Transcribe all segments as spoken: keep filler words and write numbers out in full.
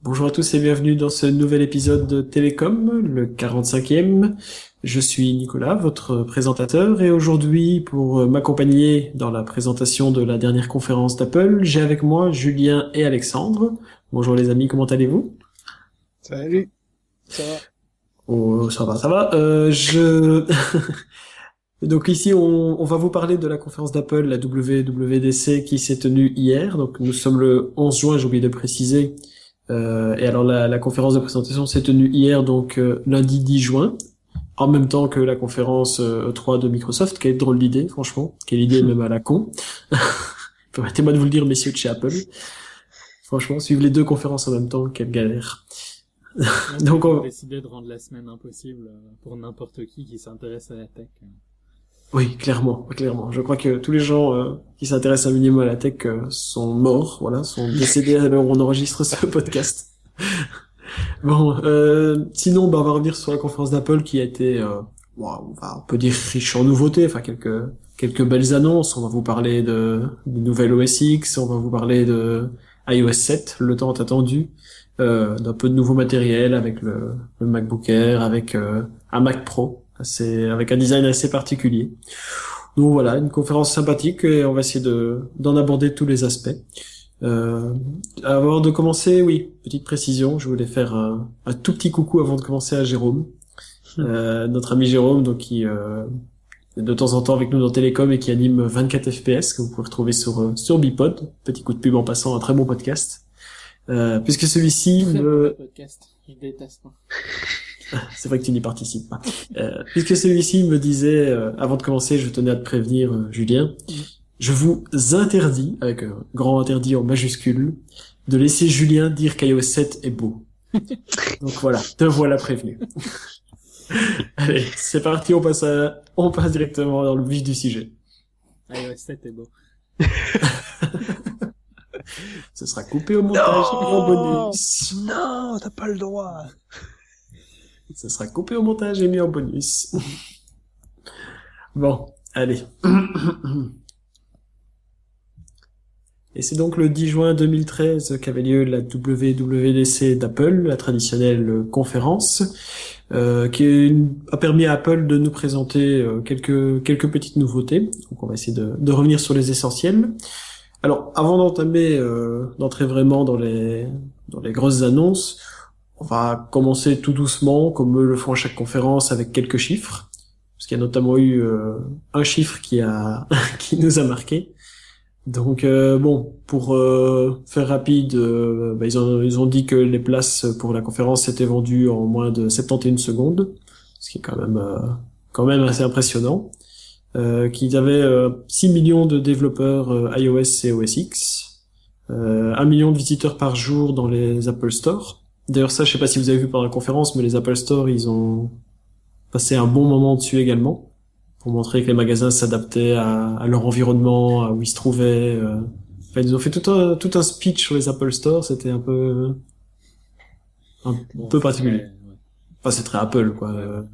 Bonjour à tous et bienvenue dans ce nouvel épisode de Télécom, le quarante-cinquième. Je suis Nicolas, votre présentateur, et aujourd'hui, pour m'accompagner dans la présentation de la dernière conférence d'Apple, j'ai avec moi Julien et Alexandre. Bonjour les amis, comment allez-vous? Salut, ça va? Oh, ça va, ça va. Euh, je... Donc ici, on, on va vous parler de la conférence d'Apple, la W W D C, qui s'est tenue hier. Donc nous sommes le onze juin, j'ai oublié de préciser. Euh, et alors la, la conférence de présentation s'est tenue hier, donc euh, lundi dix juin, en même temps que la conférence euh, E trois de Microsoft. Quelle drôle d'idée, franchement. Quelle idée même à la con. Permettez-moi de vous le dire, messieurs de chez Apple. Franchement, suivre les deux conférences en même temps, quelle galère. Même Donc ils ont on... décidé de rendre la semaine impossible euh, pour n'importe qui qui s'intéresse à la tech. Oui, clairement, clairement. Je crois que tous les gens euh, qui s'intéressent un minimum à la tech euh, sont morts, voilà, sont décédés à l'heure où on enregistre ce podcast. Bon, euh, sinon, bah, on va revenir sur la conférence d'Apple qui a été, euh, bon, on va, on peut dire riche en nouveautés, enfin quelques quelques belles annonces. On va vous parler de du nouvel O S X, on va vous parler de iOS sept, le temps attendu, euh, d'un peu de nouveau matériel avec le, le MacBook Air, avec euh, un Mac Pro, assez, avec un design assez particulier. Donc voilà, une conférence sympathique et on va essayer de d'en aborder tous les aspects. Euh, avant de commencer, oui, petite précision, je voulais faire un, un tout petit coucou avant de commencer à Jérôme, euh, notre ami Jérôme, donc qui euh, est de temps en temps avec nous dans Télécom et qui anime vingt-quatre F P S que vous pouvez retrouver sur euh, sur Bipod. Petit coup de pub en passant, un très bon podcast. Euh, puisque celui-ci Très mauvais me, podcast, je déteste. c'est vrai que tu n'y participes pas. Euh, puisque celui-ci me disait, euh, avant de commencer, je tenais à te prévenir, euh, Julien. Je vous interdis, avec un grand interdit en majuscule, de laisser Julien dire qu'iOS sept est beau. Donc voilà, te voilà prévenu. Allez, c'est parti, on passe à, on passe directement dans le vif du sujet. iOS sept est beau. Ce sera coupé au montage, grand Non, bonus. non, t'as pas le droit. Ce sera coupé au montage et mis en bonus. Bon, allez. Et c'est donc le dix juin deux mille treize qu'avait lieu la W W D C d'Apple, la traditionnelle conférence, euh, qui a permis à Apple de nous présenter euh, quelques quelques petites nouveautés. Donc on va essayer de, de revenir sur les essentiels. Alors avant d'entamer, euh, d'entrer vraiment dans les dans les grosses annonces, on va commencer tout doucement, comme eux le font à chaque conférence, avec quelques chiffres, parce qu'il y a notamment eu euh, un chiffre qui a qui nous a marqué. Donc euh, bon, pour euh, faire rapide, euh, bah, ils ont ils ont dit que les places pour la conférence étaient vendues en moins de soixante et une secondes, ce qui est quand même euh, quand même assez impressionnant. Euh, qu'ils avaient euh, six millions de développeurs euh, iOS et O S X, euh, un million de visiteurs par jour dans les Apple Store. D'ailleurs ça, je sais pas si vous avez vu pendant la conférence, mais les Apple Store, ils ont passé un bon moment dessus également, pour montrer que les magasins s'adaptaient à, à leur environnement, à où ils se trouvaient. euh. Enfin, ils ont fait tout un, tout un speech sur les Apple Store, c'était un peu, un Bon, peu c'est particulier. très... ouais. Enfin, c'est très Apple, quoi. Ouais, Euh,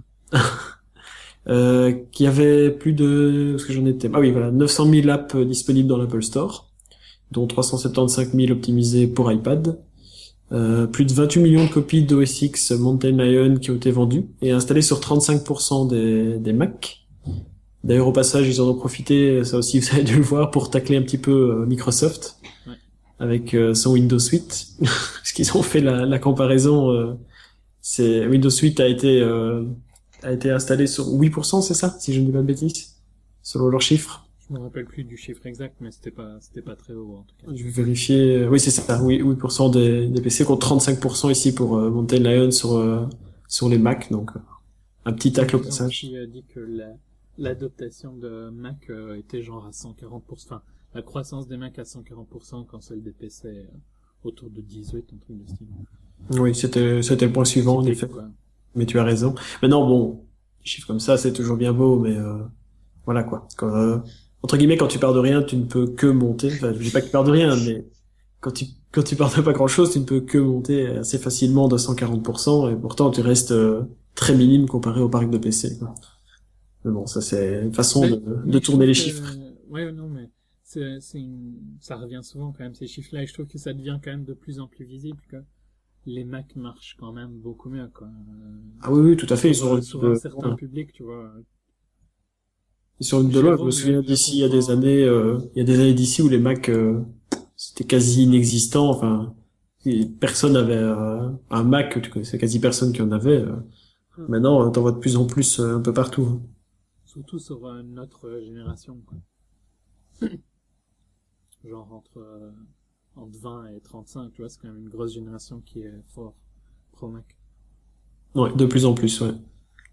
euh, qui avait plus de, ce que j'en étais, ah oui, voilà, neuf cent mille apps disponibles dans l'Apple Store, dont trois cent soixante-quinze mille optimisées pour iPad. Euh, plus de vingt-huit millions de copies d'O S X Mountain Lion qui ont été vendues et installées sur trente-cinq pour cent des, des Mac. D'ailleurs, au passage, ils en ont profité, ça aussi, vous avez dû le voir, pour tacler un petit peu euh, Microsoft Ouais. avec euh, son Windows Suite, parce qu'ils ont fait la, la comparaison. Euh, c'est Windows Suite a été euh, a été installé sur huit pour cent, c'est ça, si je ne dis pas de bêtises, selon leurs chiffres. Je me rappelle plus du chiffre exact, mais c'était pas c'était pas très haut en tout cas. Je vais vérifier. Oui, c'est ça. Oui, huit pour cent des, des P C contre trente-cinq pour cent ici pour euh, Mountain Lion sur euh, sur les Mac. Donc euh, un petit tacle au Ils ont passage. aussi euh, dit que la l'adaptation de Mac euh, était genre à cent quarante pour cent. Enfin, la croissance des Mac à cent quarante pour cent quand celle des P C euh, autour de dix-huit, un truc de style. Oui, c'était c'était le point suivant en effet. Quoi. Mais tu as raison. Maintenant, bon, des chiffres comme ça, c'est toujours bien beau, mais euh, voilà quoi. Quand, euh, entre guillemets, quand tu pars de rien, tu ne peux que monter. Enfin, je dis pas que tu pars de rien, mais quand tu quand tu pars de pas grand chose, tu ne peux que monter assez facilement de cent quarante pour cent, et pourtant tu restes euh, très minime comparé au parc de P C, quoi. Mais bon, ça c'est une façon Mais, de, de mais je tourner trouve les que... chiffres. Ouais, non, mais c'est, c'est une... ça revient souvent quand même ces chiffres-là, et je trouve que ça devient quand même de plus en plus visible que les Mac marchent quand même beaucoup mieux, quoi. Euh, Ah oui, oui, tout à fait. Ils sur, ont sur un certain public, tu vois. Ils sont de loi. Je me Jérôme souviens le, le d'ici, il y a des comprend. années, euh, il y a des années d'ici où les Macs, euh, c'était quasi inexistant. Enfin, et personne avait euh, un Mac. Tu connaissais quasi personne qui en avait. euh. Hmm. Maintenant, euh, t'en vois de plus en plus euh, un peu partout. hein. Surtout sur euh, notre génération, quoi. Genre entre, euh, entre vingt et trente-cinq, tu vois, c'est quand même une grosse génération qui est fort pro Mac. Ouais, de plus en plus, ouais.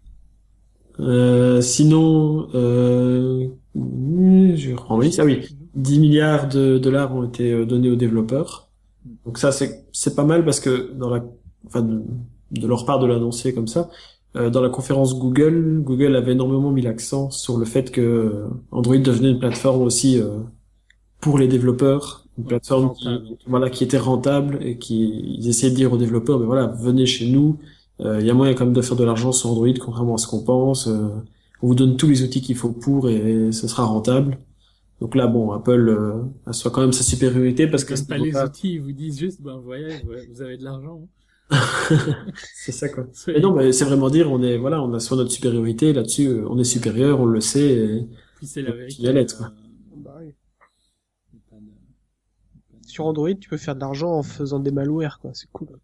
Euh, sinon, euh, je rends oui, ah oui, dix milliards de dollars ont été euh, donnés aux développeurs. Donc ça, c'est c'est pas mal parce que dans la, enfin, de, de leur part de l'annoncer comme ça, euh, dans la conférence Google, Google avait énormément mis l'accent sur le fait que euh, Android devenait une plateforme aussi euh, pour les développeurs, une Ouais, plateforme qui, rentable, en tout cas. voilà, qui était rentable et qui, ils essayaient de dire aux développeurs, mais voilà, venez chez nous. Euh, Il y a moyen quand même de faire de l'argent sur Android, contrairement à ce qu'on pense. Euh, on vous donne tous les outils qu'il faut pour et ce sera rentable. Donc là, bon, Apple euh, assoit quand même sa supériorité parce Ils que donnent ce pas les outils, ils vous disent juste, ben voyez, vous avez de l'argent. c'est ça quoi. Soyez Mais non, mais contents. c'est vraiment dire, on est voilà, on assoit notre supériorité là-dessus, euh, on est supérieur, on le sait. Et Puis c'est la on vérité. continue à l'être, quoi. euh, Bah oui. y a pas de- y a pas de- Sur Android, tu peux faire de l'argent en faisant des malwares, quoi. C'est cool.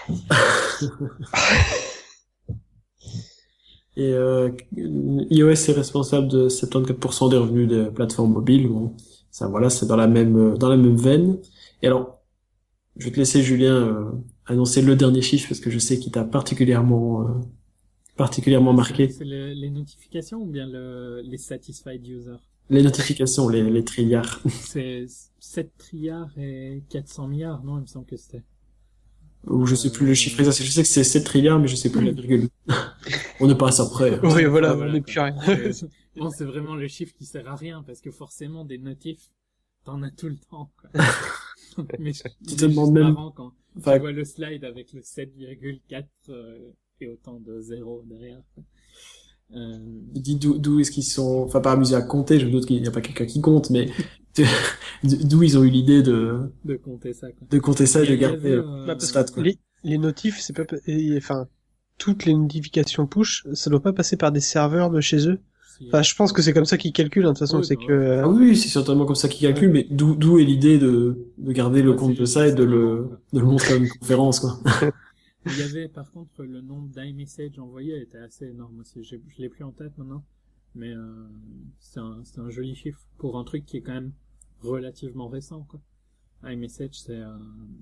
Et euh, iOS est responsable de soixante-quatorze pour cent des revenus des plateformes mobiles. Bon, ça voilà, c'est dans la même euh, dans la même veine. Et alors, je vais te laisser Julien euh, annoncer le dernier chiffre parce que je sais qu'il t'a particulièrement euh, particulièrement C'est marqué. c'est le- les notifications ou bien le, les satisfied users? Les notifications, les les trilliards. C'est sept trilliards et quatre cents milliards, non, il me semble que c'était. Ou je sais plus le chiffre exact. Je sais que c'est sept trilliards, mais je sais plus la virgule. On n'est pas à ça près. Oui, Ouais, voilà, enfin, on n'est plus quoi. rien. C'est- Bon, c'est vraiment le chiffre qui sert à rien, parce que forcément, des notifs, t'en as tout le temps, quoi. Mais je- Tu il te est demandes juste même- marrant quand Enfin, tu vois le slide avec le sept virgule quatre euh, et autant de zéros derrière. Euh, tu te dis d'où d'où est-ce qu'ils sont, enfin pas amusés à compter, je me doute qu'il n'y a pas quelqu'un qui compte, mais d'où ils ont eu l'idée de de compter ça, quoi. de compter ça et Il y a- de il y garder avait, euh, euh, Bah, parce stats, que quoi. les, les notifs, c'est pas, et, enfin, toutes les notifications push, ça doit pas passer par des serveurs de chez eux. si- Enfin, je pense que c'est comme ça qu'ils calculent, hein, de toute façon, Ouais, c'est bah que, ouais. euh, Ah oui, oui, c'est certainement comme ça qu'ils calculent, mais d'où d'où est l'idée de de garder le Ouais, compte c'est de juste ça et de marrant, le quoi. de le montrer à une conférence, quoi. Il y avait, par contre, le nombre d'iMessage envoyés était assez énorme aussi. J'ai- Je l'ai plus en tête maintenant. Mais, euh, c'est un, c'est un joli chiffre pour un truc qui est quand même relativement récent, quoi. iMessage, c'est, euh,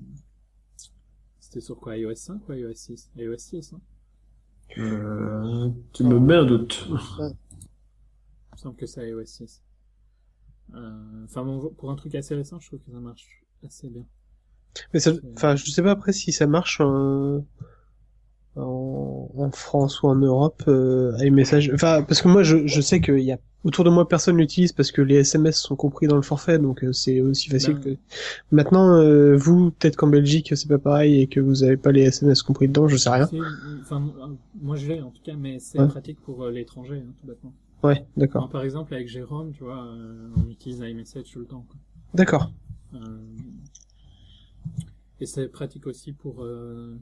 c'était sur quoi? iOS cinq ou iOS six? iOS six, hein. Euh, tu me mets un doute. Il me semble que c'est iOS six. Euh, enfin bon, pour un truc assez récent, je trouve que ça marche assez bien. mais ça, enfin, je sais pas après si ça marche en, en, en France ou en Europe, euh, iMessage. Enfin, parce que moi, je, je sais qu'il y a, autour de moi, personne l'utilise parce que les S M S sont compris dans le forfait, donc euh, c'est aussi facile Ben, que... Maintenant, euh, vous, peut-être qu'en Belgique, c'est pas pareil et que vous avez pas les S M S compris dedans, je sais rien. c'est- Enfin, euh, moi je l'ai en tout cas, mais c'est Ouais. pratique pour euh, l'étranger, hein, tout bêtement. Ouais, Enfin, d'accord. par exemple, avec Jérôme, tu vois, euh, on utilise iMessage tout le temps, quoi. D'accord. Euh, et c'est pratique aussi pour euh,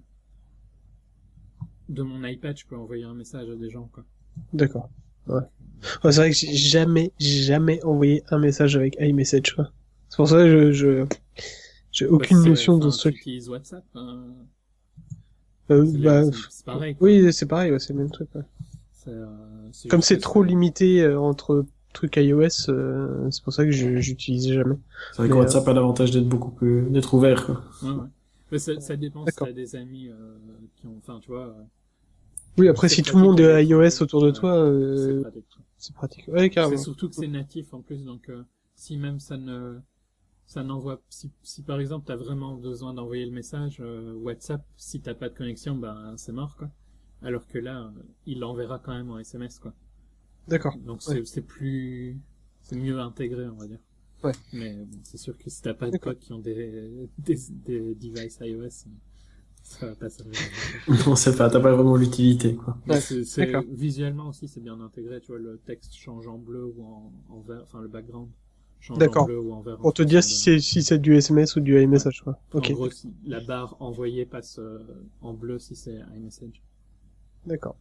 de mon iPad, je peux envoyer un message à des gens, quoi. D'accord. Ouais. Ouais, c'est vrai que j'ai jamais, jamais envoyé un message avec iMessage, quoi. C'est pour ça que je, je, j'ai aucune Bah, c'est- notion de enfin, ce tu truc. utilises WhatsApp, hein. Euh, C'est bah, la- c'est- c'est pareil, quoi. oui, c'est pareil, ouais, c'est le même truc, ouais. C'est, euh, c'est Comme juste c'est que trop limité euh, entre trucs iOS, euh, c'est pour ça que je, j'utilise jamais. C'est vrai que Mais, WhatsApp a l'avantage d'être beaucoup plus, d'être ouvert, quoi. Ouais, ouais. Mais ça, ça dépend si D'accord. t'as des amis euh, qui ont, enfin, tu vois. euh, Oui, après, c'est si tout le monde pratique est avec- iOS autour de ouais, toi, c'est euh, pratique. c'est pratique. Ouais, carrément. C'est surtout que c'est natif en plus, donc euh, si même ça ne, ça n'envoie, si, si par exemple t'as vraiment besoin d'envoyer le message, euh, WhatsApp, si t'as pas de connexion, ben c'est mort, quoi. Alors que là, euh, il l'enverra quand même en S M S, quoi. D'accord. Donc c'est c'est plus, c'est mieux intégré, on va dire. Ouais. Mais bon, c'est sûr que si t'as pas de D'accord. potes qui ont des, des, des devices iOS, ça va pas servir. On sait pas, t'as pas vraiment l'utilité, quoi. Mais Ouais, c'est, c'est, d'accord. visuellement aussi, c'est bien intégré, tu vois, le texte change en bleu ou en, en vert, enfin le background change D'accord. en bleu ou en vert. Pour te dire si c'est si c'est du S M S ou du iMessage, quoi. En Ok. gros, si la barre envoyée passe euh, en bleu si c'est iMessage. D'accord.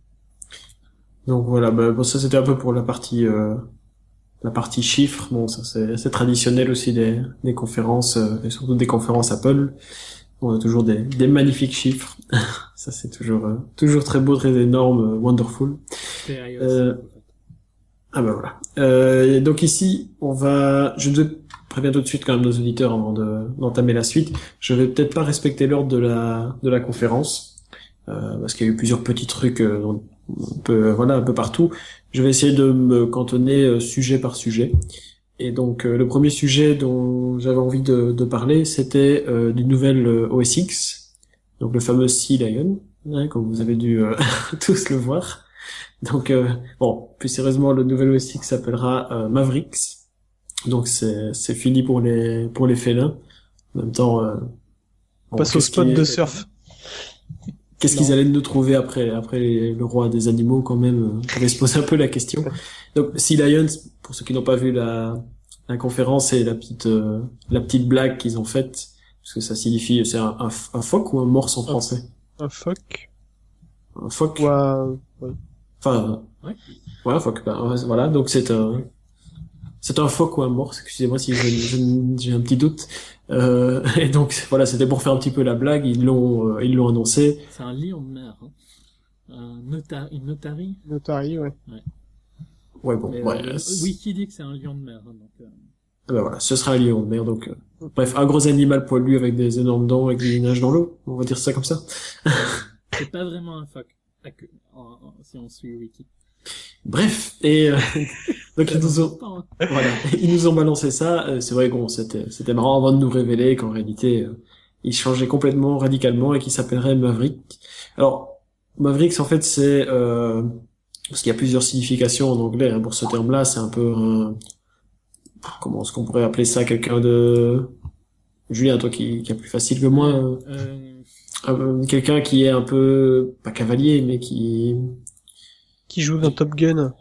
Donc voilà, bah, bon, ça c'était un peu pour la partie euh, la partie chiffres. Bon, ça c'est c'est traditionnel aussi des des conférences euh, et surtout des conférences Apple. On a toujours des des magnifiques chiffres. Ça c'est toujours euh, toujours très beau, très énorme, euh, wonderful. C'est iOS. Euh, en fait. Ah ben voilà. Euh, et donc ici, on va, je te préviens tout de suite quand même nos auditeurs avant de d'entamer la suite. Je vais peut-être pas respecter l'ordre de la de la conférence euh, parce qu'il y a eu plusieurs petits trucs euh, un peu voilà un peu partout. Je vais essayer de me cantonner euh, sujet par sujet. Et donc euh, le premier sujet dont j'avais envie de, de parler, c'était euh, du nouvel euh, O S X, donc le fameux Sea Lion, hein, comme vous avez dû euh, tous le voir. Donc euh, bon, plus sérieusement, le nouvel O S X s'appellera euh, Mavericks. Donc c'est c'est fini pour les pour les félins. En même temps, euh, bon, Passe au qu'est-ce spot qui- de surf. Qu'est-ce Non. qu'ils allaient nous trouver après après les- le roi des animaux quand même, euh, on pouvait se poser un peu la question. Donc Sea Lions, pour ceux qui n'ont pas vu la la conférence, c'est la petite euh, la petite blague qu'ils ont faite parce que ça signifie c'est un, un, un phoque ou un morse en français. Un phoque. Un phoque. Ou un... ouais. Enfin, Ouais. ouais, un phoque. Ben, voilà, donc c'est un c'est un phoque ou un morse. Excusez-moi si je- je- j'ai un petit doute. Euh, et donc voilà, c'était pour faire un petit peu la blague. Ils l'ont euh, ils l'ont annoncé. C'est un lion de mer. Hein. Un nota... Une notarie. Notary, ouais. Ouais bon, Mais, ouais. euh, le c'est- Wiki dit que c'est un lion de mer. Hein, donc, euh, Ah ben voilà, ce sera un lion de mer. Donc euh, bref, un gros animal poilu avec des énormes dents et qui nage dans l'eau. On va dire ça comme ça. c'est pas vraiment un phoque. à queue, en- en- si on suit Wiki. Bref, et euh, donc ils nous ont Important, hein. voilà, ils nous ont balancé ça. Euh, c'est vrai que bon, c'était c'était marrant avant de nous révéler qu'en réalité euh, il changeait complètement radicalement et qu'il s'appellerait Maverick. Alors Mavericks en fait c'est euh, parce qu'il y a plusieurs significations en anglais hein, pour ce terme-là. C'est un peu un, comment est-ce qu'on pourrait appeler ça, quelqu'un de Julien, toi qui qui est plus facile que moi, euh, Euh, euh, quelqu'un qui est un peu pas cavalier mais qui Qui joue dans Top Gun.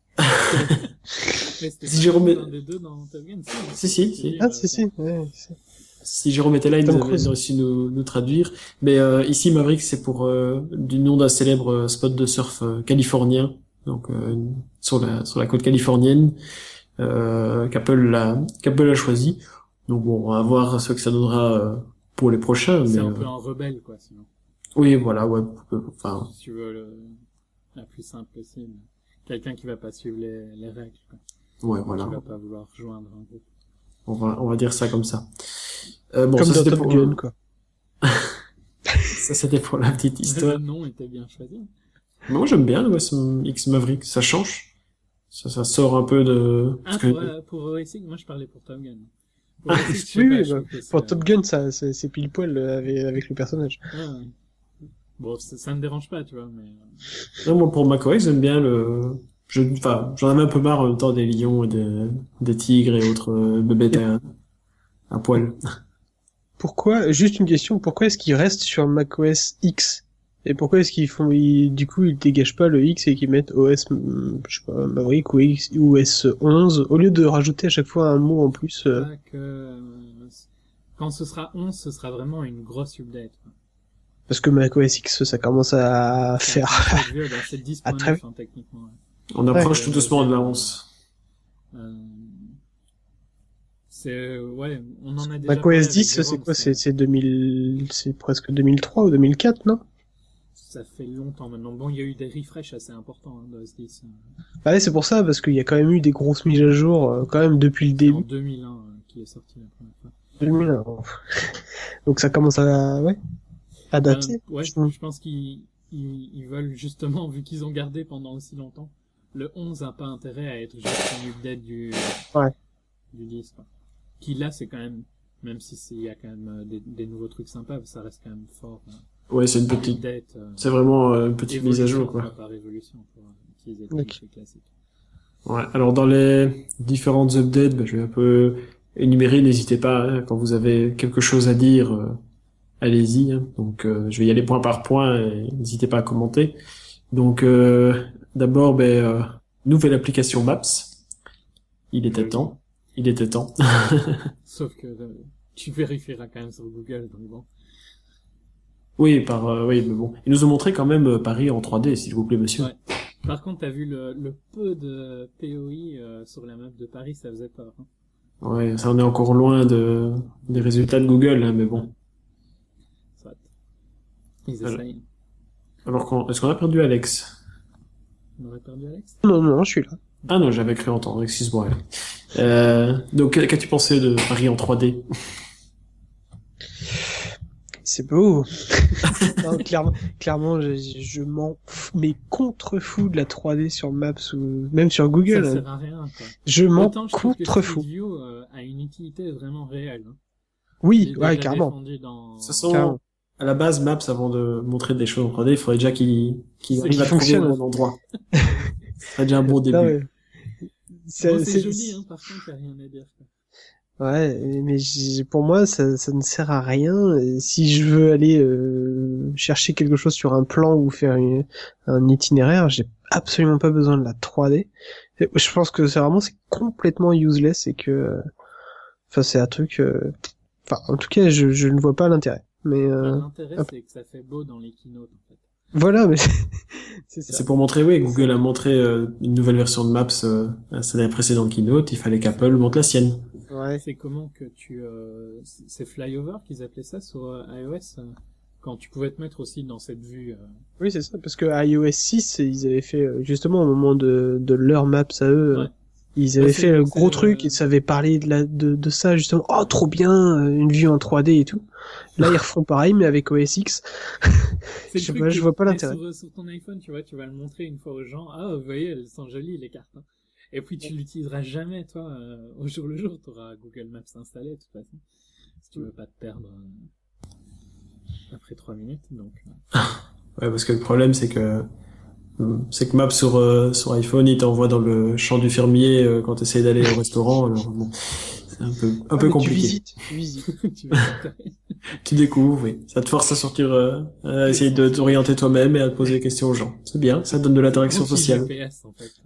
mais c'était Si pas Jérôme est- un des deux dans Top Gun, Si, si, si. Ah, si, si. Ouais, c'est- si Jérôme était là, il Tom nous avait Cruise. réussi nous, nous traduire. Mais euh, ici, Maverick, c'est pour euh, du nom d'un célèbre euh, spot de surf euh, californien, donc euh, sur la sur la côte californienne, euh, qu'Apple l'a qu'Apple a choisi. Donc bon, on va voir ce que ça donnera euh, pour les prochains. c'est Mais un euh, peu un rebelle, quoi, sinon. oui, voilà, ouais. euh, Enfin, Si tu veux le... la plus simple possible. Quelqu'un qui va pas suivre les, les règles, quoi. ouais, voilà. Qui va pas vouloir rejoindre un groupe. On va on va dire ça comme ça. Euh, bon, Comme ça dans c'était Top pour Gun, quoi. ça c'était pour la petite histoire. Le nom était bien choisi. Mais moi j'aime bien le O S X Maverick, ça change. Ça, ça sort un peu de... Ah, parce que- pour, euh, pour O S X, moi je parlais pour Top Gun. Pour Ah, O S X, je sais Oui, pas, oui, je bah, trouve que c'est, pour euh, Top Gun, ça, c'est c'est pile poil euh, avec, avec le personnage. ouais, ouais. Bon, ça, ça me dérange pas, tu vois, mais... euh, Non, moi, pour macOS, j'aime bien le... Je... Enfin, j'en avais un peu marre en même temps des lions et des, des tigres et autres euh, bébêtes à... à poil. Pourquoi, juste une question, pourquoi est-ce qu'ils restent sur macOS X? Et pourquoi est-ce qu'ils font, ils- du coup, ils dégagent pas le X et qu'ils mettent O S, hum, je sais pas, Maverick ou X, ou O S onze, au lieu de rajouter à chaque fois un mot en plus, euh, pas que... euh, Quand ce sera onze, ce sera vraiment une grosse update, quoi. parce que macOS X, ça commence à faire. C'est vieux, bah, c'est dix Ah, point très- neuf, hein, techniquement, ouais. On approche Ouais, tout euh, doucement de la c'est- onze. Euh, C'est, euh, ouais, on en a déjà parlé macOS avec dix, c'est Jérôme, quoi? C'est, c'est deux mille, c'est presque deux mille trois ou deux mille quatre, non? Ça fait longtemps maintenant. Bon, il y a eu des refreshs assez importants, hein, d'O S dix. euh, Bah ouais, c'est pour ça, parce qu'il y a quand même eu des grosses mises à jour, euh, quand même depuis le C'est en début. deux mille un euh, qu'il est sorti la première fois. deux mille un. Donc ça commence à, ouais, à dater. Euh, ouais, je je, trouve. je pense qu'ils ils, ils veulent justement, vu qu'ils ont gardé pendant aussi longtemps, le onze a pas intérêt à être juste une update du, Ouais. du dix, quoi. Qui là, c'est quand même, même si c'est- il y a quand même euh, des, des nouveaux trucs sympas, ça reste quand même fort. Euh, Ouais, c'est une petite... update, euh, C'est vraiment euh, une petite mise à jour, évolution, quoi. Par évolution, pour euh, utiliser le Ok. cliché classique. Ouais, alors dans les différentes updates, bah, je vais un peu énumérer, n'hésitez pas, hein, quand vous avez quelque chose à dire, euh, allez-y, hein. Donc euh, je vais y aller point par point, et n'hésitez pas à commenter. Donc euh, d'abord, ben, euh, nouvelle application Maps, il était Joli. temps. Il était temps. Sauf que euh, tu vérifieras quand même sur Google, donc bon. Oui, par, euh, oui, mais bon. Ils nous ont montré quand même euh, Paris en trois D, s'il vous plaît, monsieur. Ouais. Par contre, t'as vu le, le peu de P O I euh, sur la map de Paris, ça faisait peur. Hein. Ouais, ça en est encore loin de, des résultats de Google, hein, mais bon. Soit. Ils Alors, essayent. alors qu'on, est-ce qu'on a perdu Alex? On aurait perdu Alex? Non, non, je suis là. Ah non, j'avais cru entendre, excuse-moi. Euh, donc, qu'as-tu pensé de Paris en trois D? C'est beau. Non, clairement, clairement, je, je m'en f- mais contre-fous de la trois D sur Maps ou même sur Google. Ça hein. sert à rien, quoi. Je m'en Autant je trouve que contre-fous. Street View euh, a une utilité vraiment réelle. Hein. Oui, Il est ouais, déjà carrément. défendu dans... De toute façon, Carrément. à la base, Maps, avant de montrer des choses en trois D, il faudrait déjà qu'il, qu'il C'est arrive qu'il à trouver fonctionne. un endroit. Ce serait déjà un bon début. Non, mais c'est, Bon, c'est c'est- joli, hein, par contre, y a rien à dire. Quoi. Ouais, mais j'ai- pour moi, ça, ça ne sert à rien. Et si je veux aller euh, chercher quelque chose sur un plan ou faire une- un itinéraire, j'ai absolument pas besoin de la trois D. Et je pense que c'est vraiment c'est complètement useless et que, euh, enfin, c'est un truc. euh, Enfin, en tout cas, je, je ne vois pas l'intérêt. Mais euh, L'intérêt, hop. c'est que ça fait beau dans les keynotes, en fait. voilà, mais c'est ça. C'est pour montrer, oui, Google a montré euh, une nouvelle version de Maps euh, à sa précédente keynote, il fallait qu'Apple monte la sienne. Ouais. C'est comment que tu... Euh, c'est flyover qu'ils appelaient ça sur euh, iOS euh, quand tu pouvais te mettre aussi dans cette vue. Euh... Oui, c'est ça, parce que iOS six, ils avaient fait, euh, justement, au moment de, de leur maps à eux, Ouais. euh, ils avaient Ouais, fait c'est- le c'est, gros truc, euh, ils savaient parler de, la, de, de ça, justement. Oh, trop bien, euh, une vue en trois D et tout. Là, ils refont pareil, mais avec O S X. C'est Je sais le pas, truc je que- vois pas mais l'intérêt. Sur, sur ton iPhone, tu vois, tu vas le montrer une fois aux gens. Ah, vous voyez, elles sont jolies, les cartes. Hein. Et puis, tu l'utiliseras jamais, toi, euh, au jour le jour. Tu auras Google Maps installé, de toute façon. Si tu veux pas te perdre euh, après trois minutes. Donc, euh, Ouais, parce que le problème, c'est que c'est que Maps sur euh, sur iPhone, il t'envoie dans le champ du fermier euh, quand tu essaies d'aller au restaurant. Alors bon, c'est un peu un Ah, peu mais compliqué. Tu visites, tu visites. tu vas Tu découvres, oui. Ça te force à sortir, euh, à essayer de t'orienter toi-même et à te poser des questions aux gens. C'est bien, ça donne de l'interaction sociale. G P S, en fait.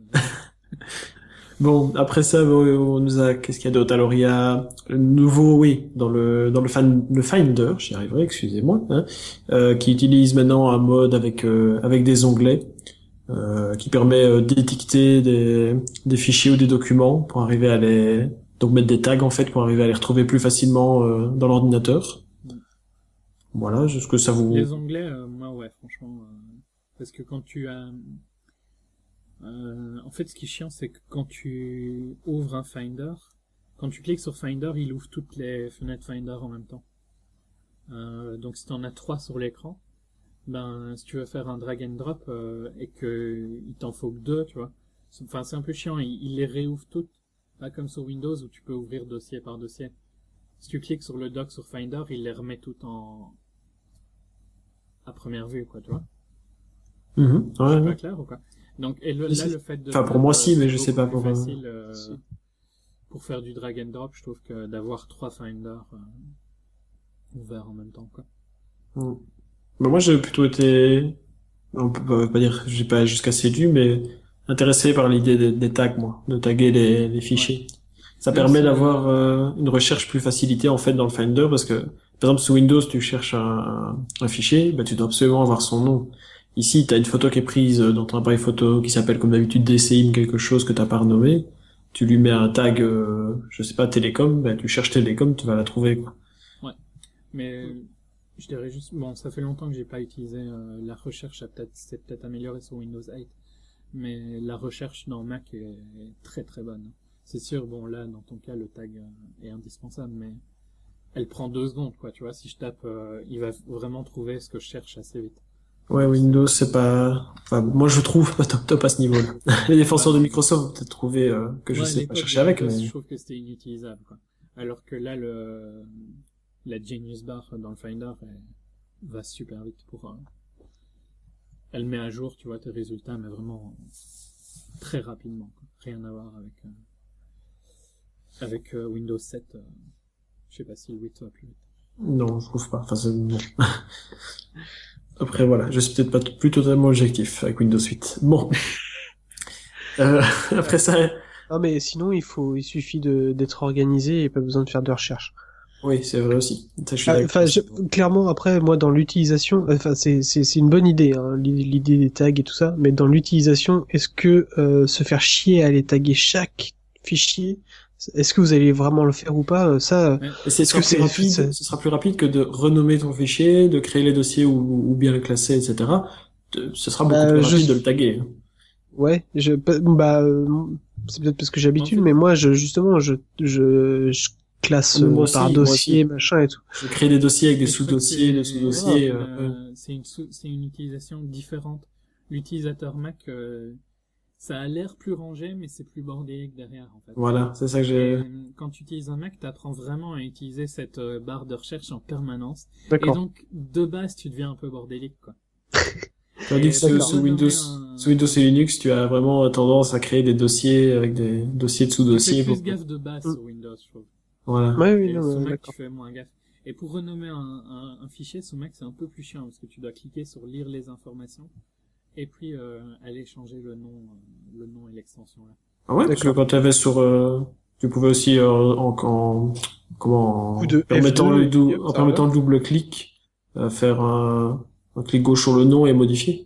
Bon, après ça, bon, on nous a, qu'est-ce qu'il y a d'autre? Alors, il y a le nouveau, oui, dans le, dans le, fan, le Finder, j'y arriverai, excusez-moi, hein, euh, qui utilise maintenant un mode avec, euh, avec des onglets, euh, qui permet euh, d'étiqueter des, des fichiers ou des documents pour arriver à les, donc mettre des tags, en fait, pour arriver à les retrouver plus facilement, euh, dans l'ordinateur. Voilà, est-ce que ça vous... Les onglets, euh, moi, ouais, franchement. Euh, parce que quand tu as... Euh, en fait, ce qui est chiant, c'est que quand tu ouvres un Finder, quand tu cliques sur Finder, il ouvre toutes les fenêtres Finder en même temps. Euh, donc, si tu en as trois sur l'écran, ben, si tu veux faire un drag and drop euh, et que il t'en faut que deux, tu vois. Enfin, c'est un peu chiant. Il, il les réouvre toutes, pas comme sur Windows où tu peux ouvrir dossier par dossier. Si tu cliques sur le doc sur Finder, il les remet toutes en à première vue, quoi, tu vois. Mhm, C'est ouais, pas ouais. clair ou quoi? Donc, et le, Si, là, si. le fait de... Enfin, pour moi, euh, si, mais c'est je sais pas beaucoup pour, plus euh, facile, euh, si. pour faire du drag and drop, je trouve que d'avoir trois Finders euh, ouverts en même temps, quoi. Mm. Bah, moi, j'ai plutôt été, on peut pas pas dire, j'ai pas jusqu'à séduit, mais intéressé par l'idée des, des tags, moi, de taguer les, les fichiers. Ça Même permet si, d'avoir euh, euh, une recherche plus facilitée en fait dans le Finder parce que par exemple sous Windows tu cherches un, un, un fichier, bah tu dois absolument avoir son nom. Ici tu as une photo qui est prise dans ton appareil photo qui s'appelle comme d'habitude D C I M quelque chose que t'as pas renommé. Tu lui mets un tag, euh, je sais pas télécom, bah tu cherches télécom, tu vas la trouver quoi. Mais je dirais juste, bon, ça fait longtemps que j'ai pas utilisé euh, la recherche, ça peut-être, c'est peut-être amélioré sur Windows huit, mais la recherche dans Mac est, est très très bonne. C'est sûr, bon là, dans ton cas, le tag euh, est indispensable, mais elle prend deux secondes, quoi, tu vois. Si je tape, euh, il va vraiment trouver ce que je cherche assez vite. Ouais, Windows c'est pas, enfin moi je trouve pas top top à ce niveau-là. Les défenseurs Ouais. de Microsoft vont peut-être trouver euh, que je Ouais, sais pas l'époque chercher de avec, Windows, mais je trouve que c'était inutilisable, quoi. Alors que là, le la Genius Bar dans le Finder elle va super vite pour. Euh, elle met à jour, tu vois, tes résultats, mais vraiment très rapidement, quoi. Rien à voir avec euh, avec euh, Windows sept. Euh, je sais pas si le huit va plus vite. non, je trouve pas. Enfin, c'est bon. Après, voilà, je suis peut-être pas plus totalement objectif avec Windows huit. Bon. Euh, après ça, Ah, mais sinon, il faut, il suffit de, d'être organisé et pas besoin de faire de recherche. Oui, c'est vrai aussi. Ça, je suis Ah, d'accord. Enfin, je- clairement, après, moi, dans l'utilisation, enfin, c'est, c'est, c'est une bonne idée, hein, l'i- l'idée des tags et tout ça, mais dans l'utilisation, est-ce que euh, se faire chier à aller taguer chaque fichier, est-ce que vous allez vraiment le faire ou pas? euh, Ça, euh, Ouais. Et ce est-ce sera que plus c'est, rapide, c'est- ce sera plus rapide que de renommer ton fichier, de créer les dossiers ou, ou bien le classer, et cetera. De- Ce sera beaucoup plus bah, je, rapide de le taguer. ouais, je, bah, euh, c'est peut-être parce que j'ai Mais en l'habitude, fait, mais moi, je, justement, je, je, je classe Mais moi euh, par aussi, moi dossier, aussi. machin et tout. Je crée des dossiers avec des mais je crois que sous-dossiers, des c'est Voilà. sous-dossiers. une, Euh, ouais. euh, c'est une, sou- c'est une utilisation différente. L'utilisateur Mac, euh, ça a l'air plus rangé, mais c'est plus bordélique derrière, en fait. Voilà, c'est ça que Et j'ai. euh, quand tu utilises un Mac, tu apprends vraiment à utiliser cette euh, barre de recherche en permanence. Et D'accord. donc, de base, tu deviens un peu bordélique, quoi. Tandis Et que sous, pour D'accord. sous Windows, renommer sous un, Windows un et fi- Linux, tu as vraiment tendance à créer des dossiers avec des dossiers de tu fais sous-dossiers plus pour. gaffe de base Mm. sur Windows, je trouve. Voilà. Ouais, oui, Et non, sous mais Mac, tu d'accord. fais moins gaffe. Et pour renommer un, un, un fichier sous Mac, c'est un peu plus chiant parce que tu dois cliquer sur lire les informations et puis euh, aller changer le nom, euh, le nom et l'extension là. Ah ouais, parce que D'accord. quand tu avais sur, euh, tu pouvais aussi euh, en, en comment Coup en de permettant F deux le et puis dou- hop, en ça revient. permettant le double clic, euh, faire un, un clic gauche sur le nom et modifier.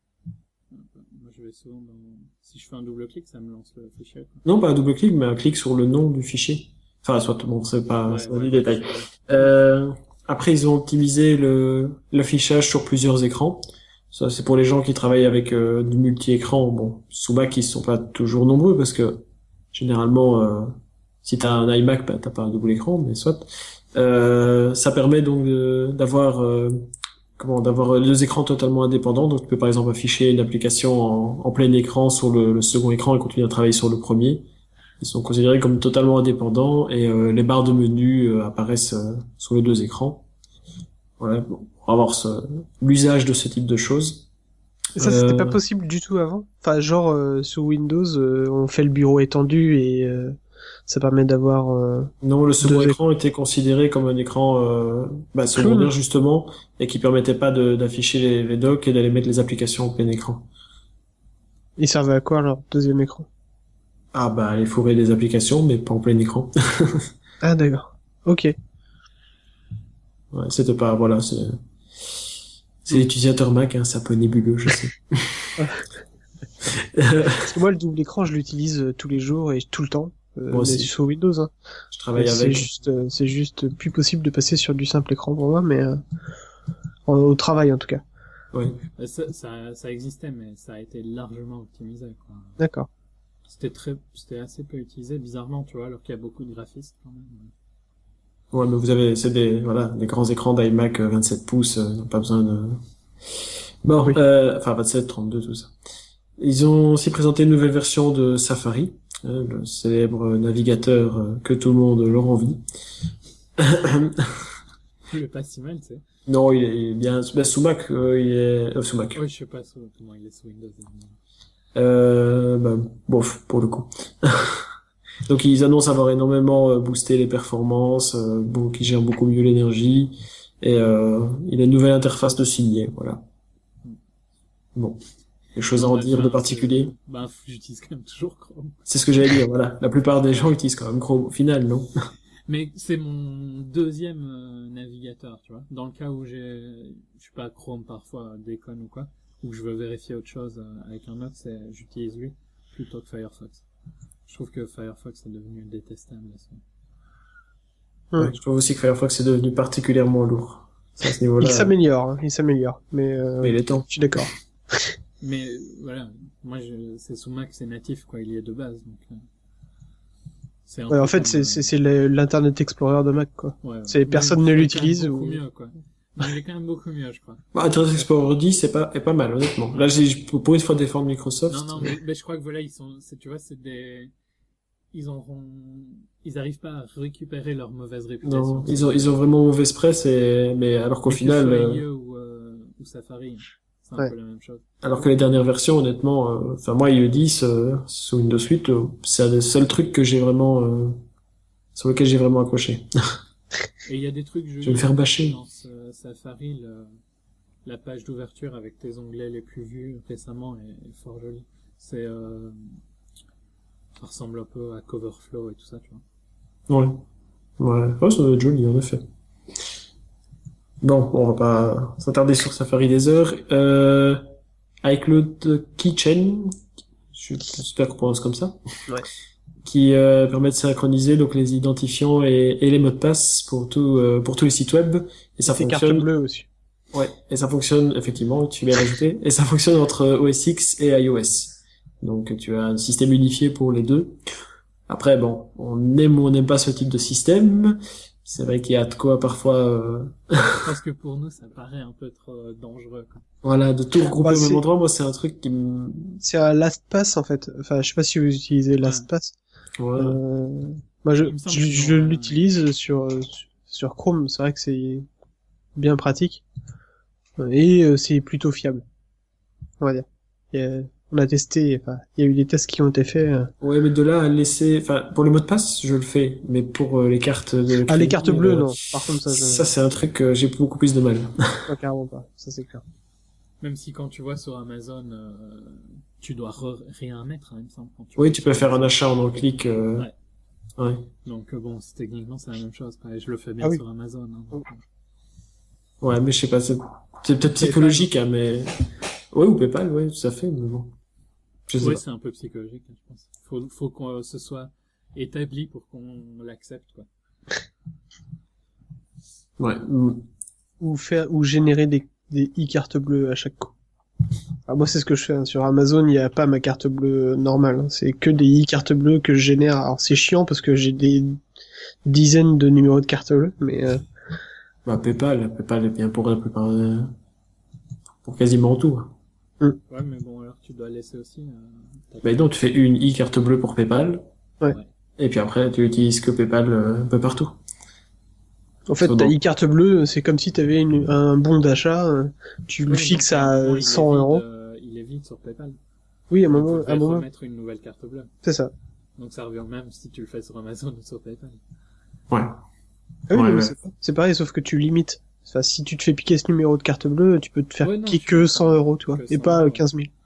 Moi, je vais souvent dans... Si je fais un double clic, ça me lance le fichier, quoi. Non, pas un double clic, mais un clic sur le nom du fichier. Enfin, soit bon, c'est pas, Ouais, c'est pas ouais, du bref. détail. euh, Euh, après, ils ont optimisé le l'affichage sur plusieurs écrans. Ça, c'est pour les gens qui travaillent avec euh, du multi-écran. Bon, sous Mac, ils sont pas toujours nombreux parce que généralement, euh, si t'as un iMac, bah, t'as pas un double écran, mais soit. Euh, ça permet donc de- d'avoir euh, comment d'avoir deux écrans totalement indépendants. Donc, tu peux par exemple afficher une application en, en plein écran sur le, le second écran et continuer à travailler sur le premier. Ils sont considérés comme totalement indépendants et euh, les barres de menu euh, apparaissent euh, sur les deux écrans. Voilà, bon, pour avoir ce- l'usage de ce type de choses. Et ça, c'était pas Euh, possible du tout avant. Enfin, genre, euh, sous Windows, euh, on fait le bureau étendu et euh, ça permet d'avoir euh, non, le second deux écrans. écran était considéré comme un écran euh, bah, Clone. secondaire justement et qui permettait pas de- d'afficher les, les docks et d'aller mettre les applications en plein écran. Il servait à quoi, alors, deuxième écran? Ah bah aller fourrer des applications mais pas en plein écran. Ah, d'accord. Ok. Ouais, c'était pas voilà, c'est c'est l'utilisateur Mac, hein, c'est un peu nébuleux, je sais. Parce que moi, le double écran, je l'utilise euh, tous les jours et tout le temps. Euh, Moi mais aussi, sur Windows, hein. je Et travaille c'est avec. juste, euh, c'est juste plus possible de passer sur du simple écran pour moi, mais euh, au au travail en tout cas. Ouais. euh, ça, ça, ça existait, mais ça a été largement optimisé, quoi. D'accord. C'était très, c'était assez peu utilisé, bizarrement, tu vois, alors qu'il y a beaucoup de graphistes, quand même. Ouais, mais vous avez, c'est des, voilà, des grands écrans d'iMac euh, vingt-sept pouces, euh, pas besoin de... Bon, Oui. euh, enfin vingt-sept, trente-deux, tout ça. Ils ont aussi présenté une nouvelle version de Safari, hein, le célèbre navigateur euh, que tout le monde leur envie. Il est pas si mal, tu sais. Non, il est bien, ben, sous Mac, euh, il est, euh, sous Mac. Ouais, je sais pas sous- comment il est sous Windows. évidemment. Euh, ben, bof, pour le coup. Donc ils annoncent avoir énormément euh, boosté les performances, euh, bon, qui gèrent beaucoup mieux l'énergie, et euh, il a une nouvelle interface de signet, voilà. Bon, des choses à Non, en bref, dire de hein, particulier. c'est- bah, j'utilise quand même toujours Chrome. C'est ce que j'allais dire, voilà. La plupart des gens utilisent quand même Chrome au final, non? Mais c'est mon deuxième euh, navigateur, tu vois. Dans le cas où j'ai, je suis pas Chrome parfois, déconne ou quoi, ou que je veux vérifier autre chose euh, avec un autre, c'est, j'utilise lui plutôt que Firefox. Je trouve que Firefox est devenu détestable. là, ça. Ouais, je trouve aussi que Firefox est devenu particulièrement lourd. C'est à ce Il niveau-là. s'améliore, hein, il s'améliore. Mais euh, Mais il est temps. je suis d'accord. Mais euh, voilà, moi je, c'est sous Mac, c'est natif quoi, il y est de base. Donc, euh, c'est un Ouais, peu en fait, comme, c'est euh, c'est c'est le- l'Internet Explorer de Mac, quoi. ouais, c'est- mais personne il ne fait l'utilise quand même beaucoup ou- mieux quoi. Mais il est quand même beaucoup mieux, je crois. Bah, Internet Explorer dix, c'est pas, est pas mal, honnêtement. Là, j'ai, pour une fois défendre Microsoft. Non, non, mais, mais je crois que voilà, ils sont, c'est, tu vois, c'est des, ils auront, ils arrivent pas à récupérer leur mauvaise réputation. Non, ils ont, ils ont vraiment mauvaise presse et, mais alors qu'au Mais que ce final, soit euh, I E ou, euh, ou Safari, c'est un Ouais. peu la même chose. alors que les dernières versions, honnêtement, euh, enfin, moi, I E dix, euh, sous Windows huit, euh, c'est un des seuls trucs que j'ai vraiment, euh, sur lequel j'ai vraiment accroché. Et il y a des trucs jolis. Je vais me faire bâcher. Dans ce Safari, le, la page d'ouverture avec tes onglets les plus vus récemment est, est fort jolie. C'est, euh, Ça ressemble un peu à Coverflow et tout ça, tu vois. Ouais. Ouais. Oh, ça doit être joli, en effet. Bon, on va pas s'attarder sur Safari des heures. Euh, iCloud Keychain, j'espère qu'on prononce comme ça. Ouais. Qui euh, permet de synchroniser donc les identifiants et, et les mots de passe pour tout euh, pour tous les sites web et ça C'est carte fonctionne. bleue aussi. Ouais, et ça fonctionne effectivement, tu viens rajouter et ça fonctionne entre O S X et iOS. Donc tu as un système unifié pour les deux. Après bon, on aime ou on n'aime pas ce type de système. C'est vrai qu'il y a de quoi parfois euh... Parce que pour nous ça paraît un peu trop dangereux, quoi. Voilà, de tout regrouper Bah, au même c'est- endroit, moi c'est un truc qui me C'est un LastPass en fait. Enfin, je sais pas si vous utilisez LastPass. ouais. Euh, moi, je, Il me semble je, qu'ils je ont, euh, l'utilise sur euh, sur Chrome. C'est vrai que c'est bien pratique et euh, c'est plutôt fiable. On va dire. Et, euh, on a testé. Enfin, il y a eu des tests qui ont été faits. euh. Ouais, mais de là à laisser, enfin, pour les mots de passe, je le fais, mais pour euh, les cartes de Ah, les crédit, cartes bleues, euh, non. Par contre, ça, je... ça c'est un truc que j'ai beaucoup plus de mal. pas carrément pas. Ça, c'est clair. Même si quand tu vois sur Amazon, euh, tu dois re- rien mettre, hein, il me semble. Quand tu Oui, vas tu sur peux faire un Amazon. achat en un clic. Euh... Ouais. Ouais. Donc euh, bon, c'est- techniquement c'est la même chose. Pareil, je le fais bien Ah oui. sur Amazon. Hein, donc, euh, Ouais, mais je sais pas, c'est c'est peut-être PayPal. psychologique, hein, mais ouais, ou PayPal, ouais, tout à fait, mais bon, je sais ouais, pas. c'est un peu psychologique, hein, je pense. Faut, faut qu'on se soit établi pour qu'on l'accepte, quoi. Ouais. mm. Ou faire ou générer des des e-cartes bleues à chaque coup. Ah, moi, c'est ce que je fais. Hein. Sur Amazon, il n'y a pas ma carte bleue normale. Hein. C'est que des e-cartes bleues que je génère. Alors, c'est chiant parce que j'ai des dizaines de numéros de carte bleue, mais euh, Bah PayPal, PayPal est bien pour la plupart, euh, pour quasiment tout. Ouais, mais bon, alors tu dois laisser aussi. Euh, ta Mais donc tu fais une e-carte bleue pour PayPal, Ouais. et puis après tu utilises que PayPal euh, un peu partout. en fait, So, ta donc- e-carte bleue, c'est comme si tu avais une, un bon d'achat. euh, Tu Ouais, le donc, fixes à un à moment, il est cent vide, euros. euh, il est vide sur PayPal. Oui, à un Donc, moment, il à un faut moment, mettre une nouvelle carte bleue. c'est ça. Donc ça revient même si tu le fais sur Amazon ou sur PayPal. Ouais. Ah oui, Ouais, non, mais ouais. c'est c'est pareil, sauf que tu limites. Enfin, si tu te fais piquer ce numéro de carte bleue, tu peux te faire Ouais, non, piquer je que comprends. cent euros, tu vois, Que et cent pas euros. euh, quinze mille.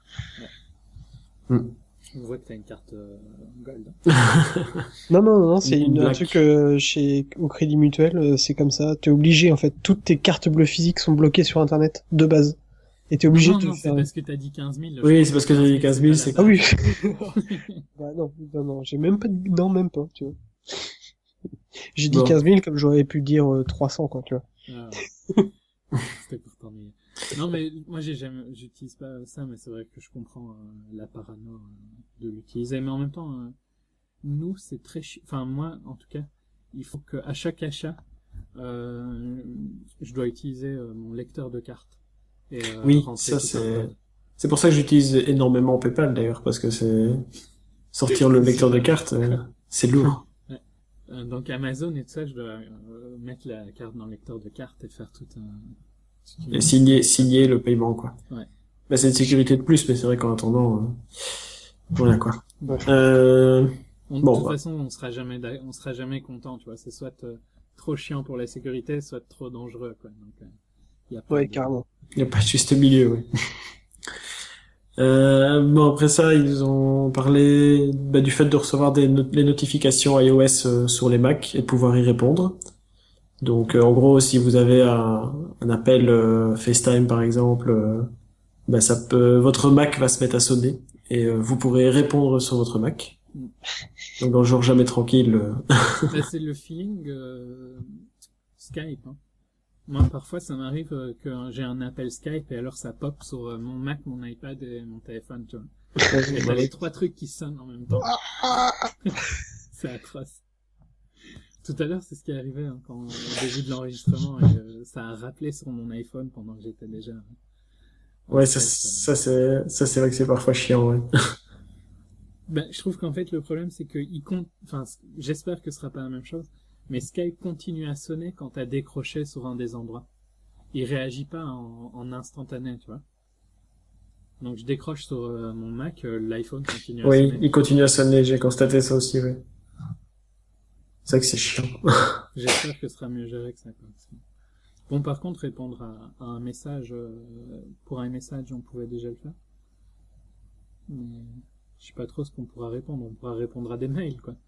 On voit que t'as une carte euh, Gold. Non, non, non, non, c'est Une une, un blague. truc euh, chez au Crédit Mutuel, euh, c'est comme ça. T'es obligé, en fait, toutes tes cartes bleues physiques sont bloquées sur Internet de base, et t'es obligé non, de non, c'est faire. parce que t'as dit quinze mille. je Oui, pense c'est parce que t'as dit quinze mille, c'est pas Ah la oui. base. Bah non, non, non, j'ai même pas, de- non, même pas, tu vois. J'ai dit Bon. quinze mille comme j'aurais pu dire euh, trois cents, quoi, tu vois. Ah, c'était pour t'ennuyer. Non, mais moi, j'ai jamais, j'utilise pas ça, mais c'est vrai que je comprends euh, la parano euh, de l'utiliser. Mais en même temps, euh, nous, c'est très chi... Enfin, moi, en tout cas, il faut que à chaque achat, euh, je dois utiliser euh, mon lecteur de carte. Et, euh, Oui, rentrer ça tout un c'est, code. c'est pour ça que j'utilise énormément PayPal d'ailleurs, parce que c'est, sortir le lecteur de carte, euh, c'est lourd. Euh, donc Amazon et tout ça, je dois euh, mettre la carte dans le lecteur de carte et faire tout un... toute une- Et signer, signer le paiement, quoi. Ouais. Bah, c'est une sécurité de plus, mais c'est vrai qu'en attendant, euh, voilà, quoi. Ouais. Euh, On, Bon, de toute bah. façon, on sera jamais, d'a- on sera jamais content, tu vois. C'est soit euh, trop chiant pour la sécurité, soit trop dangereux, quoi. Donc, euh, y a pas Ouais, de- carrément. il n'y a pas de juste milieu, oui. Euh, bon, après ça, ils ont parlé bah, du fait de recevoir des not- les notifications iOS euh, sur les Mac et de pouvoir y répondre. Donc, euh, en gros, si vous avez un, un appel euh, FaceTime, par exemple, euh, bah, ça peut, votre Mac va se mettre à sonner et euh, vous pourrez répondre sur votre Mac. Mm. Donc, dans le genre jamais tranquille. euh, Bah, c'est le feeling euh, Skype. Hein. Moi, parfois, ça m'arrive euh, que j'ai un appel Skype et alors ça pop sur euh, mon Mac, mon iPad et mon téléphone, tu vois. Et t'as les trois trucs qui sonnent en même temps. C'est atroce. Tout à l'heure, c'est ce qui est arrivé hein, quand, au début de l'enregistrement et euh, ça a rappelé sur mon iPhone pendant que j'étais déjà. en Ouais, ça, stress, euh. ça c'est, ça c'est vrai que c'est parfois chiant. Ouais. Ben, je trouve qu'en fait, le problème, c'est que il compte, enfin, c- j'espère que ce sera pas la même chose, mais Skype continue à sonner quand t'as décroché sur un des endroits. Il réagit pas en, en instantané, tu vois. Donc, je décroche sur euh, mon Mac, euh, l'iPhone continue à Oui, sonner. il continue à sonner. J'ai constaté ça aussi. Oui. C'est vrai que c'est chiant. J'espère que ce sera mieux géré que ça, quoi. Bon, par contre, répondre à, à un message, euh, pour un message, on pouvait déjà le faire. Mais je sais pas trop ce qu'on pourra répondre. On pourra répondre à des mails, quoi.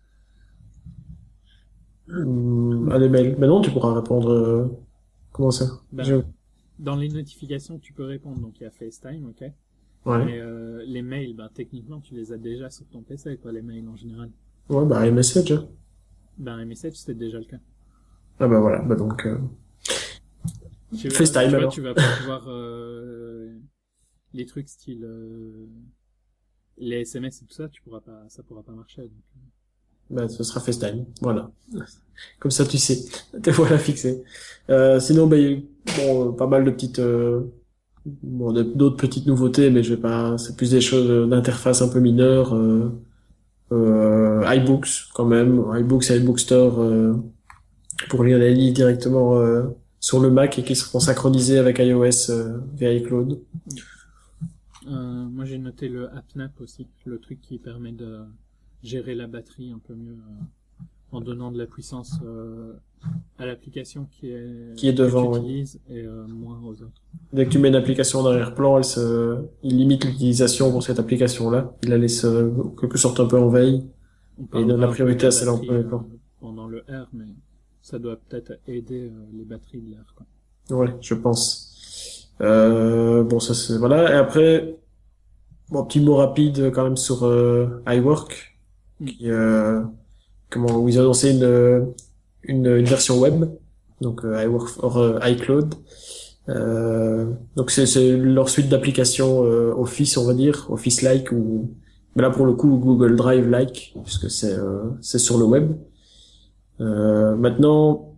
Hum, à des mails. Mais non, tu pourras répondre. Euh... Comment ça? Ben, Je- Dans les notifications, tu peux répondre. Donc il y a FaceTime, ok. Ouais. Mais euh, les mails, ben techniquement, tu les as déjà sur ton P C, quoi, les mails en général. Ouais, bah iMessage. Hein. Ben iMessage, c'était déjà le cas. Ah bah voilà. Bah donc. Euh... Tu, FaceTime, tu vois, alors. tu vas pas pouvoir euh, les trucs style euh, les S M S et tout ça, tu pourras pas, ça pourra pas marcher. Donc. Bah ce sera FaceTime. Voilà. Comme ça, tu sais. Te voilà fixé. Euh, sinon, bah, il y a eu, bon, euh, pas mal de petites, euh, bon, de- d'autres petites nouveautés, mais je vais pas, c'est plus des choses euh, d'interface un peu mineures, euh, euh, iBooks, quand même, iBooks et iBook Store, euh, pour lire les livres directement, euh, sur le Mac et qui seront synchronisés avec iOS, euh, via iCloud. Euh, moi, j'ai noté le AppNap aussi, le truc qui permet de gérer la batterie un peu mieux euh, en donnant de la puissance euh, à l'application qui est, Qui est devant, que oui. tu utilises et euh, moins aux autres. Dès que tu mets une application en arrière-plan, elle se, il limite l'utilisation pour cette application-là. Il la laisse, euh, en quelque sorte un peu en veille. On Et il parlera donne la un peu priorité de la à celle en batterie, premier euh, plan. pendant le R, mais ça doit peut-être aider euh, les batteries de l'air, quoi. Ouais, je pense. Euh, bon, ça c'est, voilà. Et après, bon, petit mot rapide quand même sur, euh, iWork, Mm. qui, euh, comment, où ils ont annoncé une, une, une version web. Donc, euh, iWork for euh, iCloud. Euh, donc c'est c'est leur suite d'applications euh, Office, on va dire, Office-like ou mais là pour le coup Google Drive-like puisque c'est euh, c'est sur le web. Euh, maintenant,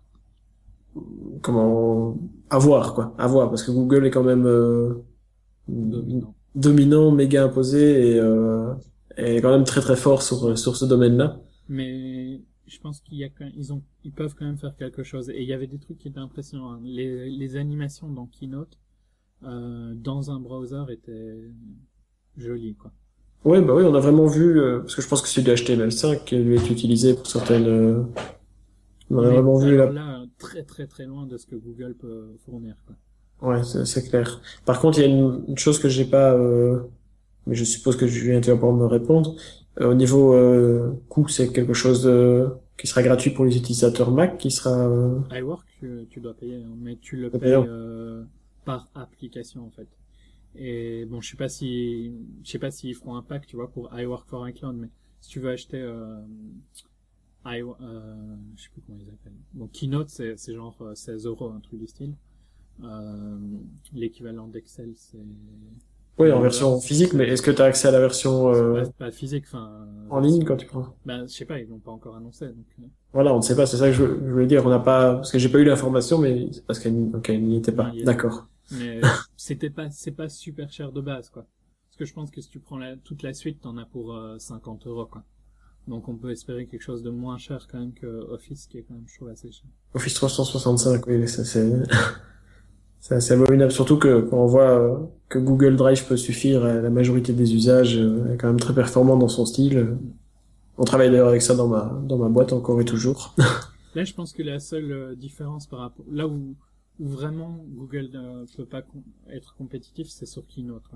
comment à voir quoi, à voir parce que Google est quand même euh, Dominant. dominant, méga imposé et euh, est quand même très très fort sur sur ce domaine-là. Mais je pense qu'il y a quand ils ont, ils peuvent quand même faire quelque chose. Et il y avait des trucs qui étaient impressionnants, hein. Les, les animations dans Keynote, euh, dans un browser étaient jolies, quoi. Ouais, bah oui, on a vraiment vu euh, parce que je pense que c'est du H T M L cinq qui lui est utilisé pour certaines. Euh, on a Mais vraiment vu alors la. là, très très très loin de ce que Google peut fournir, quoi. Ouais, c'est c'est clair. Par contre, il y a une, une chose que j'ai pas, euh, mais je suppose que Julien, tu vas pouvoir me répondre. Euh, au niveau euh, coût, c'est quelque chose de, qui sera gratuit pour les utilisateurs Mac, qui sera euh, iWork, tu, tu dois payer, hein, mais tu le C'est payes payant. euh, par application en fait. Et bon, je sais pas si, je sais pas s'ils feront un pack, tu vois, pour iWork for iCloud, mais si tu veux acheter euh, I, euh, je sais plus comment ils appellent. Bon, Keynote, c'est c'est genre euh, seize euros, un truc du style. Euh, L'équivalent d'Excel, c'est oui, en douze version heures. physique, mais est-ce que tu as accès à la version C'est euh, pas, pas physique, enfin. en ligne quand tu prends? Ben, je sais pas, ils l'ont pas encore annoncé, donc. euh, Voilà, on ne sait pas, c'est ça que je, je voulais dire. On n'a pas, parce que j'ai pas eu l'information, mais c'est parce qu'elle n'y ok, elle n'y était Non, pas. il y est- D'accord. Mais c'était pas, c'est pas super cher de base, quoi. Parce que je pense que si tu prends la, toute la suite, t'en as pour euh, cinquante euros, quoi. Donc on peut espérer quelque chose de moins cher quand même que Office, qui est quand même chaud assez cher. Office trois cent soixante-cinq, oui, ça c'est, c'est assez abominable. Surtout que quand on voit euh, que Google Drive peut suffire à la majorité des usages, euh, est quand même très performant dans son style. euh. On travaille d'ailleurs avec ça dans ma dans ma boîte encore et toujours. Là, je pense que la seule euh, différence par rapport, là où, où vraiment Google ne peut pas com- être compétitif, c'est sur Keynote, quoi.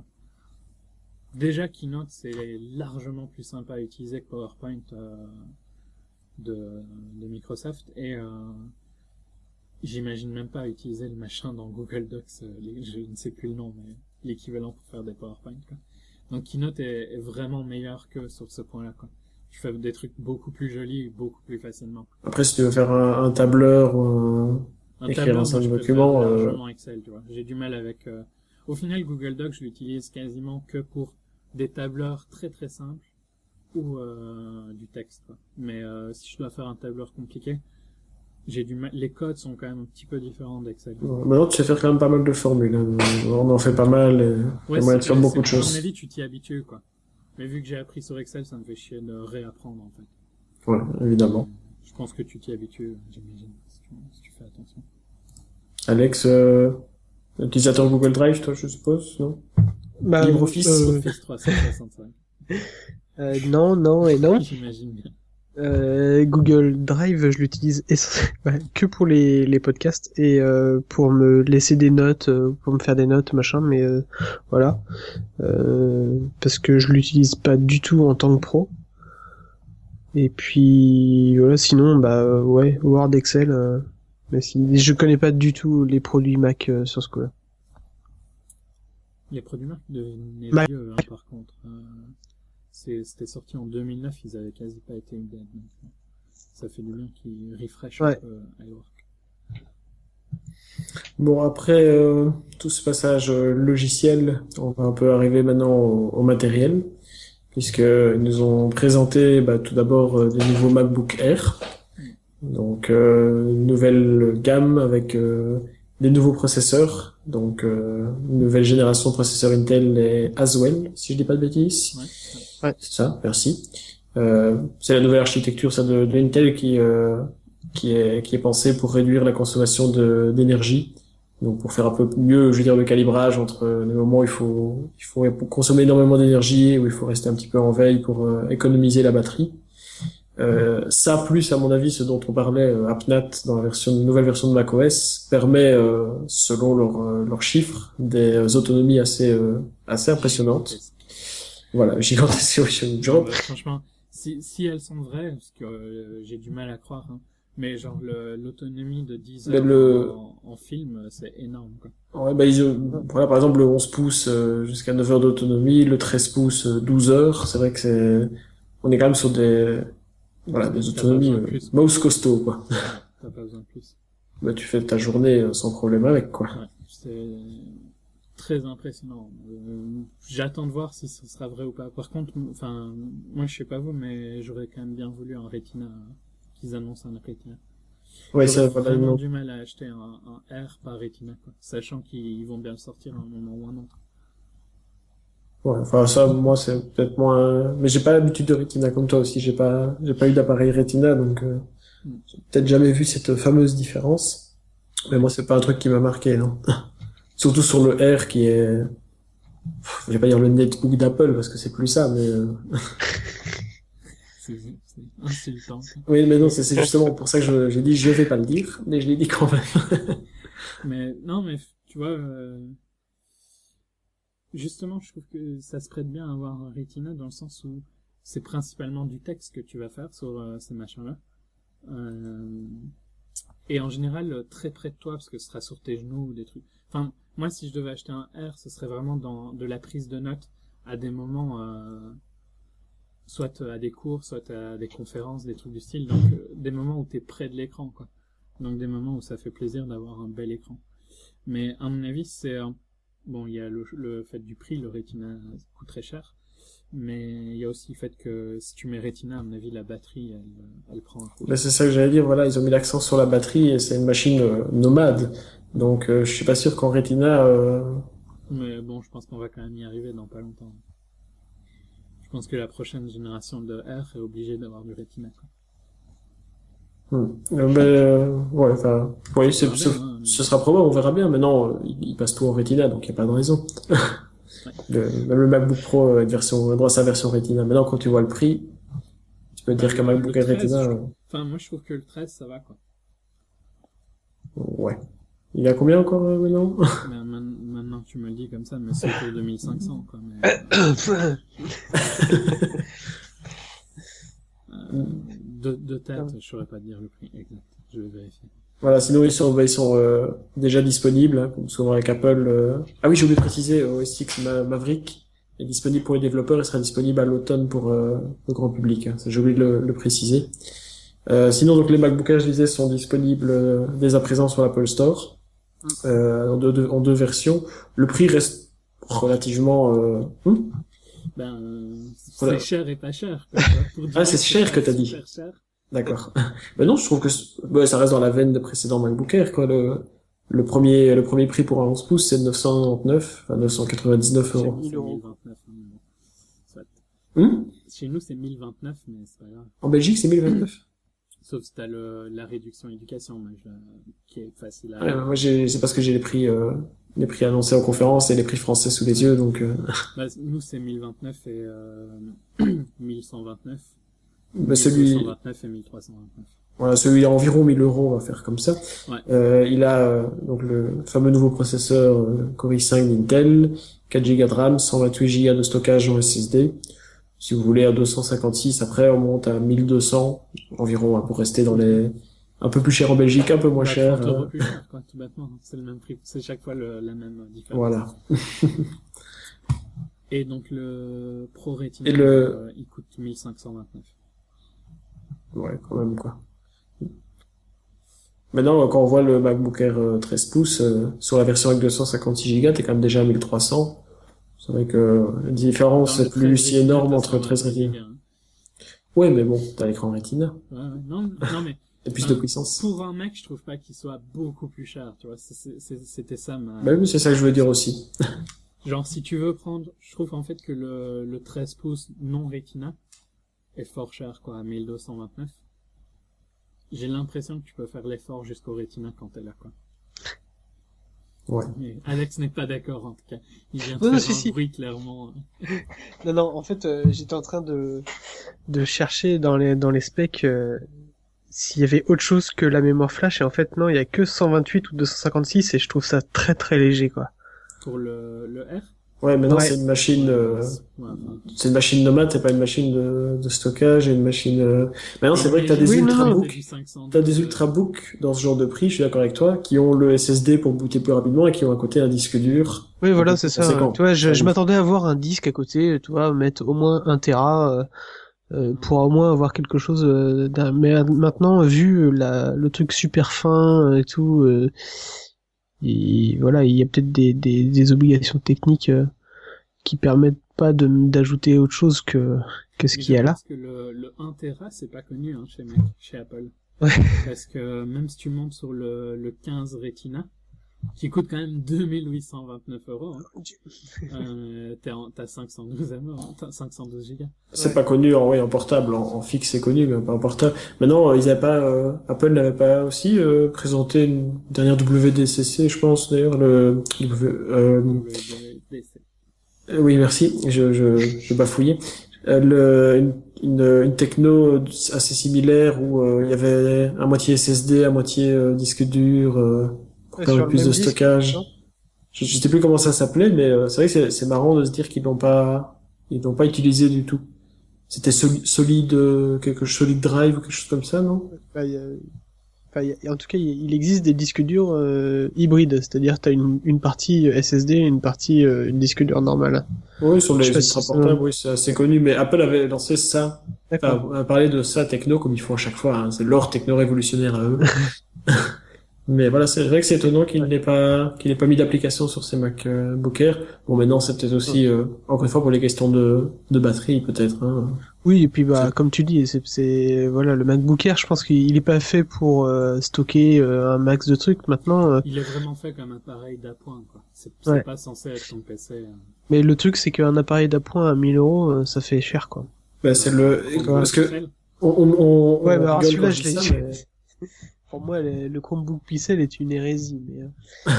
Déjà, Keynote, c'est largement plus sympa à utiliser que PowerPoint euh, de, de Microsoft. Et euh, j'imagine même pas utiliser le machin dans Google Docs, euh, les- je ne sais plus le nom, mais l'équivalent pour faire des PowerPoint, quoi. Donc Keynote est, est vraiment meilleur que sur ce point-là, quoi. Tu fais des trucs beaucoup plus jolis, beaucoup plus facilement. Après, si tu veux faire un, un tableur ou un... Un Écrire tableur, un moi, simple je document, préfère euh, largement Excel, tu vois. J'ai du mal avec... euh, Au final, Google Docs, je l'utilise quasiment que pour des tableurs très très simples ou euh, du texte, quoi. Mais euh, si je dois faire un tableur compliqué, j'ai du mal... Les codes sont quand même un petit peu différents d'Excel. Ouais, maintenant, tu sais faire quand même pas mal de formules. Hein. On en fait pas mal. Et... Ouais, il y a moyen de c'est- faire beaucoup de c'est- À mon choses. avis, tu t'y habitues, quoi. Mais vu que j'ai appris sur Excel, ça me fait chier de réapprendre, en fait. Ouais, évidemment. Je pense que tu t'y habitues, j'imagine, si tu, si tu fais attention. Alex, euh, utilisateur Google Drive, toi, je suppose, non? Bah, LibreOffice. euh, Office trois cent soixante-cinq. euh, non, non et non. J'imagine bien. Euh, Google Drive, je l'utilise ess- ouais, que pour les, les podcasts et euh, pour me laisser des notes, euh, pour me faire des notes, machin, mais euh, voilà. Euh, parce que je l'utilise pas du tout en tant que pro. Et puis voilà, sinon bah euh, ouais, Word, Excel. Euh, mais si, je connais pas du tout les produits Mac euh, sur ce coup-là. Les produits Mac devenaient Mac. vieux, hein, par contre. Euh, c'est, c'était sorti en deux mille neuf, ils avaient quasi pas été updated. Donc, euh, ça fait du bien qu'ils refresh Ouais. un peu euh, iWork. Bon, après euh, tout ce passage euh, logiciel, on va un peu arriver maintenant au, au matériel, puisque ils nous ont présenté bah, tout d'abord euh, des nouveaux MacBook Air, donc euh, une nouvelle gamme avec euh, des nouveaux processeurs, donc euh, une nouvelle génération de processeurs Intel et Haswell, si je dis pas de bêtises. Ouais. Ouais. C'est ça, merci. Euh, c'est la nouvelle architecture ça de, de Intel qui euh, qui est qui est pensée pour réduire la consommation de d'énergie. Donc pour faire un peu mieux, je veux dire, le calibrage entre les moments où il faut il faut consommer énormément d'énergie et où il faut rester un petit peu en veille pour euh, économiser la batterie. Euh, ça plus à mon avis ce dont on parlait euh, AppNat dans la version nouvelle version de macOS permet euh, selon leurs euh, leurs chiffres des euh, autonomies assez euh, assez impressionnantes. Gigantesque. Voilà, gigantesque Ocean Non, Drop. bah, franchement, si, si elles sont vraies, parce que euh, j'ai du mal à croire, hein, mais genre le, l'autonomie de dix Mais heures le- en, en film, c'est énorme, quoi. Ouais, bah, ils, euh, voilà, par exemple, le onze pouces euh, jusqu'à neuf heures d'autonomie, le treize pouces euh, douze heures, c'est vrai que c'est, on est quand même sur des, voilà, des T'as pas autonomies, besoin de euh, plus. mouse costaud, quoi. Ouais, t'as pas besoin de plus. Bah, tu fais ta journée euh, sans problème avec, quoi. Ouais, c'est très impressionnant. Euh, j'attends de voir si ce sera vrai ou pas. Par contre, m- enfin, moi je sais pas vous, mais j'aurais quand même bien voulu un Retina, euh, qu'ils annoncent un Retina. Ouais, J'aurais ça, voilà, vraiment non. du mal à acheter un, un R par Retina, quoi, sachant qu'ils vont bien le sortir à un moment ou un autre. Ouais, enfin, ça, moi, c'est peut-être moins, mais j'ai pas l'habitude de Retina comme toi aussi, j'ai pas, j'ai pas eu d'appareil Retina, donc, euh, Mm. j'ai peut-être jamais vu cette fameuse différence. Mais Ouais. moi, c'est pas un truc qui m'a marqué, non. Surtout sur le R qui est, pff, je vais pas dire le netbook d'Apple parce que c'est plus ça, mais, euh, C'est c'est insultant, quoi. oui, mais non, c'est c'est justement pour ça que je- j'ai dit je vais pas le dire, mais je l'ai dit quand même. Mais non, mais tu vois, euh, justement, je trouve que ça se prête bien à avoir un Retina dans le sens où c'est principalement du texte que tu vas faire sur euh, ces machins-là. Euh, et en général, euh, très près de toi, parce que ce sera sur tes genoux ou des trucs. Enfin, moi, si je devais acheter un R, ce serait vraiment dans de la prise de notes à des moments, euh, soit à des cours, soit à des conférences, des trucs du style. Donc, euh, des moments où tu es près de l'écran, quoi. Donc, des moments où ça fait plaisir d'avoir un bel écran. Mais à mon avis, c'est un... bon, il y a le, le fait du prix, le Retina coûte très cher, mais il y a aussi le fait que si tu mets Retina, à mon avis, la batterie, elle, elle prend un coup. Mais c'est ça que j'allais dire, voilà, ils ont mis l'accent sur la batterie et c'est une machine euh, nomade. Donc euh, je suis pas sûr qu'en Retina, euh, Mais bon, je pense qu'on va quand même y arriver dans pas longtemps. Je pense que la prochaine génération de R est obligée d'avoir du Retina, quoi. hmm. Euh, mais, euh, ouais, enfin, oui, On c'est, verra ce, bien, hein, mais- ce sera probable, on verra bien. Maintenant, euh, ils, ils passent tout en Retina, donc il y a pas de raison. Ouais. Le, même le MacBook Pro euh, avec version, droit à sa version Retina. Maintenant, quand tu vois le prix, tu peux te dire Bah, qu'un le- MacBook le avec treize, Retina, je- euh, Enfin, moi, je trouve que le treize, ça va, quoi. ouais. Il y a combien encore euh, maintenant? Mais man- maintenant que tu me le dis comme ça, mais c'est autour de mille cinq cents, quoi. Mais, euh, de, de tête, je saurais pas te dire le prix exact. Je vais vérifier. Voilà, sinon ils sont, bah, ils sont euh, déjà disponibles, hein, comme souvent avec Apple. euh. Ah oui, j'ai oublié de préciser, O S X Ma- Maverick est disponible pour les développeurs et sera disponible à l'automne pour euh, le grand public. Hein. Ça, j'ai oublié de le, le préciser. Euh, sinon, donc les MacBook Air, je disais, sont disponibles euh, dès à présent sur l'Apple Store euh, en, deux, deux- en deux versions. Le prix reste relativement... Euh... hmm Ben, euh, c'est Voilà. cher et pas cher, quoi, tu vois. Pour dire Ah, c'est que cher que pas t'as dit. super cher. D'accord. Mais non, je trouve que c- ouais, ça reste dans la veine de précédents MacBook Air, quoi. Le, le premier, le premier prix pour un onze pouces, c'est neuf cent quatre-vingt-dix-neuf, enfin neuf cent quatre-vingt-dix-neuf Chez euros. nous, c'est mille euros. mille vingt-neuf. hein, mais bon. Soit. Hmm Chez nous, c'est mille vingt-neuf, mais c'est pas grave. En Belgique, c'est mille vingt-neuf. Sauf si t'as le, la réduction éducation, mais je, qui est facile à... Ouais, moi, j'ai, c'est parce que j'ai les prix, euh, les prix annoncés en conférence et les prix français sous les yeux, donc, euh... Bah, nous, c'est mille vingt-neuf et euh, mille cent vingt-neuf. Bah, celui, mille deux cent vingt-neuf et mille trois cent vingt-neuf. voilà, celui à environ mille euros, on va faire comme ça. Ouais. Euh, il a euh, donc le fameux nouveau processeur euh, Core i cinq d'Intel, quatre gigas de RAM, cent vingt-huit gigas de stockage en S S D. Si vous voulez à deux cent cinquante-six, après on monte à mille deux cents environ, hein, pour rester dans les un peu plus cher en Belgique, un peu moins Bah, cher. trente euros euh, plus cher, quoi, tout bêtement. C'est le même prix. C'est chaque fois le, la même différence. Voilà. Et donc le Pro Retina, Et le- euh, il coûte mille cinq cent vingt-neuf. Ouais, quand même, quoi. Maintenant, quand on voit le MacBook Air euh, treize pouces, euh, sur la version avec deux cent cinquante-six gigas, t'es quand même déjà à mille trois cents. C'est vrai que la différence Dans le est plus treize si Retina, énorme t'as entre cent treize vingt-huit Retina. gigas, hein. Ouais, mais bon, t'as l'écran Retina. Ouais, ouais. Non, non, mais Et plus enfin, de puissance. pour un Mac, je trouve pas qu'il soit beaucoup plus cher, tu vois. C'est- c'est- c'est- C'était ça ma... Bah oui, c'est ça que je veux dire aussi. Genre, si tu veux prendre, je trouve en fait que le, le treize pouces non Retina est fort cher, quoi, à mille deux cent vingt-neuf. J'ai l'impression que tu peux faire l'effort jusqu'au Retina quand t'es là, quoi. Ouais. Mais Alex n'est pas d'accord, en tout cas. Il vient de Non, non, faire si, un si. bruit, clairement. Non, non, en fait, euh, j'étais en train de, de chercher dans les, dans les specs, euh, s'il y avait autre chose que la mémoire flash, et en fait, non, il y a que cent vingt-huit ou deux cent cinquante-six, et je trouve ça très très léger, quoi. Pour le, le R. Ouais, maintenant Ouais. c'est une machine, euh, Ouais, enfin, c'est une machine nomade, c'est pas une machine de, de stockage et une machine. Euh... Maintenant, c'est vrai que t'as des Oui, non, non. ultrabooks. du cinq cent douze, T'as des euh, ultrabooks dans ce genre de prix, je suis d'accord avec toi, qui ont le S S D pour booter plus rapidement et qui ont à côté un disque dur. Oui, un voilà, peu c'est plus ça. conséquent. Tu vois, je, Ça je ouf. m'attendais à avoir un disque à côté, tu vois, mettre au moins un téra, euh, euh, pour au moins avoir quelque chose euh, d'un... Mais euh, maintenant, vu la, le truc super fin et tout, euh, et voilà, il y a peut-être des, des, des obligations techniques euh, qui permettent pas de d'ajouter autre chose que que ce mais qu'il y je a là. pense que le, le un téra, c'est pas connu, hein, chez Mac, chez Apple. Ouais. Parce que même si tu montes sur le, le quinze Retina, qui coûte quand même deux mille huit cent vingt-neuf euros, hein, euh, t'es en- t'as cinq cent douze M B, hein, t'as cinq cent douze gigas. C'est Ouais. pas connu en, ouais, en portable, en, en fixe c'est connu, mais pas en portable. Maintenant, euh, ils avaient pas, euh, Apple n'avait pas aussi euh, présenté une dernière W D C C, je pense d'ailleurs, le W, euh, W D C. euh, oui, merci, je, je, je bafouillais. Euh, le, une, une, une techno assez similaire où euh, il y avait à moitié S S D, à moitié euh, disque dur, euh, pour Ouais, permettre sur le plus même de disque, stockage. non Je, je sais plus comment ça s'appelait, mais euh, c'est vrai que c'est, c'est marrant de se dire qu'ils l'ont pas, ils l'ont pas utilisé du tout. C'était soli- solide, euh, quelque chose, solid drive ou quelque chose comme ça, non? Enfin, il y a- enfin, il y a- en tout cas, il il existe des disques durs euh, hybrides, c'est-à-dire t'as une, une partie S S D et une partie euh, disque dur normal. Oui, sur Je sais les pas si ultra ça- portables, oui, c'est assez connu, mais Apple avait lancé ça, D'accord. enfin, a parlé de ça techno comme ils font à chaque fois, hein. C'est leur techno révolutionnaire à eux. Mais voilà, c'est vrai que c'est étonnant qu'il n'ait pas, qu'il n'ait pas mis d'application sur ces MacBook Air. Bon, maintenant, c'est peut-être aussi, euh, encore une fois, pour les questions de, de batterie, peut-être, hein. Oui, et puis bah C'est- comme tu dis, c'est c'est voilà, le MacBook Air, je pense qu'il est pas fait pour euh, stocker euh, un max de trucs maintenant. euh, Il est vraiment fait comme un appareil d'appoint, quoi. C'est c'est Ouais. pas censé être ton P C. euh. mais le truc, c'est qu'un appareil d'appoint à mille euros, euh, ça fait cher, quoi. Ben, c'est le, Chromebook parce que, Pixel. on, on, on, Ouais, on bah alors rigole celui-là, quand je dis l'ai ça, dit. mais- mais pour moi, le, le Chromebook Pixel est une hérésie. Mais euh,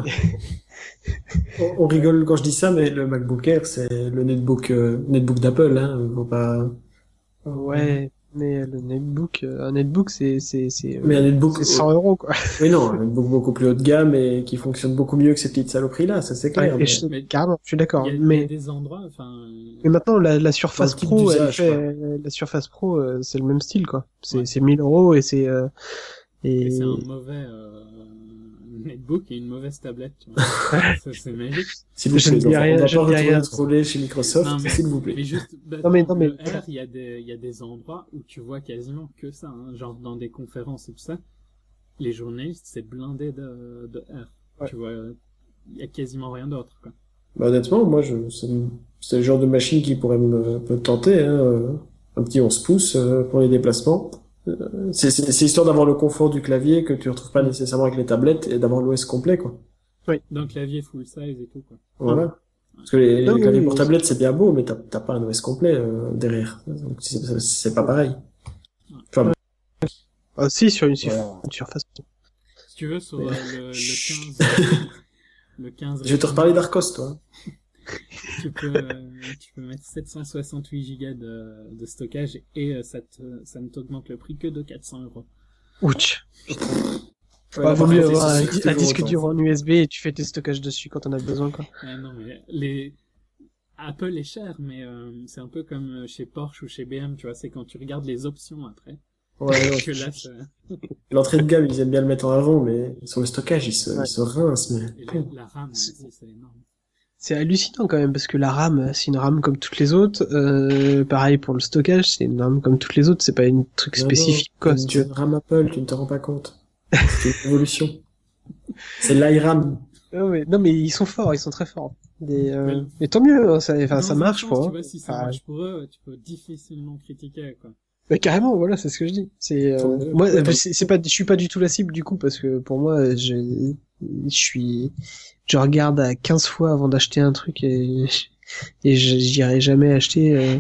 on, on rigole quand je dis ça, mais le MacBook Air, c'est le netbook, euh, netbook d'Apple, hein. Faut pas, ouais, mais le netbook, euh, un netbook, c'est c'est c'est euh, mais un netbook, c'est cent euros, quoi. oui, non, un netbook beaucoup plus haut de gamme et qui fonctionne beaucoup mieux que ces petites saloperies-là, ça c'est clair. Ouais, mais- et je- mais- carrément, je suis d'accord. Il y a, il y a Mais des endroits, enfin, euh, mais maintenant, la, la Surface Dans le type Pro, elle d'usage, fait quoi. euh, la Surface Pro, euh, c'est le même style, quoi. C'est Ouais. c'est mille euros et c'est euh, et et c'est un mauvais euh, netbook et une mauvaise tablette, tu vois. Ça, c'est magique. S'il vous Je plaît, ne dis on va- rien, on va je pas ne dis retourner rien. troller chez Microsoft, Non, mais- s'il vous plaît. Mais juste, bah, Non, mais- dans non, mais- le R, il y a des, il y a des endroits où tu vois quasiment que ça, hein, genre dans des conférences et tout ça. Les journalistes, c'est blindé de, de R. Ouais. Tu vois, il y a quasiment rien d'autre, quoi. Bah, honnêtement, moi, je, c'est, c'est le genre de machine qui pourrait me, me tenter, hein, euh, un petit onze pouces euh, pour les déplacements. Euh, C'est, c'est, c'est histoire d'avoir le confort du clavier que tu retrouves pas nécessairement avec les tablettes et d'avoir l'O S complet, quoi. D'un clavier full size et tout, quoi. Voilà. Parce que les, Non, les oui, claviers oui, pour oui. tablette, c'est bien beau, mais t'as, t'as pas un O S complet euh, derrière. Donc, c'est, c'est, c'est pas pareil. Enfin, Ah, si, sur une, sur- Voilà. une Surface. Si tu veux, sur euh, le, le Chut. quinze, le quinze je vais te reparler d'Arcos, toi. tu peux, euh, tu peux mettre sept cent soixante-huit gigas de, de stockage et euh, ça te, ça ne t'augmente le prix que de quatre cents euros. Ouch. Ouais, Bah, là, vaut par mieux contre, avoir c'est un, sûr que di- c'est un toujours disque autant. dur en U S B et tu fais tes stockages dessus quand on a besoin, quoi. Ah non, mais les, Apple est cher, mais euh, c'est un peu comme chez Porsche ou chez B M, tu vois, c'est quand tu regardes les options après. Ouais, non, que là, ça... l'entrée de gamme, ils aiment bien le mettre en avant, mais sur le stockage, ils se, Ouais. ils se rincent, mais... Et la, la RAM C'est- aussi, c'est énorme. C'est hallucinant quand même parce que la RAM, c'est une RAM comme toutes les autres. Euh, pareil pour le stockage, c'est une RAM comme toutes les autres. C'est pas une truc Non, spécifique, non, quoi, c'est si tu une veux. RAM Apple, tu ne te rends pas compte. C'est une évolution. C'est l'iRAM. Ah ouais. Non mais ils sont forts, ils sont très forts. Des, euh, Mais- mais tant mieux, hein, ça, enfin, Dans ça un marche sens, pour tu eux. vois, si ça Enfin, marche pour eux, tu peux difficilement critiquer, quoi. bah, carrément, voilà, c'est ce que je dis. C'est euh, Tant mieux. moi, Ouais, euh, tant c'est c'est pas, je suis pas du tout la cible du coup parce que pour moi, je, je suis, je regarde à quinze fois avant d'acheter un truc et et je- j'irai jamais acheter euh,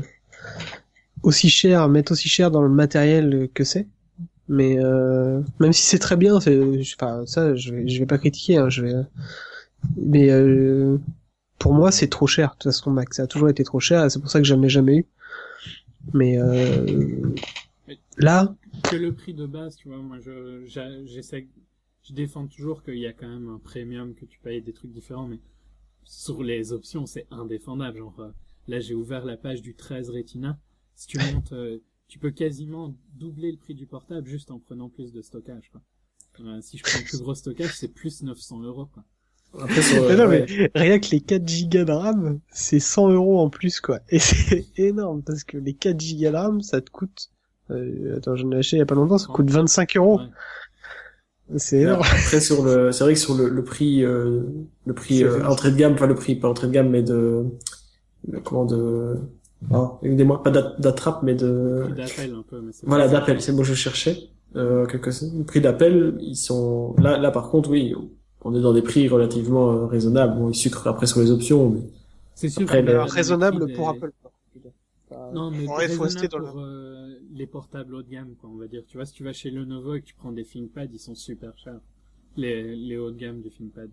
aussi cher, mettre aussi cher dans le matériel que c'est. Mais euh, même si c'est très bien, c'est, je- enfin ça, je vais, je vais pas critiquer, hein, je vais. Mais euh, pour moi, c'est trop cher. De toute façon, Mac, ça a toujours été trop cher et c'est pour ça que j'en ai jamais eu. Mais euh, là, Que le prix de base, tu vois, moi, je, j'a- j'essaie, je défends toujours qu'il y a quand même un premium, que tu payes des trucs différents, mais sur les options, c'est indéfendable. Genre, euh, là, j'ai ouvert la page du treize Retina. Si tu montes, euh, tu peux quasiment doubler le prix du portable juste en prenant plus de stockage, quoi. Euh, si je prends le plus gros stockage, c'est plus neuf cents euros, quoi. Après, sur, non, euh, non, ouais. mais rien que les quatre gigas de RAM, c'est cent euros en plus, quoi. Et c'est énorme, parce que les quatre gigas de RAM, ça te coûte, euh, attends, j'en ai acheté il y a pas longtemps, ça coûte vingt-cinq euros. Ouais. C'est Mais énorme. après, sur le, c'est vrai que sur le, le prix, euh, le prix, C'est euh, vrai. entrée de gamme, pas le prix, pas entrée de gamme, mais de, de comment de, oh, aidez-moi, pas d'at- d'attrape, mais de, Prix d'appel un peu, mais c'est voilà, pas- d'appel, c'est le mot que je cherchais, euh, quelque chose. Le prix d'appel, ils sont, là, là, par contre, oui, on est dans des prix relativement euh, raisonnables. Bon, ils sucrent après sur les options, mais C'est sûr Après, que les- là, Alors, dans les raisonnable prix pour des- Apple. quoi. Enfin, Non, mais ouais, il faut rester raisonnable dans pour le... euh, les portables haut de gamme, quoi, on va dire. Tu vois, si tu vas chez Lenovo et que tu prends des ThinkPad, ils sont super chers. Les, les hauts de gamme du ThinkPad.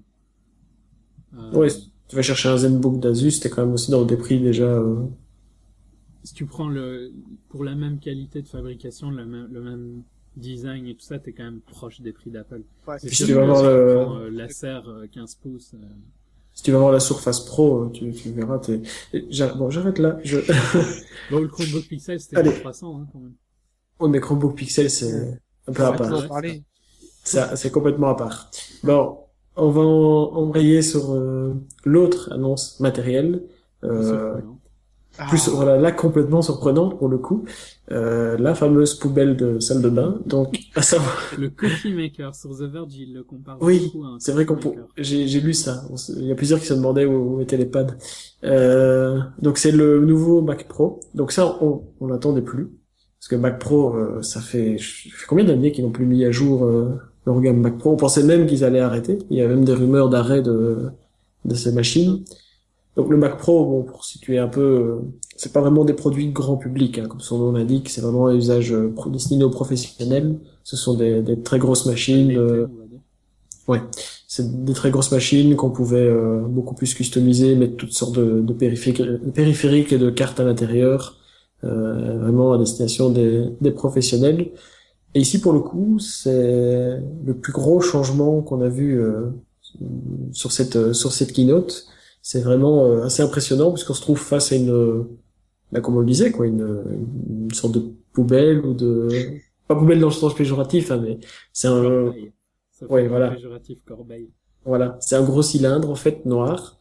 Euh, ouais, si tu vas chercher un ZenBook d'Asus, t'es quand même aussi dans des prix déjà, euh, Si tu prends le, pour la même qualité de fabrication, le même, le même design et tout ça, t'es quand même proche des prix d'Apple. Ouais. C'est Puis sûr si tu vas que voir si le- tu prends euh, l'Acer euh, quinze pouces, euh, si tu vas voir la Surface Pro, euh, tu, tu verras, t'es, et j'arr- bon, j'arrête là, je, bon, le Chromebook Pixel, c'était Allez. mille trois cents, hein, quand même. oh, mais Chromebook Pixel, c'est un peu à Arrête part. d'en Ouais. parler. Ça, c'est complètement à part. Bon, on va en- embrayer sur euh, l'autre annonce matérielle, euh, Surprenant. plus Ah. voilà, là complètement surprenante pour le coup, euh, la fameuse poubelle de salle de bain. Donc, à savoir, Le Coffee Maker sur The Verge, il le compare oui, beaucoup à un c'est vrai qu'on Coffee peut, Maker. j'ai j'ai lu ça. On se- Il y a plusieurs qui se demandaient où, où étaient les pads. Euh, donc c'est le nouveau Mac Pro. Donc ça, on on l'attendait plus parce que Mac Pro, euh, ça fait, ça fait combien d'années qu'ils n'ont plus mis à jour euh, leur gamme Mac Pro. On pensait même qu'ils allaient arrêter. Il y a même des rumeurs d'arrêt de de ces machines. Donc le Mac Pro, bon, pour situer un peu, euh, c'est pas vraiment des produits grand public, hein, comme son nom l'indique. C'est vraiment un usage euh, pro- destiné aux professionnels. Ce sont des, des très grosses machines. L'été, euh, on va dire. Ouais, c'est des très grosses machines qu'on pouvait euh, beaucoup plus customiser, mettre toutes sortes de, de périphériques, de périphériques et de cartes à l'intérieur, euh, vraiment à destination des, des professionnels. Et ici, pour le coup, c'est le plus gros changement qu'on a vu euh, sur cette euh, sur cette keynote. C'est vraiment euh, assez impressionnant puisqu'on se trouve face à une, euh, bah, comme on le disait, quoi, une, une sorte de poubelle ou de pas poubelle dans le sens péjoratif, hein, mais c'est un Corbeille. Ça fait ouais, un voilà. péjoratif corbeille. Voilà, c'est un gros cylindre en fait noir.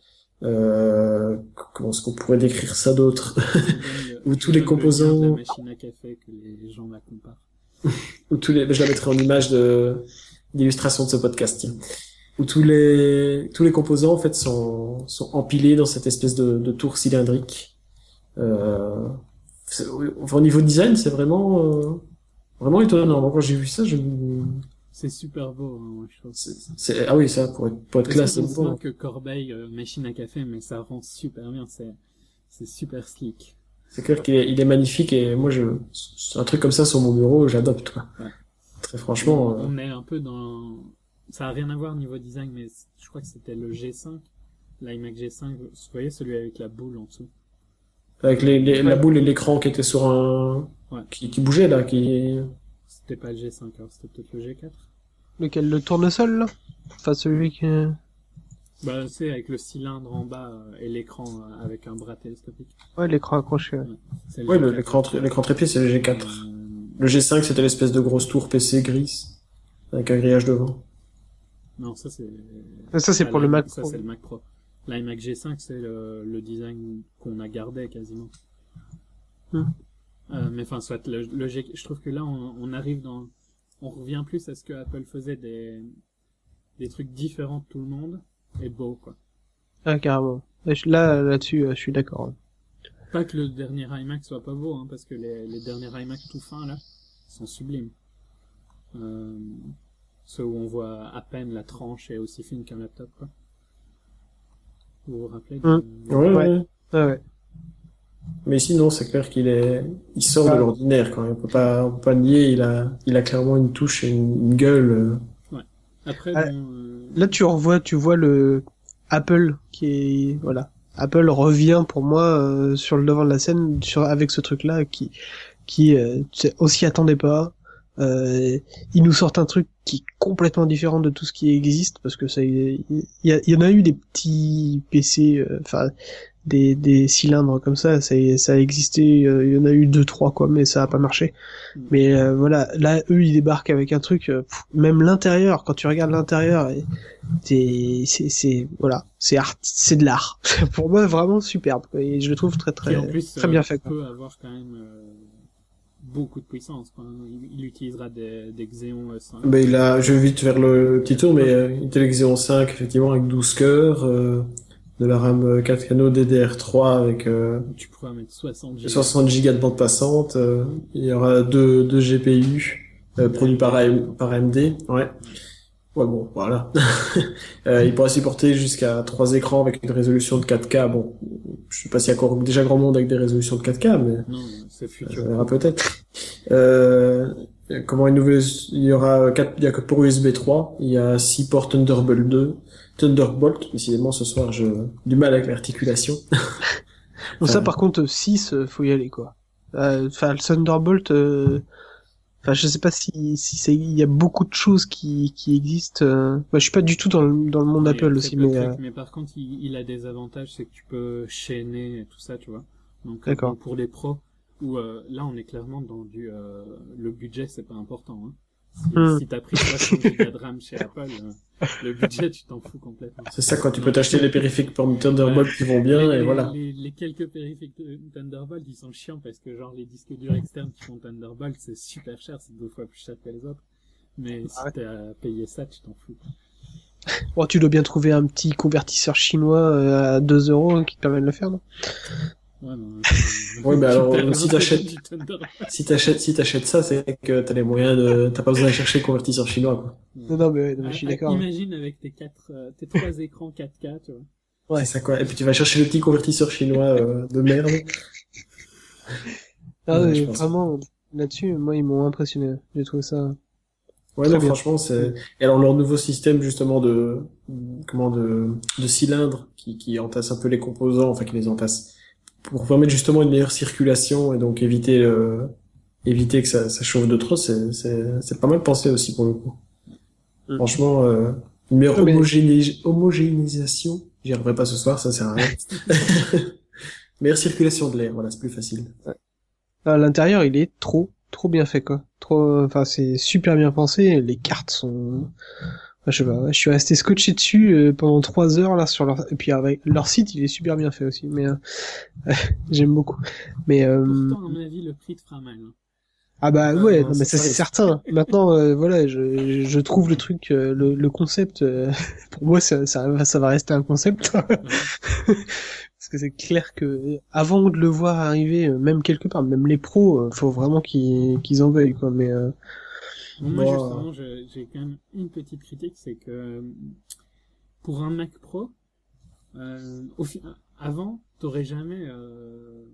Euh, comment est-ce qu'on pourrait décrire ça d'autre? Je donne le- Où je tous les donne le lien composants- de la machine à café que les gens la comparent. Où tous les, je la mettrai en image de d'illustration de ce podcast. Tiens. Où tous les tous les composants en fait sont sont empilés dans cette espèce de, de tour cylindrique. Euh, c'est- enfin, au niveau design, c'est vraiment euh, vraiment étonnant. Moi, quand j'ai vu ça, je C'est super beau, hein, moi, je trouve. c'est, c'est- ah oui, ça pour être pour être Parce classe, qu'on c'est se bon. moque que Corbeil, euh, machine à café, mais ça rend super bien, c'est, c'est super slick. C'est clair qu'il est, il est magnifique et moi je un truc comme ça sur mon bureau, j'adopte quoi. Ouais. Très franchement. euh, On est un peu dans, ça a rien à voir niveau design, mais c- je crois que c'était le G cinq, L'iMac G cinq, vous voyez celui avec la boule en dessous. Avec les, les- la Ouais. boule et l'écran qui était sur un, Ouais. qui, qui bougeait là, qui, C'était pas le G cinq, alors c'était peut-être le G quatre. Lequel, le tournesol, là? Enfin, celui qui... Bah, c'est avec le cylindre en bas euh, et l'écran euh, avec un bras télescopique. Ouais, l'écran accroché, ouais. C'est ouais, G le- quatre. l'écran, tr- l'écran trépied, c'est le G quatre. Euh, Le G cinq, c'était l'espèce de grosse tour P C grise, avec un grillage devant. Non, ça c'est. Ah, ça, c'est Ah, pour le l'iMac- Mac Ça Pro. c'est le Mac Pro. L'iMac G cinq, c'est le, le design qu'on a gardé quasiment. Hmm. Euh, mais enfin, soit le, le G... je trouve que là, on, on arrive dans, on revient plus à ce que Apple faisait des des trucs différents de tout le monde et beau quoi. Ah, carrément. Et je- Là, là-dessus, euh, je suis d'accord. hein. Pas que le dernier iMac soit pas beau, hein, parce que les, les derniers iMac tout fins là sont sublimes. Euh, ceux où on voit à peine la tranche est aussi fine qu'un laptop quoi. Vous vous rappelez de... Hmm. Ouais, Ouais. ouais. Ah ouais. Mais sinon, c'est clair qu'il est, il sort de Ah. l'ordinaire quand même. On peut pas, on peut pas nier, il a, il a clairement une touche et une, une gueule. euh. Après, Ah, bon, euh, Là, tu revois, tu vois le Apple qui est, voilà. Apple revient pour moi euh, sur le devant de la scène sur avec ce truc-là qui, qui, euh, tu sais, on s'y attendait pas. Euh, ils nous sortent un truc qui est complètement différent de tout ce qui existe parce que ça, il y, a- il y en a eu des petits P C, euh, enfin des, des cylindres comme ça, ça, ça a existé, euh, il y en a eu deux trois quoi, mais ça a pas marché. Mais euh, voilà, là eux ils débarquent avec un truc, euh, pff, même l'intérieur, quand tu regardes l'intérieur, et c'est c'est c'est voilà, c'est art, c'est de l'art. Pour moi vraiment superbe quoi, et je le trouve très qui très en plus très euh, bien fait quoi. peut avoir quand même euh, beaucoup de puissance. Quoi. Il, il utilisera des, des Xeon euh, cinq. Ben, il a, je vais vite faire le petit tour, mais euh, Intel Xeon cinq, effectivement, avec douze cœurs, euh, de la RAM euh, quatre canaux D D R trois avec euh, Tu pourras mettre soixante giga. soixante gigas de bande passante. euh, il y aura deux, deux G P U euh, produits par, A M- par A M D. Ouais. Ouais, bon, voilà. Euh, il pourra supporter jusqu'à trois écrans avec une résolution de quatre K. Bon, je sais pas s'il y a encore déjà grand monde avec des résolutions de quatre K, mais Non, c'est ça futur. verra peut-être. Euh, comment une nouvelle, il y aura quatre, il y a que pour U S B trois, il y a six ports Thunderbolt deux, Thunderbolt, décidément ce soir j'ai du mal avec l'articulation. Donc ça Enfin, par contre six euh, faut y aller quoi. Euh, Enfin le Thunderbolt, euh, enfin je sais pas si si c'est, il y a beaucoup de choses qui qui existent. Euh... Bah, je suis pas du tout dans le dans le monde Ouais, il y a Apple très aussi, peu de mais trucs, euh, mais par contre, il, il a des avantages, c'est que tu peux chaîner et tout ça, tu vois. Donc, euh, D'accord. bon, pour les pros, où euh, là, on est clairement dans du... Euh, le budget, c'est pas important. Hein. Si, Hmm. si t'as pris soixante gigas de RAM chez Apple, euh, le budget, tu t'en fous complètement. c'est ça, quoi. Tu peux Donc, t'acheter les périphériques pour Thunderbolt qui vont bien, les, et les- voilà. Les, les quelques périphériques de Thunderbolt, ils sont chiants parce que genre les disques durs externes qui font Thunderbolt, c'est super cher, c'est deux fois plus cher que les autres. Mais si Ah ouais. t'as payé ça, tu t'en fous. bon, tu dois bien trouver un petit convertisseur chinois euh, à deux euros qui te permet de le faire, non? Ouais, non, Oui, mais tu alors, perds si l'intérêt t'achètes- du Thunderbolt. Si t'achètes, si t'achètes ça, c'est que t'as les moyens de, t'as pas besoin d'aller chercher le convertisseur chinois, quoi. Non, non, mais, non, mais je suis Ah, d'accord. hein. Imagine avec tes quatre, euh, tes trois écrans quatre K, tu vois. Ouais. C'est ça, quoi. Et puis tu vas chercher le petit convertisseur chinois, euh, de merde. Ah, Ouais, ouais, je pense. vraiment, là-dessus, moi, ils m'ont impressionné. J'ai trouvé ça... Ouais, Très non, bien. franchement, c'est, et alors leur nouveau système, justement, de, comment, de, de cylindres, qui, qui entasse un peu les composants, enfin, qui les entasse, pour permettre justement une meilleure circulation, et donc éviter, euh, éviter que ça, ça chauffe de trop, c'est, c'est, c'est pas mal pensé aussi, pour le coup. Mm. Franchement, euh, une meilleure Ouais, mais- homogéné- homogénéisation, j'y arriverai pas ce soir, ça sert à rien. Meilleure circulation de l'air, voilà, c'est plus facile. À l'intérieur, il est trop, trop bien fait, quoi. Trop, enfin, c'est super bien pensé. Les cartes sont, enfin, je sais pas, ouais, je suis resté scotché dessus euh, pendant trois heures là sur leur, et puis avec leur site, il est super bien fait aussi. Mais euh, j'aime beaucoup. Mais euh, Pourtant, à mon avis, le prix te fera mal. Hein. ah bah Ah, ouais, non, non, mais ça, ça ça c'est risque. certain. Maintenant, euh, voilà, je, je trouve le truc, euh, le, le concept, euh, pour moi, ça, ça, va- ça va rester un concept. Parce que c'est clair que avant de le voir arriver, euh, même quelque part, même les pros, euh, faut vraiment qu'ils qu'ils en veuillent quoi. Mais euh, Bon, moi, Bon, justement, je- j'ai quand même une petite critique, c'est que euh, pour un Mac Pro, euh, au fi- avant, t'aurais jamais euh,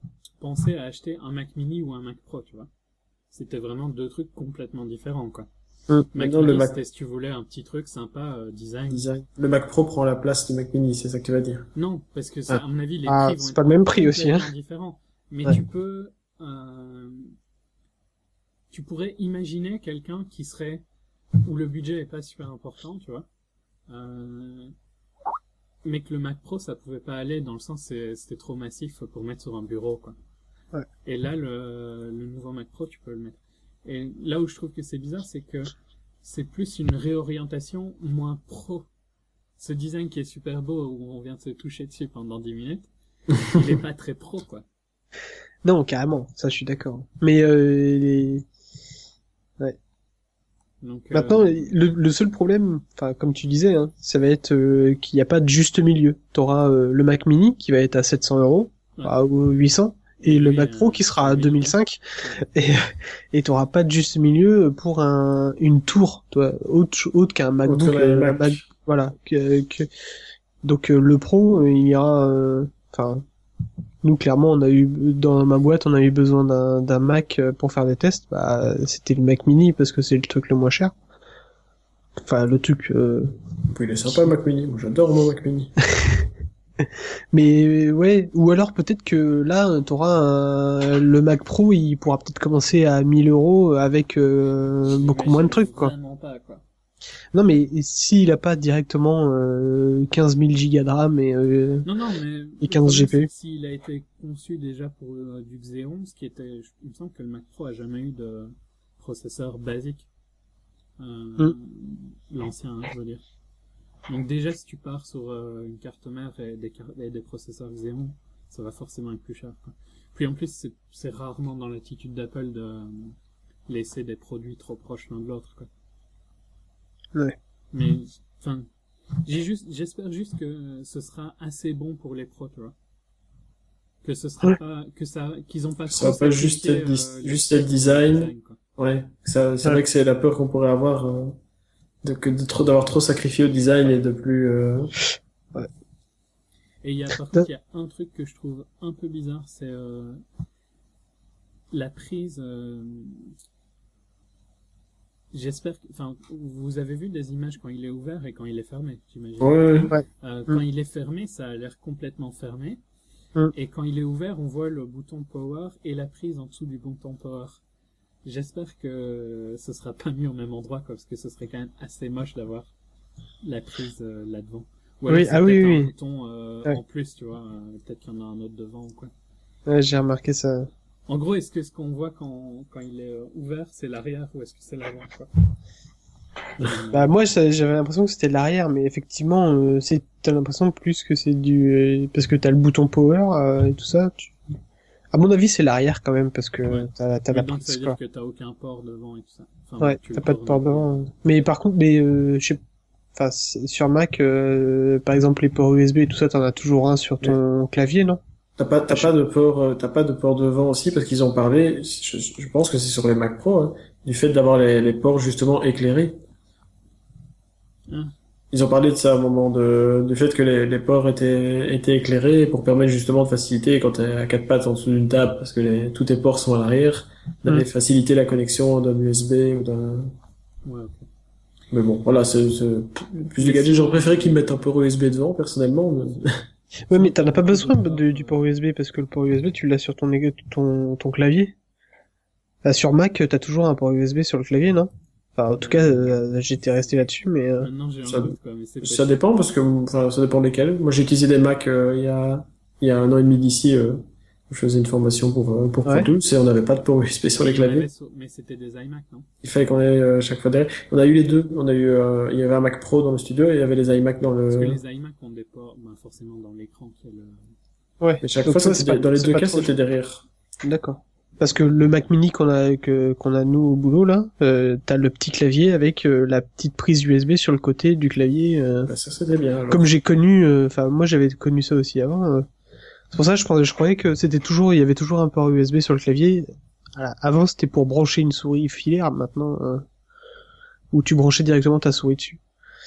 pensé à acheter un Mac Mini ou un Mac Pro, tu vois. C'était vraiment deux trucs complètement différents, quoi. Hum. Mac Maintenant, Mini, le Mac c'était si tu voulais un petit truc sympa, euh, design. design. Le Mac Pro prend la place du Mac Mini, c'est ça que tu vas dire. Non, parce que ça, Ah. à mon avis, les Ah, prix vont c'est être pas le même prix aussi, hein. complètement différents. Mais Ouais. tu peux, euh, tu pourrais imaginer quelqu'un qui serait, où le budget est pas super important, tu vois, euh, mais que le Mac Pro, ça pouvait pas aller dans le sens, c'est- c'était trop massif pour mettre sur un bureau, quoi. Ouais. Et là, le, le nouveau Mac Pro, tu peux le mettre. Et là où je trouve que c'est bizarre, c'est que c'est plus une réorientation moins pro. Ce design qui est super beau, où on vient de se toucher dessus pendant dix minutes, il est pas très pro, quoi. Non, carrément, ça je suis d'accord. Mais euh, les... Donc, euh, maintenant, le, le seul problème, enfin comme tu disais, hein, ça va être euh, qu'il n'y a pas de juste milieu. T'auras euh, le Mac Mini qui va être à sept cents euros, Ouais. à huit cents, et le Oui, Mac Pro euh, qui sera à mille deux mille cinq, et et t'auras pas de juste milieu pour un une tour, toi, autre autre qu'un MacBook, Autre euh, un Mac. Mac, voilà. Que, que... Donc euh, le Pro, euh, il y aura, euh, enfin. Nous, clairement, on a eu, dans ma boîte, on a eu besoin d'un, d'un Mac euh, pour faire des tests. Bah, c'était le Mac Mini parce que c'est le truc le moins cher. Enfin, le truc, euh... Oui, il est sympa, le Mac Mini. Moi, j'adore mon Mac Mini. mais, ouais. Ou alors, peut-être que là, t'auras un... le Mac Pro, il pourra peut-être commencer à mille euros avec, euh, beaucoup moins de trucs, quoi. Vraiment pas, quoi. Non, mais s'il a pas directement, euh, quinze mille gigas de RAM et, euh... Non, non, mais. Et quinze G P U. S'il a été conçu déjà pour euh, du Xeon, ce qui était, je- il me semble que le Mac Pro a jamais eu de processeur basique. Euh, Mm. L'ancien, hein, je veux dire. Donc déjà, si tu pars sur euh, une carte mère et des, car- et des processeurs Xeon, ça va forcément être plus cher, quoi. Puis en plus, c'est, c'est rarement dans l'attitude d'Apple de euh, laisser des produits trop proches l'un de l'autre, quoi. Ouais. Mais, enfin, j'ai juste, j'espère juste que ce sera assez bon pour les pros, tu vois. Que ce sera Ouais. pas, que ça, qu'ils ont pas Ça va trop pas juste sacrifié, être dis- euh, juste les être specs design. design, quoi. Ouais. Ça, c'est Ouais. vrai que c'est la peur qu'on pourrait avoir, euh, de, que de trop, d'avoir trop sacrifié au design et de plus, euh... Et il y a, par contre, il y a un truc que je trouve un peu bizarre, c'est, euh, la prise, euh, j'espère que, enfin, vous avez vu des images quand il est ouvert et quand il est fermé, j'imagine. ouais. Ouais. Euh, Mm. quand il est fermé, ça a l'air complètement fermé. Mm. Et quand il est ouvert, on voit le bouton power et la prise en dessous du bouton power. J'espère que ce sera pas mis au même endroit, quoi, parce que ce serait quand même assez moche d'avoir la prise euh, là-devant. Ou alors Oui, c'est ah oui, peut-être un oui. bouton euh, Ouais. en plus, tu vois. euh, peut-être qu'il y en a un autre devant ou quoi. Ouais, j'ai remarqué ça. En gros, est-ce que ce qu'on voit quand, quand il est euh, ouvert, c'est l'arrière ou est-ce que c'est l'avant, quoi? Euh, Bah moi ça- j'avais l'impression que c'était de l'arrière, mais effectivement euh, c'est t'as l'impression plus que c'est du euh, parce que t'as le bouton power euh, et tout ça. Tu... À mon avis c'est l'arrière quand même parce que Ouais. t'as t'as oui, la donc ça prise veut quoi. dire que t'as aucun port devant et tout ça. Enfin, Ouais, tu t'as le pas de tournes port un peu. devant. Mais par contre, mais euh, je sais, enfin c'est- sur Mac, euh, par exemple les ports U S B et tout ça, t'en as toujours un sur ton clavier, non? T'as pas, t'as pas de port, euh, t'as pas de port devant aussi parce qu'ils ont parlé, je, je pense que c'est sur les Mac Pro, hein, du fait d'avoir les, les ports justement éclairés. Ah. Ils ont parlé de ça à un moment de, du fait que les, les ports étaient, étaient éclairés pour permettre justement de faciliter quand t'es à quatre pattes en dessous d'une table parce que les, tous tes ports sont à l'arrière, d'aller Mm. faciliter la connexion d'un U S B ou d'un, Ouais, ok. mais bon, voilà, c'est, c'est, plus du gadget, j'aurais préféré qu'ils mettent un port U S B devant, personnellement, mais... Ouais, mais t'en as pas besoin de- du port U S B parce que le port U S B tu l'as sur ton ég- ton ton clavier. Là, sur Mac, t'as toujours un port U S B sur le clavier, non? Enfin, en tout cas, euh, j'étais resté là-dessus, mais euh, Maintenant, j'ai un Ça- doute, quoi, mais c'est Ça possible. dépend parce que, enfin, ça dépend lesquels. Moi, j'ai utilisé des Mac euh, il y a il y a un an et demi d'ici. Euh, je faisais une formation pour euh, pour Pro Ouais. Tools et on n'avait pas de port U S B sur les Il y en claviers. avait sur- Mais c'était des iMac, non? Il fallait qu'on ait euh, chaque fois derrière. On a eu les deux. On a eu euh, il y avait un Mac Pro dans le studio et il y avait les iMac dans Parce que le. les iMac ont des ports, ben, forcément dans l'écran qui est le... ouais. Mais chaque Donc fois, toi, c'était c'est pas- dans les c'est deux pas cas, trop- c'était derrière. D'accord. Parce que le Mac Mini qu'on a que qu'on a nous au boulot là, euh, t'as le petit clavier avec euh, la petite prise U S B sur le côté du clavier. euh, Bah, ça c'était bien. alors. Comme j'ai connu, euh, enfin moi j'avais connu ça aussi avant. euh. C'est pour ça que je pensais, je croyais que c'était toujours, il y avait toujours un port U S B sur le clavier. Voilà. Avant c'était pour brancher une souris filaire, maintenant euh, où tu branchais directement ta souris dessus.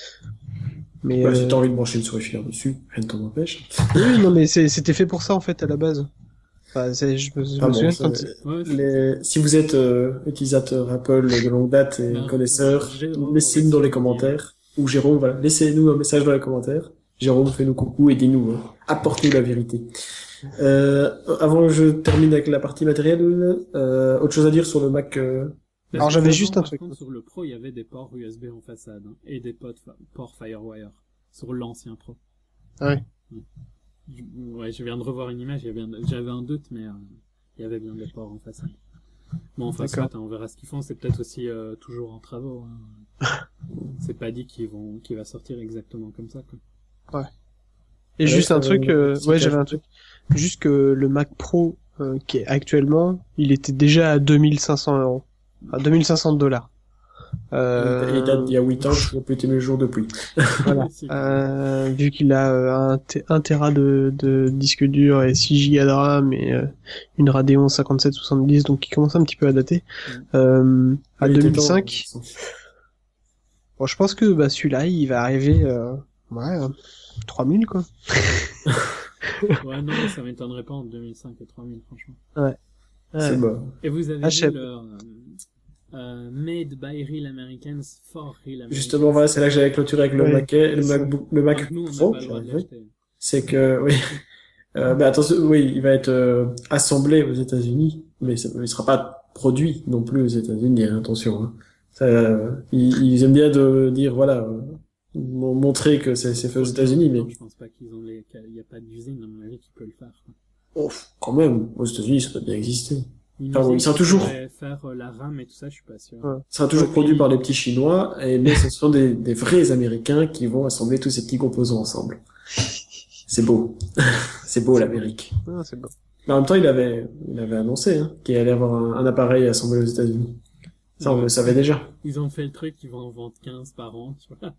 Mais Ouais, euh, si t'as envie de brancher une souris filaire dessus, rien ne t'en empêche. oui, non mais c'est- c'était fait pour ça en fait à la base. Enfin, c'est, je me, je Ah me bon, souviens ça, quand il- Ouais, c'est- les... si vous êtes euh, utilisateur Apple de longue date et Ben, connaisseur, Jérôme laissez-nous dans aussi les nous dit, commentaires. Ou Jérôme, voilà, laissez-nous un message dans les commentaires. Jérôme, fais-nous coucou et dis-nous, hein. Apporte-nous la vérité. Euh, avant que je termine avec la partie matérielle, euh, autre chose à dire sur le Mac euh... Parce Alors, que j'avais avant, juste un par truc. contre, sur le Pro, il y avait des ports U S B en façade hein, et des ports, ports Firewire sur l'ancien Pro. Ah ouais. Je- Ouais, je viens de revoir une image, il y avait un- j'avais un doute, mais euh, il y avait bien des ports en façade. Bon, enfin, D'accord. soit, hein, on verra ce qu'ils font. C'est peut-être aussi euh, toujours en travaux. Hein. C'est pas dit qu'ils vont, qu'il va sortir exactement comme ça. Quoi. Et Ouais, juste un ça, truc, euh, euh, petit ouais, cache. j'avais un truc. Juste que le Mac Pro, euh, qui est actuellement, il était déjà à deux mille cinq cents euros. Enfin, deux mille cinq cents dollars. Et il date Euh, d'il y a huit ans, je n'ai plus été mis le jour depuis. voilà. C'est- Euh, vu qu'il a euh, un, t- un téra de, de disque dur et six gigas de RAM et euh, une Radeon cinquante-sept soixante-dix, donc il commence un petit peu à dater. Euh, à Il était deux mille temps, cinq, bon, je pense que bah, celui-là, il va arriver, euh, ouais, euh, trois mille quoi. Ouais, non, mais ça m'étonnerait pas en deux mille cinq et trois mille, franchement. C'est Ouais. bon. Et vous avez Ah, je sais vu pas. le euh, Made by Real Americans for Real Americans. Justement, voilà, c'est là que j'avais clôturé avec le Ouais, Mac, le c'est ça. MacBook, le Mac Donc nous, on n'a Pro. pas le droit de oui. l'acheter. C'est que, oui. Euh, mais attention, oui, il va être euh, assemblé aux États-Unis, mais ça, il sera pas produit non plus aux États-Unis. Hein, attention. Hein. Ça, euh, ils, ils aiment bien de dire, voilà, euh, mon- montrer que c'est c'est fait aux États-Unis, mais Non, je pense pas qu'ils ont les, il y a pas d'usine, à mon avis, qui peut le faire. Quoi. oh, quand même, aux États-Unis, ça peut bien exister. Une Enfin, bon, usine il sera qui toujours- pourrait faire euh, la RAM et tout ça, je suis pas sûr. Ouais. Ça sera toujours Ouais, produit puis- par les petits Chinois, et mais ce sont des, des vrais Américains qui vont assembler tous ces petits composants ensemble. C'est beau. C'est beau l'Amérique. Ah, c'est bon. Mais en même temps, il avait, il avait annoncé hein, qu'il allait avoir un, un appareil assemblé aux États-Unis. Ça, on Ouais. le savait déjà. Ils ont fait le truc, ils vont en vendre quinze par an, tu vois.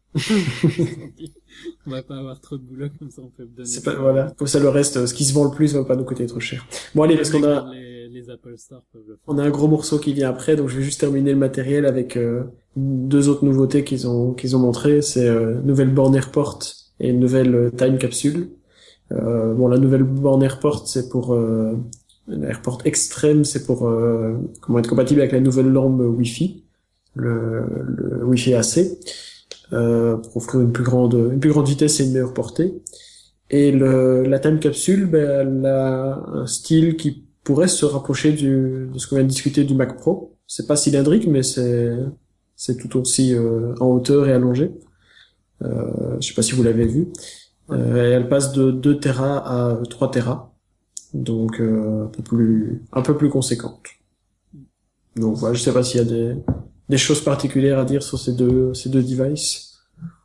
On va pas avoir trop de boulot, comme ça on peut donner. C'est pas, voilà. Comme ça, le reste, ce qui se vend le plus va pas nous coûter trop cher. Bon, allez, parce qu'on a, Les, les Apple Store peuvent le faire. on a un gros morceau qui vient après, donc je vais juste terminer le matériel avec euh, deux autres nouveautés qu'ils ont, qu'ils ont montrées. C'est euh, nouvelle borne AirPort et une nouvelle euh, time capsule. Euh, bon, la nouvelle borne AirPort, c'est pour euh, l'AirPort Extreme, c'est pour euh, comment être compatible avec la nouvelle lampe Wi-Fi, le, le Wi-Fi A C, euh, pour offrir une plus grande, une plus grande vitesse et une meilleure portée. Et le, la time capsule, ben, elle a un style qui pourrait se rapprocher du, de ce qu'on vient de discuter du Mac Pro. C'est pas cylindrique, mais c'est, c'est tout aussi euh, en hauteur et allongé. Euh, je sais pas si vous l'avez vu. Euh, et elle passe de deux téra à trois téra. Donc, euh, un peu plus, un peu plus conséquente. Donc, voilà, je sais pas s'il y a des, des choses particulières à dire sur ces deux, ces deux devices.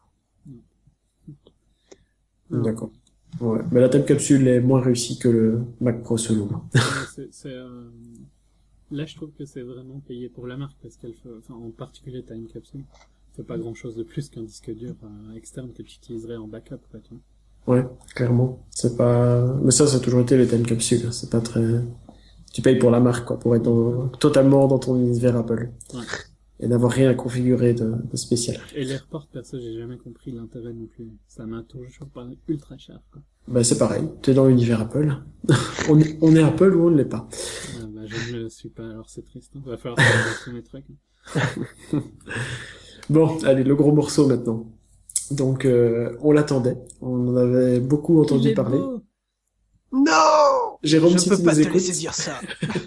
Non. D'accord. Ouais. Mais la time capsule est moins réussie que le Mac Pro selon moi. Ouais, c'est, c'est, euh... Là, je trouve que c'est vraiment payé pour la marque, parce qu'elle fait, enfin, en particulier Time Capsule, fait pas grand chose de plus qu'un disque dur euh, externe que tu utiliserais en backup, quoi, tu vois. Ouais, clairement. C'est pas, mais ça, ça a toujours été les time capsules. hein. C'est pas très, tu payes pour la marque, quoi, pour être dans, totalement dans ton univers Apple. Ouais. Et n'avoir rien à configurer de, de spécial. Et l'AirPort, perso, j'ai jamais compris l'intérêt non plus. Ça m'a toujours paru ultra cher, quoi. Bah, c'est pareil. T'es dans l'univers Apple. on est, on est Apple ou on ne l'est pas. Ah, bah, je ne le suis pas, alors c'est triste. Hein. Va falloir changer tous mes trucs. hein. Bon, allez, le gros morceau maintenant. Donc, euh, on l'attendait. On en avait beaucoup Il entendu est parler. beau. Non! Jérôme, Je si peux tu pas nous te écoutes, laisser dire ça.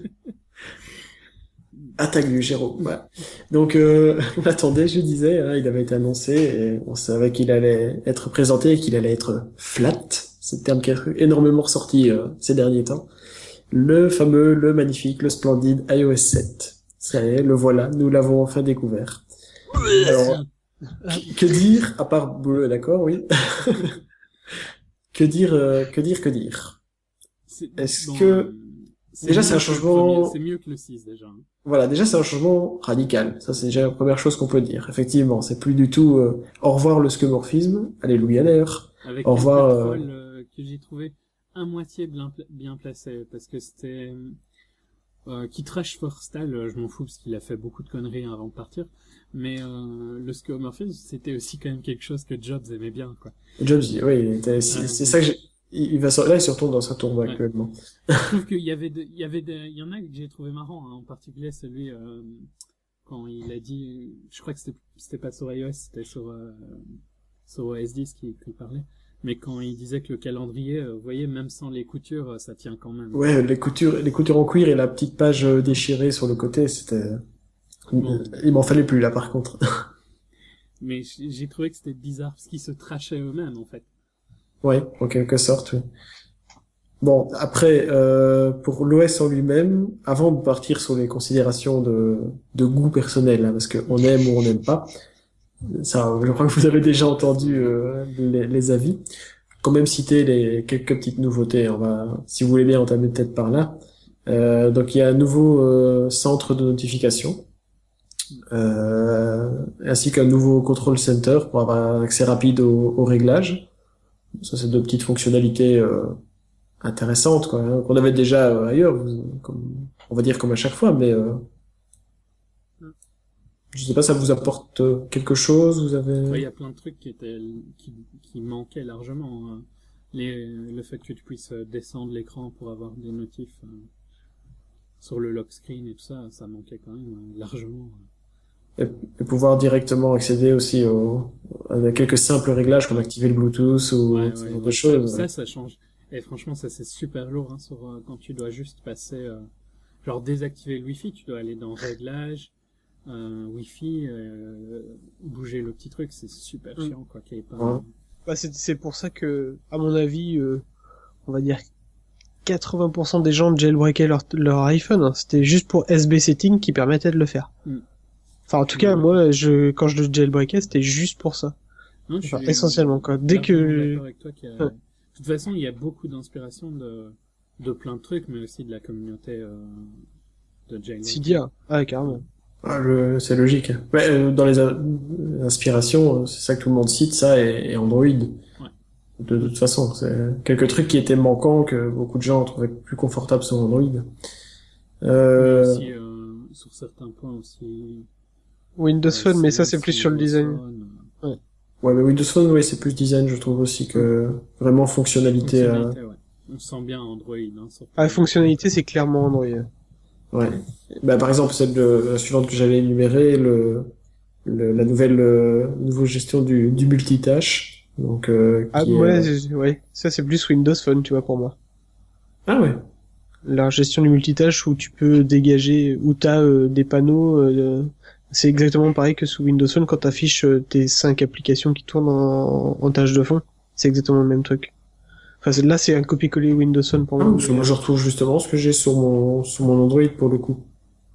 attaque-lui, Jérôme. Voilà. Donc, euh, on l'attendait, je disais. Hein, il avait été annoncé et on savait qu'il allait être présenté et qu'il allait être flat. C'est le terme qui est énormément ressorti euh, ces derniers temps. Le fameux, le magnifique, le splendide iOS sept. Ça y est, le voilà, nous l'avons enfin découvert. Alors, que, que dire, à part bleu, d'accord, oui. que dire, euh, que dire, que dire. C'est- Est-ce bon, que- euh, c'est déjà, mieux c'est un que le changement- premier, c'est mieux que le six, déjà. hein. Voilà, déjà c'est un changement radical. Ça c'est déjà la première chose qu'on peut dire. Effectivement, c'est plus du tout euh, au revoir le skeuomorphisme, alléluia d'ailleurs. Avec Au quelques revoir, euh, trolls euh, que j'ai trouvé à moitié bien, pla- bien placés, parce que c'était... Euh, qui trash Forstall, euh, je m'en fous parce qu'il a fait beaucoup de conneries avant de partir, mais euh, le skeuomorphisme c'était aussi quand même quelque chose que Jobs aimait bien, quoi. Jobs, oui, il était- c'est Ouais. c'est ça que j'ai il, il va sur... là, il se retourne dans sa tombe Ouais. actuellement. Je trouve qu'il y avait, de, il y avait, de, il y en a que j'ai trouvé marrant, hein, en particulier celui euh, quand il a dit, je crois que c'était, c'était pas sur iOS, c'était sur euh, sur O S dix qui, qui parlait, mais quand il disait que le calendrier, euh, vous voyez, même sans les coutures, euh, ça tient quand même. Ouais, les coutures, les coutures en cuir et la petite page euh, déchirée sur le côté, c'était... Bon. Il m'en fallait plus, là, par contre. Mais j- j'ai trouvé que c'était bizarre parce qu'ils se trachaient eux-mêmes en fait. Ouais, en quelque sorte, oui. Bon, après, euh, pour l'O S en lui-même, avant de partir sur les considérations de, de goût personnel, hein, parce qu'on aime ou on n'aime pas, ça, je crois que vous avez déjà entendu euh, les, les avis. Quand même citer les quelques petites nouveautés. On va, si vous voulez bien, entamer peut-être par là. Euh, donc il y a un nouveau euh, centre de notification, euh, ainsi qu'un nouveau control center pour avoir un accès rapide aux, aux réglages. Ça, c'est deux petites fonctionnalités euh, intéressantes, quoi, hein, qu'on avait déjà euh, ailleurs, vous- comme, on va dire comme à chaque fois, mais euh, je sais pas, ça vous apporte euh, quelque chose, vous avez... Ouais, il y a plein de trucs qui étaient, qui, qui manquaient largement. Hein. Les, le fait que tu puisses euh, descendre l'écran pour avoir des notifs euh, sur le lock screen et tout ça, ça manquait quand même euh, largement. Et, et pouvoir directement accéder aussi aux, à quelques simples réglages comme activer le Bluetooth ou Ouais, ce ouais, genre de ouais. choses. Ça, ça change. Et franchement, ça c'est super lourd hein, sur euh, quand tu dois juste passer, euh, genre désactiver le Wi-Fi, tu dois aller dans réglages, euh, Wi-Fi, euh, bouger le petit truc, c'est super Mm. chiant quoi. Qu'il y ait pas. Ouais. Bah, c'est, c'est pour ça que, à mon avis, euh, on va dire quatre-vingts pour cent des gens jailbreakaient leur, leur iPhone. Hein. C'était juste pour S B Setting qui permettait de le faire. Mm. Enfin, en tout cas, Mm. moi, je, quand je le jailbreakais, c'était juste pour ça. Non, je Enfin, suis essentiellement, quoi. Dès largement que... d'accord avec toi qu'il y a- Ouais. De toute façon, il y a beaucoup d'inspiration de, de plein de trucs, mais aussi de la communauté euh, de jailbreak. Cydia. Ah, carrément. Ah, le- c'est logique. Ouais, euh, dans les in- inspirations, euh, c'est ça que tout le monde cite, ça et, et Android. De, de toute façon, c'est quelques trucs qui étaient manquants que beaucoup de gens trouvaient plus confortables sur Android. Mais Euh, aussi, euh, sur certains points aussi. Windows euh, Phone, mais ça, c'est c'est plus aussi sur le Windows design. Phone, ouais, mais Windows Phone, ouais, c'est plus design, je trouve aussi que vraiment euh, fonctionnalité. euh, fonctionnalité, ouais. On sent bien Android. Hein, sur- Ah, fonctionnalité, c'est clairement Android. Ouais. Bah, par exemple, celle de la suivante que j'allais énumérer, le, le la nouvelle euh, nouveau gestion du, du multitâche. Donc, euh, Ah, qui est, ouais, euh, c'est- ouais. Ça, c'est plus Windows Phone, tu vois, pour moi. ah ouais. La gestion du multitâche où tu peux dégager, où t'as euh, des panneaux, euh, c'est exactement pareil que sous Windows Phone quand t'affiches euh, tes cinq applications qui tournent en, en tâche de fond. C'est exactement le même truc. Enfin, c'est- là, c'est un copier-coller Windows Phone pour Ah, moi. parce que moi, je retrouve justement ce que j'ai sur mon sur mon Android pour le coup.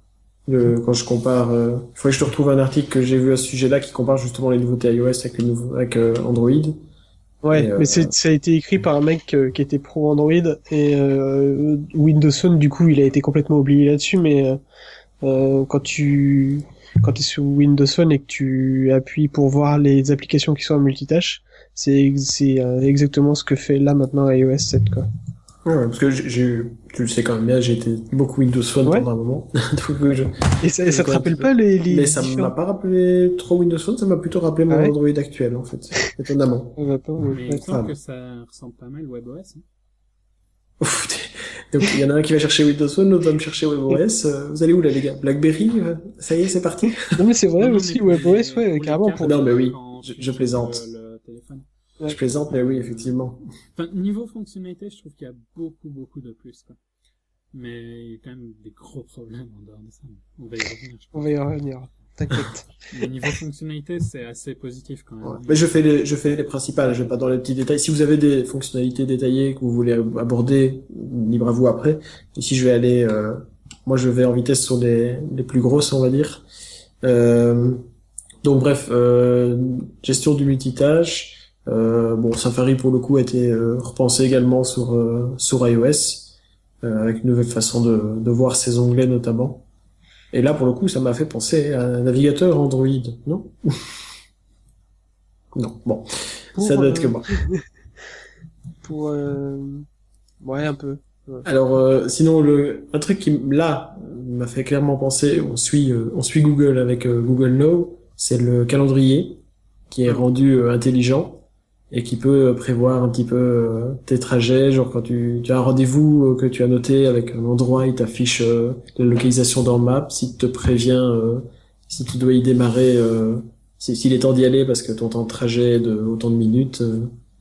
Le, quand je compare, euh, il faudrait que je te retrouve un article que j'ai vu à ce sujet-là qui compare justement les nouveautés iOS avec les nouveaux avec euh, Android. Ouais, Et, euh, mais c'est, ça a été écrit par un mec euh, qui était pro Android et euh, Windows Phone, du coup, il a été complètement oublié là-dessus, mais euh, euh, quand tu quand t'es sur Windows Phone et que tu appuies pour voir les applications qui sont en multitâche, c'est c'est euh, exactement ce que fait là maintenant iOS sept, quoi. Ouais, ouais, parce que j'ai, j'ai eu- tu le sais quand même bien, j'ai été beaucoup Windows Phone Ouais. pendant un moment. Donc, euh, je- Et ça, ça te Ouais, un rappelle petit pas les, les Mais ça m'a différents... pas rappelé trop Windows Phone, ça m'a plutôt rappelé mon Ah ouais Android actuel en fait, étonnamment. On va pas, ouais. Mais il me Ah, semble bah. que ça ressemble pas mal WebOS. Hein. Ouf, donc il y en a un qui va chercher Windows Phone, l'autre va me chercher WebOS. Euh, vous allez où là les gars? BlackBerry? euh, Ça y est, c'est parti? Non mais c'est vrai Non, non, aussi, mais pour WebOS, les- ouais, pour les carrément. cartes, Pour... Non, mais oui, quand je- tu je utilises plaisante. Le, le téléphone. Ouais. Je plaisante, mais oui, effectivement. Enfin, niveau fonctionnalité, je trouve qu'il y a beaucoup, beaucoup de plus, quoi. Mais il y a quand même des gros problèmes en dehors de ça. On va y revenir, je On pense. va y revenir, t'inquiète. Mais niveau fonctionnalité, c'est assez positif quand même. Ouais. Mais je fais les, je fais les principales, je vais pas dans les petits détails. Si vous avez des fonctionnalités détaillées que vous voulez aborder, libre à vous après. Ici, je vais aller, euh, moi, je vais en vitesse sur les, les plus grosses, on va dire. Euh, donc, bref, euh, gestion du multitâche. Euh, bon, Safari, pour le coup, a été euh, repensé également sur, euh, sur iOS, euh, avec une nouvelle façon de, de voir ses onglets, notamment. Et là, pour le coup, ça m'a fait penser à un navigateur Android, non? Non, bon, Pour, ça doit être euh, que moi. Pour, euh... ouais, un peu. Alors, euh, sinon, le un truc qui là m'a fait clairement penser, on suit, euh, on suit Google avec euh, Google Now, c'est le calendrier qui est rendu euh, intelligent et qui peut prévoir un petit peu euh, tes trajets, genre quand tu, tu as un rendez-vous euh, que tu as noté avec un endroit, il t'affiche euh, la localisation dans Maps, il te prévient euh, si tu dois y démarrer, euh, si- s'il est temps d'y aller parce que ton temps de trajet est de autant de minutes. euh.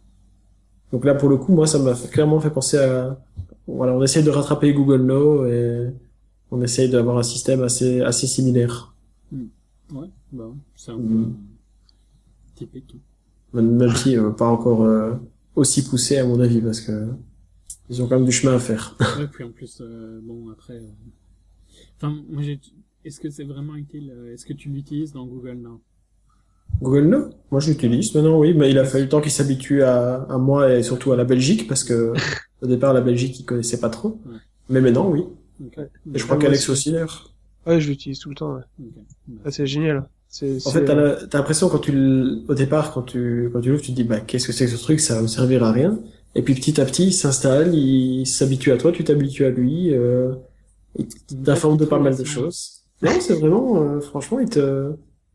Donc là, pour le coup, moi, ça m'a fait- clairement fait penser à... Voilà, on essaye de rattraper Google Now et on essaye d'avoir un système assez assez similaire. Hmm. Ouais, bah ouais, c'est un peu Mm. euh, typique. Même, même si euh, pas encore euh, aussi poussé à mon avis, parce que ils ont quand même du chemin à faire. Ouais, puis en plus, euh, bon, après... euh, Enfin, moi, j'ai... Est-ce que c'est vraiment utile euh, Est-ce que tu l'utilises dans Google Now? Google Now, moi je l'utilise maintenant, oui, mais il a fallu le temps qu'il s'habitue à, à moi et surtout à la Belgique, parce que au départ la Belgique il connaissait pas trop. Ouais. Mais maintenant, oui. Ok. Et je crois Ouais, qu'Alex moi aussi d'ailleurs. Ouais, je l'utilise tout le temps. Ouais. Ok. Bah, Ah, c'est génial. C'est, En c'est, fait, t'as euh, la- t'as l'impression quand tu, l- au départ, quand tu, quand tu l'ouvres, tu te dis, bah, qu'est-ce que c'est que ce truc, ça va me servir à rien. Et puis petit à petit, il s'installe, il s'habitue à toi, tu t'habitues à lui, euh, il une t'informe de petite pas mal de relation. choses. Non, c'est vraiment, euh, franchement, il te,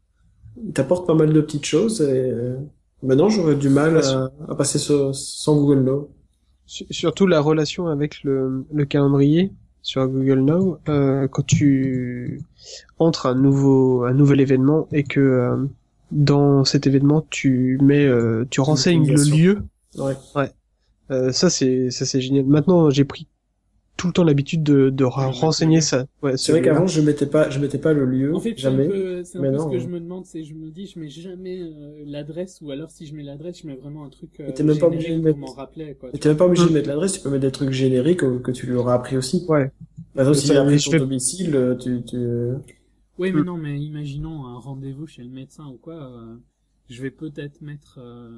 il t'apporte pas mal de petites choses et euh, maintenant j'aurais du mal Ouais, à, à passer sur- sans Google Now. su- surtout la relation avec le, le calendrier sur Google Now, euh, quand tu entres un nouveau, un nouvel événement et que euh, dans cet événement tu mets, euh, tu renseignes le Localisation. lieu, Ouais. euh, ça c'est, ça c'est génial. Maintenant j'ai pris tout le temps l'habitude de, de ra- mettre renseigner le- ça. Ouais, C'est vrai celui-là. qu'avant je mettais pas, je mettais pas le lieu, En fait, c'est un jamais. peu, c'est un Mais peu non, ce que hein. je me demande, c'est je me dis, je mets jamais euh, l'adresse, ou alors si je mets l'adresse, je mets vraiment un truc euh, Mais t'es même pas obligé générique de pour mettre- m'en rappeler, quoi. Et tu t'es même pas obligé de Mm. mettre l'adresse, tu peux mettre des trucs génériques euh, que tu lui auras appris aussi. Ouais. Par exemple, Mais si ça, j'ai appris je ton vais- domicile, euh, tu, tu, Oui, mais Mm. non, mais imaginons un rendez-vous chez le médecin ou quoi, euh, je vais peut-être mettre euh,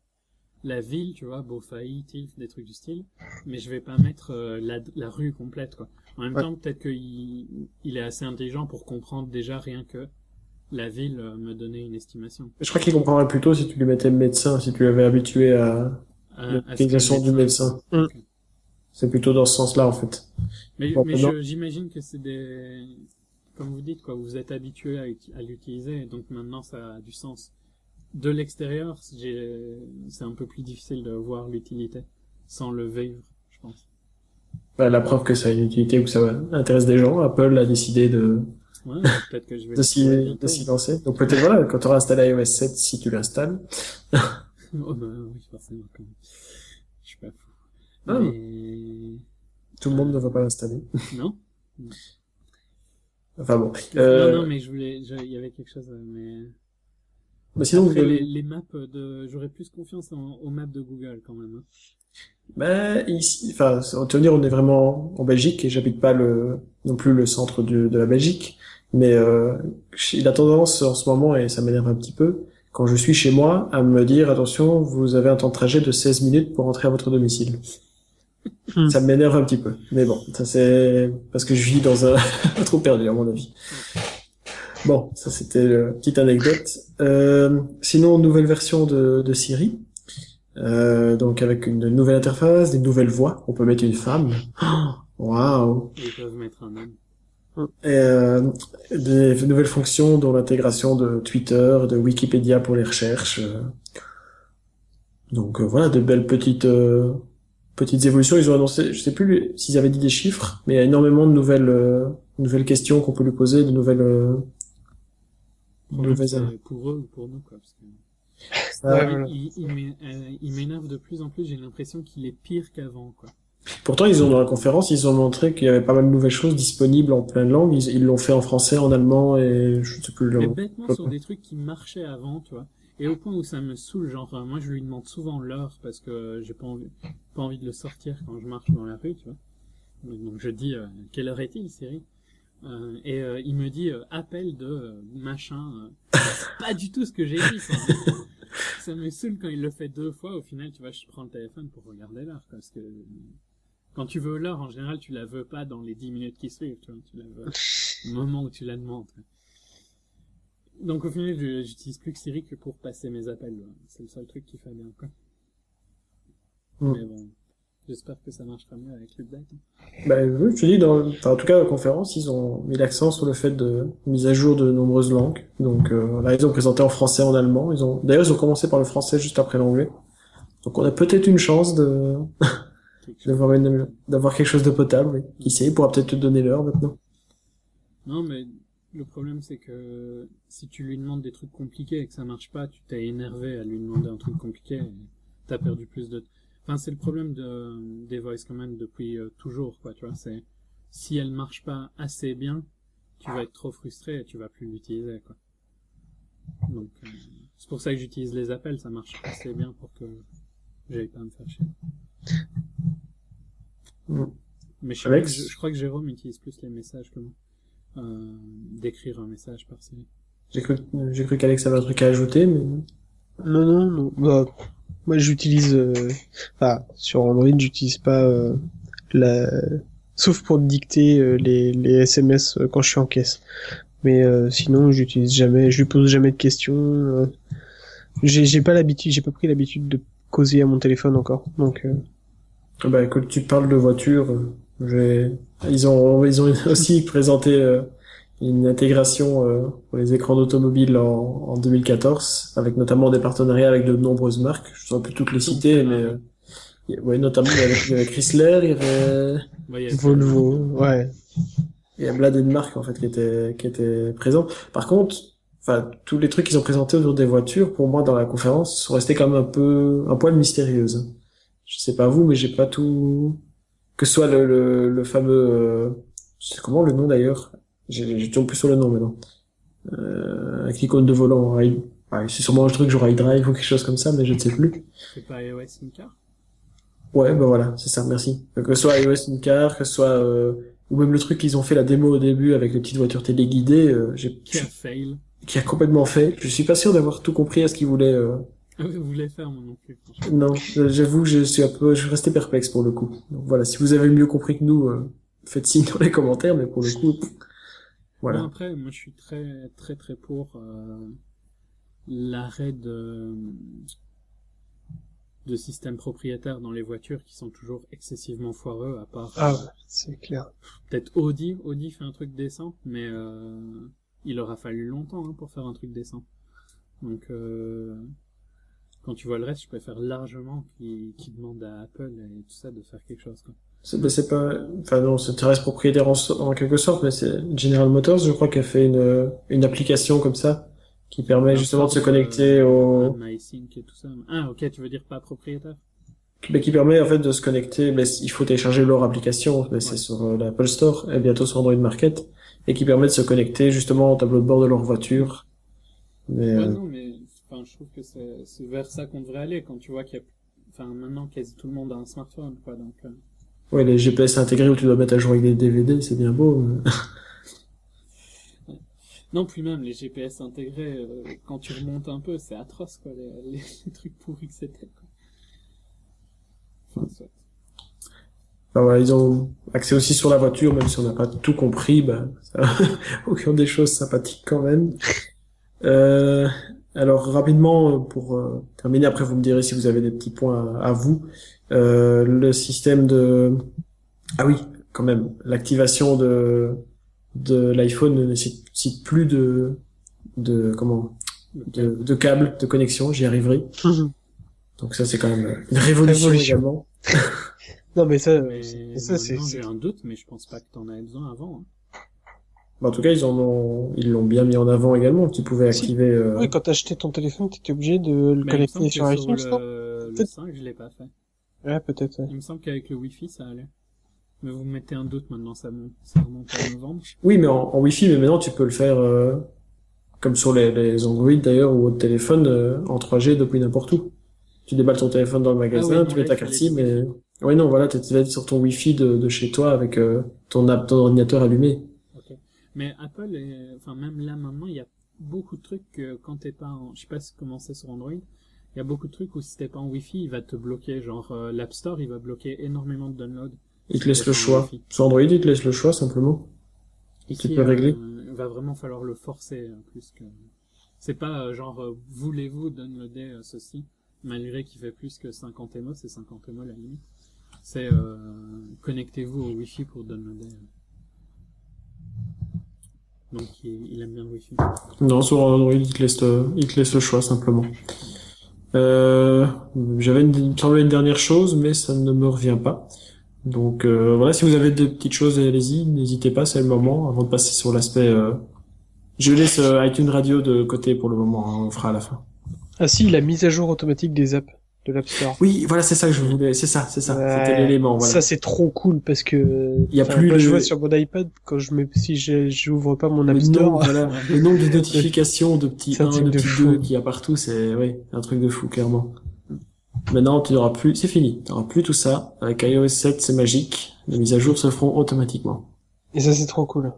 la ville, tu vois, Beaufailly, Tilf, des trucs du style, mais je vais pas mettre euh, la, la rue complète, quoi. En même Ouais. temps, peut-être qu'il il est assez intelligent pour comprendre déjà rien que la ville euh, me donnait une estimation. je crois qu'il comprendrait plutôt si tu lui mettais médecin, si tu l'avais habitué à À- à ce que le l'utilisation du médecin. Mm. Ok. C'est plutôt dans ce sens-là, en fait. Mais, Bon, mais maintenant- je- j'imagine que c'est des... Comme vous dites, quoi, vous êtes habitué à, uti- à l'utiliser, et donc maintenant ça a du sens. De l'extérieur, j'ai- c'est un peu plus difficile de voir l'utilité, sans le vivre, je pense. Bah, la preuve que ça a une utilité ou que ça intéresse des gens, Apple a décidé de, Ouais, peut-être que je vais de le s'y, trouver de bientôt. s'y lancer. Donc peut-être voilà, quand tu auras installé iOS sept, si tu l'installes. Oh bah oui, forcément, quand même. Je suis pas fou. Ah. Mais... Tout le monde ne va pas l'installer. Non Enfin bon. Euh, Non, non, mais je voulais... je- Il y avait quelque chose, euh, mais... bah, sinon, Après, Google- les, les maps de... J'aurais plus confiance en- aux maps de Google, quand même. Hein. bah, ici, enfin, on te dire, on est vraiment en Belgique et j'habite pas le, non plus le centre de, de la Belgique. Mais, euh, il a tendance en ce moment, et ça m'énerve un petit peu, quand je suis chez moi, à me dire, attention, vous avez un temps de trajet de seize minutes pour rentrer à votre domicile. Hmm. Ça m'énerve un petit peu. Mais bon, ça c'est parce que je vis dans un, un trou perdu, à mon avis. Bon, ça c'était une petite anecdote. Euh, sinon, nouvelle version de, de Siri. Euh, donc avec une nouvelle interface, des nouvelles voix. On peut mettre une femme. Waouh. Ils peuvent mettre un homme. Et euh, des nouvelles fonctions dont l'intégration de Twitter, de Wikipédia pour les recherches. euh. Donc euh, voilà, de belles petites euh, petites évolutions. Ils ont annoncé, je sais plus s'ils avaient dit des chiffres, mais il y a énormément de nouvelles euh, nouvelles questions qu'on peut lui poser, de nouvelles euh, de Pour, nous, nouvelles. c'est pour eux ou pour nous, quoi. Parce que... Ça- Ouais, voilà. Il, il, m'é- euh, il m'énerve de plus en plus, j'ai l'impression qu'il est pire qu'avant, quoi. Pourtant, ils ont dans la conférence, ils ont montré qu'il y avait pas mal de nouvelles choses disponibles en plein de langues. Ils ils l'ont fait en français, en allemand et je sais plus le. Mais bêtement sur des trucs qui marchaient avant, tu vois. Et au point où ça me saoule, genre, euh, moi je lui demande souvent l'heure parce que j'ai pas envie, pas envie de le sortir quand je marche dans la rue, tu vois. Donc, donc je dis, euh, quelle heure est-il, Siri? Euh, et euh, il me dit, euh, appel de euh, machin. Euh, c'est pas du tout ce que j'ai dit, quoi. Ça me saoule quand il le fait deux fois. Au final, tu vois, je prends le téléphone pour regarder l'heure, quoi, parce que quand tu veux l'heure, en général, tu la veux pas dans les dix minutes qui suivent, tu vois. Tu la veux au moment où tu la demandes. Quoi. Donc au final, je- j'utilise plus que Siri que pour passer mes appels. Ouais. C'est le seul truc qui fait bien, quoi. Mm. Mais bon, j'espère que ça marchera mieux avec l'update. hein. Ben, oui, je te dis, dans, enfin, en tout cas, à la conférence, ils ont mis l'accent sur le fait de mise à jour de nombreuses langues. Donc, euh, là, ils ont présenté en français, en allemand. Ils ont, d'ailleurs, ils ont commencé par le français juste après l'anglais. Donc on a peut-être une chance de Quelque chose. d'avoir une d'avoir quelque chose de potable. Oui. Qui sait, il pourra peut-être te donner l'heure maintenant. Non, mais le problème, c'est que si tu lui demandes des trucs compliqués et que ça marche pas, tu t'es énervé à lui demander un truc compliqué et t'as perdu plus de... Enfin, c'est le problème de, des voice commands depuis euh, toujours, quoi, tu vois. C'est, si elle marche pas assez bien, tu vas être trop frustré et tu vas plus l'utiliser, quoi. Donc, euh, c'est pour ça que j'utilise les appels, ça marche assez bien pour que j'aille pas me faire chier. Mm. Mais je, sais Alex pas que je, je crois que Jérôme utilise plus les messages que moi. Euh, d'écrire un message par série. J'ai cru, j'ai cru qu'Alex avait un truc à ajouter, mais Non, non, non. Bah, moi, j'utilise, euh... enfin, sur Android, j'utilise pas euh, la, sauf pour dicter euh, les les S M S euh, quand je suis en caisse. Mais euh, sinon, j'utilise jamais, je lui pose jamais de questions. euh. J'ai j'ai pas l'habitude, j'ai pas pris l'habitude de causer à mon téléphone encore. Donc, euh... bah écoute, tu parles de voiture. euh, J'ai, ils ont, ils ont aussi présenté euh, une intégration euh, pour les écrans d'automobile en, en deux mille quatorze, avec notamment des partenariats avec de nombreuses marques. Je ne saurais plus toutes les citer, mais euh, il y a- ouais, notamment il y avait, il y avait Chrysler, il y avait, Ouais, il y a Volvo, ouais. il y a blindé de marques en fait qui étaient qui étaient présentes. Par contre, enfin tous les trucs qu'ils ont présentés autour des voitures, pour moi dans la conférence, sont restés quand même un peu un poil mystérieuses. Je sais pas vous, mais j'ai pas tout. Que ce soit le, le, le fameux, euh, c'est comment le nom d'ailleurs? J'ai, j'ai toujours plus sur le nom maintenant. Euh, avec l'icône de volant, i- ouais, c'est sûrement un truc genre iDrive ou quelque chose comme ça, mais je ne sais plus. C'est pas iOS in-car? Ouais, bah voilà, c'est ça, merci. Que ce soit iOS in-car, que ce soit, euh, ou même le truc qu'ils ont fait la démo au début avec les petites voitures téléguidées, euh, j'ai, Qui a fail? qui a complètement fait. Je suis pas sûr d'avoir tout compris à ce qu'ils voulaient, euh, Ah oui, vous voulez faire, moi non plus, franchement. non, j'avoue, je suis un peu, je suis resté perplexe pour le coup. Donc voilà, si vous avez mieux compris que nous, euh, faites signe dans les commentaires, mais pour le coup, voilà. Bon, après, moi, je suis très, très, très pour euh, l'arrêt de, de systèmes propriétaires dans les voitures qui sont toujours excessivement foireux, à part Ah, euh, ouais, c'est clair. peut-être Audi. Audi fait un truc décent, mais euh, il aura fallu longtemps hein, pour faire un truc décent. Donc, euh, quand tu vois le reste, je préfère largement qu'ils qu'ils demandent à Apple et tout ça de faire quelque chose, quoi. C'est ben, c'est pas, enfin non, c'est reste propriétaire en, so- en quelque sorte, mais c'est General Motors, je crois, qui a fait une, une application comme ça, qui permet Un justement de se Ford, connecter euh, au, MySync et tout ça. Ah, ok, tu veux dire pas propriétaire? mais qui permet en fait de se connecter, mais il faut télécharger leur application, mais c'est Ouais. sur euh, l'Apple Store et bientôt sur Android Market, et qui permet de se connecter justement au tableau de bord de leur voiture. Mais, Ouais, euh, non, mais enfin, je trouve que c'est c'est vers ça qu'on devrait aller quand tu vois qu'il y a, enfin, maintenant quasi tout le monde a un smartphone, quoi. Donc, euh, ouais, les G P S intégrés où tu dois mettre à jour avec des D V D, c'est bien beau. mais- non, puis même les G P S intégrés, euh, quand tu remontes un peu, c'est atroce, quoi, les, les, les trucs pourris que c'était, quoi. Enfin, soit. Enfin, voilà, ils ont accès aussi sur la voiture, même si on n'a pas tout compris, bah, ça... au cœur des choses sympathiques quand même. Euh, alors rapidement, euh, pour euh, terminer, après vous me direz si vous avez des petits points à, à vous. Euh, le système de... Ah oui, quand même, l'activation de, de l'iPhone ne nécessite plus de, de, comment, de, de câbles de connexion, j'y arriverai. Donc ça, c'est quand même une révolution, Révolution. également. Non, mais ça, Mais c'est- ça, c'est, maintenant, c'est- j'ai un doute, mais je pense pas que t'en avais besoin avant, hein. Bah, en tout cas, ils en ont, ils l'ont bien mis en avant également. Tu pouvais Si. activer. Euh... ouais, quand t'achetais ton téléphone, t'étais obligé de le Mais il me connecter semble sur que iTunes, sur non? le, le Peut-être. cinq, je l'ai pas fait. Ouais, peut-être, ouais. Il me semble qu'avec le Wi-Fi, ça allait. Mais vous mettez un doute maintenant, ça monte, ça remonte à novembre. Oui, mais en, en Wi-Fi, mais maintenant tu peux le faire euh, comme sur les, les Android d'ailleurs ou autres téléphones euh, en trois G depuis n'importe où. Tu déballes ton téléphone dans le magasin, Ah oui, non, tu mets là, ta il carte fallait SIM, du mais Wi-Fi. oui, non, voilà, t'es t'es sur ton Wi-Fi de, de chez toi avec euh, ton app, ton ordinateur allumé. Ok. Mais Apple, est... enfin même là maintenant, il y a beaucoup de trucs que quand t'es pas en... Je sais pas comment c'est sur Android, il y a beaucoup de trucs où si t'es pas en Wi-Fi, il va te bloquer. Genre euh, l'App Store, il va bloquer énormément de downloads. Il si te laisse t'es le pas en choix. Wi-Fi. Sur Android, il te laisse le choix simplement. Ici, peux régler. euh, il va vraiment falloir le forcer euh, plus que... C'est pas euh, genre euh, voulez-vous downloader euh, ceci, malgré qu'il fait plus que cinquante émo, c'est cinquante émo la limite. C'est euh, connectez-vous au Wi-Fi pour downloader. Donc il, il aime bien le Wi-Fi. Non, sur Android, il te laisse, le- il te laisse le choix simplement. Euh, J'avais une, il me semblait une dernière chose, mais ça ne me revient pas. Donc euh, voilà, si vous avez des petites choses, allez-y, n'hésitez pas, c'est le moment, avant de passer sur l'aspect... Euh... Je laisse euh, iTunes Radio de côté pour le moment, hein, on fera à la fin. Ah si, la mise à jour automatique des apps de l'App Store. Oui, voilà, c'est ça que je voulais, c'est ça, c'est ça, Ouais, c'était l'élément, voilà. Ça c'est trop cool parce que il y a plus moi, le... je vois sur mon iPad quand je mets si je j'ouvre pas mon App le Store. nombre, voilà, le nombre de notifications de petits C'est un un, truc de de petits fou. deux qu'il y a partout, c'est oui, un truc de fou clairement. Maintenant, tu n'auras plus, c'est fini, tu n'auras plus tout ça. Avec i O S sept, c'est magique, les mises à jour se feront automatiquement. Et ça c'est trop cool.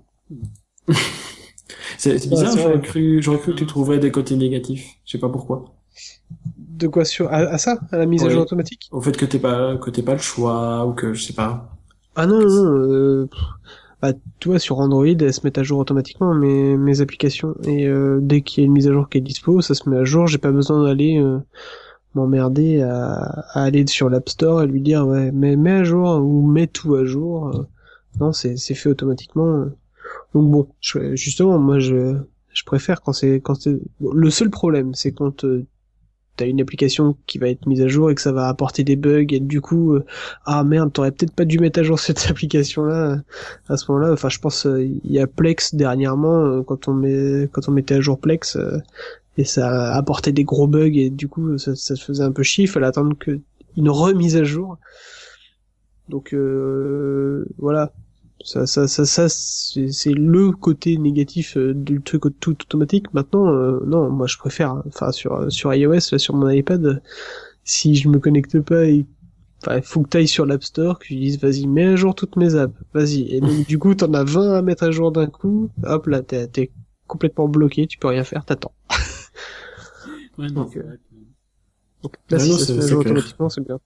c'est c'est bizarre, Ouais, c'est j'aurais vrai. cru, j'aurais cru que tu trouverais des côtés négatifs. Je sais pas pourquoi. De quoi sur à, à ça, à la mise à Ouais. jour automatique? Au fait que t'es pas, que t'aies pas le choix, ou que, je sais pas. Ah non non, non euh, pff, bah toi sur Android elles se mettent à jour automatiquement mes mes applications et euh, dès qu'il y a une mise à jour qui est dispo, ça se met à jour, j'ai pas besoin d'aller euh, m'emmerder à, à aller sur l'App Store et lui dire ouais mais mets à jour ou mets tout à jour. Euh, non, c'est c'est fait automatiquement. Donc bon, je, justement moi je je préfère quand c'est quand c'est bon, le seul problème c'est quand euh, t'as une application qui va être mise à jour et que ça va apporter des bugs et du coup euh, ah merde, t'aurais peut-être pas dû mettre à jour cette application là à ce moment-là. Enfin je pense euh, il y a Plex dernièrement euh, quand on met quand on mettait à jour Plex euh, et ça apportait des gros bugs et du coup ça, ça se faisait un peu chier, il fallait attendre que une remise à jour. Donc euh, voilà, ça ça ça ça c'est, c'est le côté négatif euh, du truc tout automatique. Maintenant euh, non, moi je préfère hein, enfin sur sur iOS là, sur mon iPad euh, si je me connecte pas et enfin il faut que t'ailles sur l'App Store, que tu dises vas-y mets à jour toutes mes apps, vas-y, et donc du coup t'en as vingt à mettre à jour d'un coup, hop là t'es t'es complètement bloqué, tu peux rien faire, t'attends. Ouais, non, Donc, c'est euh, vrai que... Donc là Ouais, si non, ça se c'est- met à c'est jour clair. automatiquement c'est bien.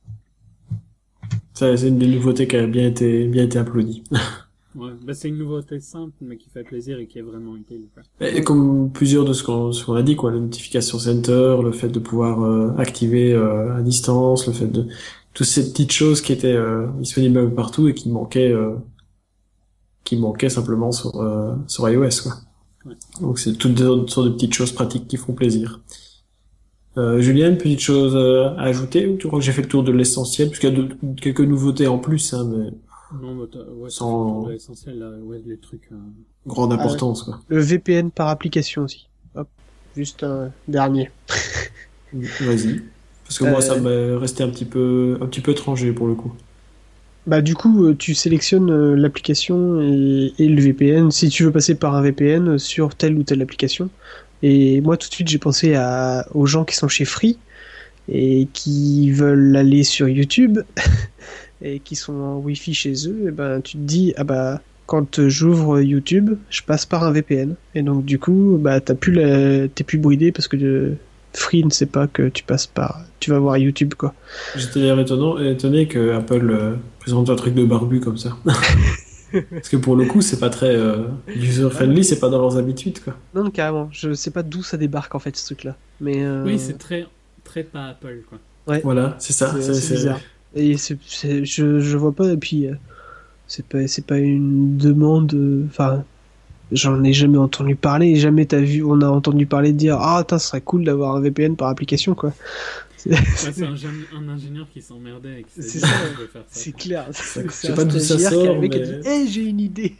Ça, c'est une des nouveautés qui a bien été, bien été applaudie. Ouais, bah c'est une nouveauté simple, mais qui fait plaisir et qui est vraiment utile, quoi. Et comme plusieurs de ce qu'on, ce qu'on a dit, quoi, le notification center, le fait de pouvoir euh, activer euh, à distance, le fait de toutes ces petites choses qui étaient euh, disponibles un peu partout et qui manquaient, euh, qui manquaient simplement sur euh, sur iOS, quoi. Ouais. Donc c'est toutes des sortes de petites choses pratiques qui font plaisir. Euh, Julien, une petite chose euh, à ajouter ou tu crois que j'ai fait le tour de l'essentiel, puisqu'il y a de, quelques nouveautés en plus, hein, mais Non, bah, t'as- ouais, c'est Sans- de l'essentiel, là, ouais, les trucs... Euh... grande importance, quoi. Le V P N par application aussi. Hop, juste un dernier. Vas-y. Parce que Euh, moi, ça m'est resté un petit peu, un petit peu étranger pour le coup. Bah du coup, euh, tu sélectionnes euh, l'application et, et le V P N si tu veux passer par un V P N sur telle ou telle application. Et moi tout de suite j'ai pensé à aux gens qui sont chez Free et qui veulent aller sur YouTube et qui sont en Wi-Fi chez eux. Et ben tu te dis ah bah quand j'ouvre YouTube, je passe par un V P N et donc du coup bah t'as plus la... t'es plus bridé parce que euh, Free ne sait pas que tu passes par tu vas voir YouTube quoi. J'étais d'ailleurs étonnant, étonné que Apple euh, présente un truc de barbu comme ça. Parce que pour le coup, c'est pas très euh, user-friendly, c'est pas dans leurs habitudes, quoi. Non, carrément. Je sais pas d'où ça débarque en fait ce truc-là. Mais euh... Oui, c'est très, très pas Apple, quoi. ouais, Voilà, c'est ça. c'est c'est- c'est c'est- bizarre. Et c'est, c'est, je, je vois pas. Et puis euh, c'est pas, c'est pas une demande. euh, Enfin, j'en ai jamais entendu parler. Et jamais t'as vu, on a entendu parler de dire ah, putain, ce serait cool d'avoir un V P N par application quoi. C'est, Ouais, c'est un, jeune- un ingénieur qui s'emmerdait et qui s'est C'est dit, ça. je vais faire ça. c'est clair. C'est, je c'est sais un pas d'où ça stagiaire qui est sort, arrivé qui a mais- dit hey, j'ai une idée.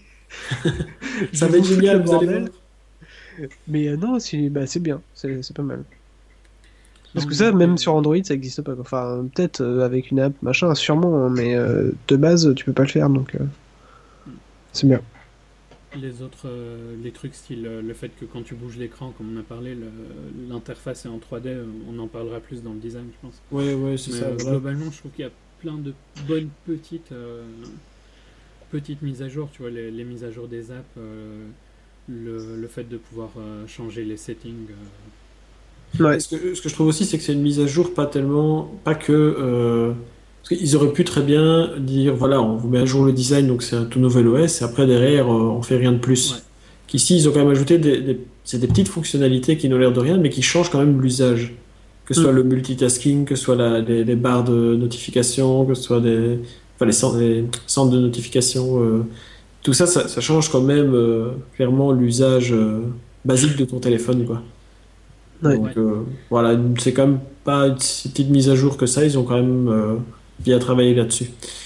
Ça Je va être vous fous génial, le vous allez bordel. voir. Mais euh, non, c'est, bah, c'est bien. C'est, c'est pas mal. Parce Non, que ça, mais- même sur Android, ça existe pas. quoi. Enfin, peut-être euh, avec une app, machin, sûrement, hein, mais euh, de base, tu peux pas le faire, donc euh, c'est bien. Les autres, euh, les trucs style euh, le fait que quand tu bouges l'écran, comme on a parlé, le- l'interface est en trois D, euh, on en parlera plus dans le design, je pense. Ouais, ouais, c'est Mais ça. euh, voilà. globalement, je trouve qu'il y a plein de bonnes petites, euh, petites mises à jour, tu vois, les, les mises à jour des apps, euh, le, le fait de pouvoir euh, changer les settings. euh. Ouais. Ce que, ce que je trouve aussi, c'est que c'est une mise à jour pas tellement, pas que, euh, parce qu'ils auraient pu très bien dire, voilà, on vous met à jour le design, donc c'est un tout nouvel O S, et après derrière, euh, on fait rien de plus. Ouais. Qu'ici, ils ont quand même ajouté des, des, c'est des petites fonctionnalités qui n'ont l'air de rien, mais qui changent quand même l'usage. Que ce soit Mm. le multitasking, que ce soit la, les, les barres de notification, que ce soit des, enfin, les, centres, les centres de notification, euh, tout ça, ça, ça change quand même euh, clairement l'usage euh, basique de ton téléphone, quoi. Ouais. Donc Ouais. euh, voilà, c'est quand même pas une si petite mise à jour que ça, ils ont quand même euh, bien travaillé là-dessus.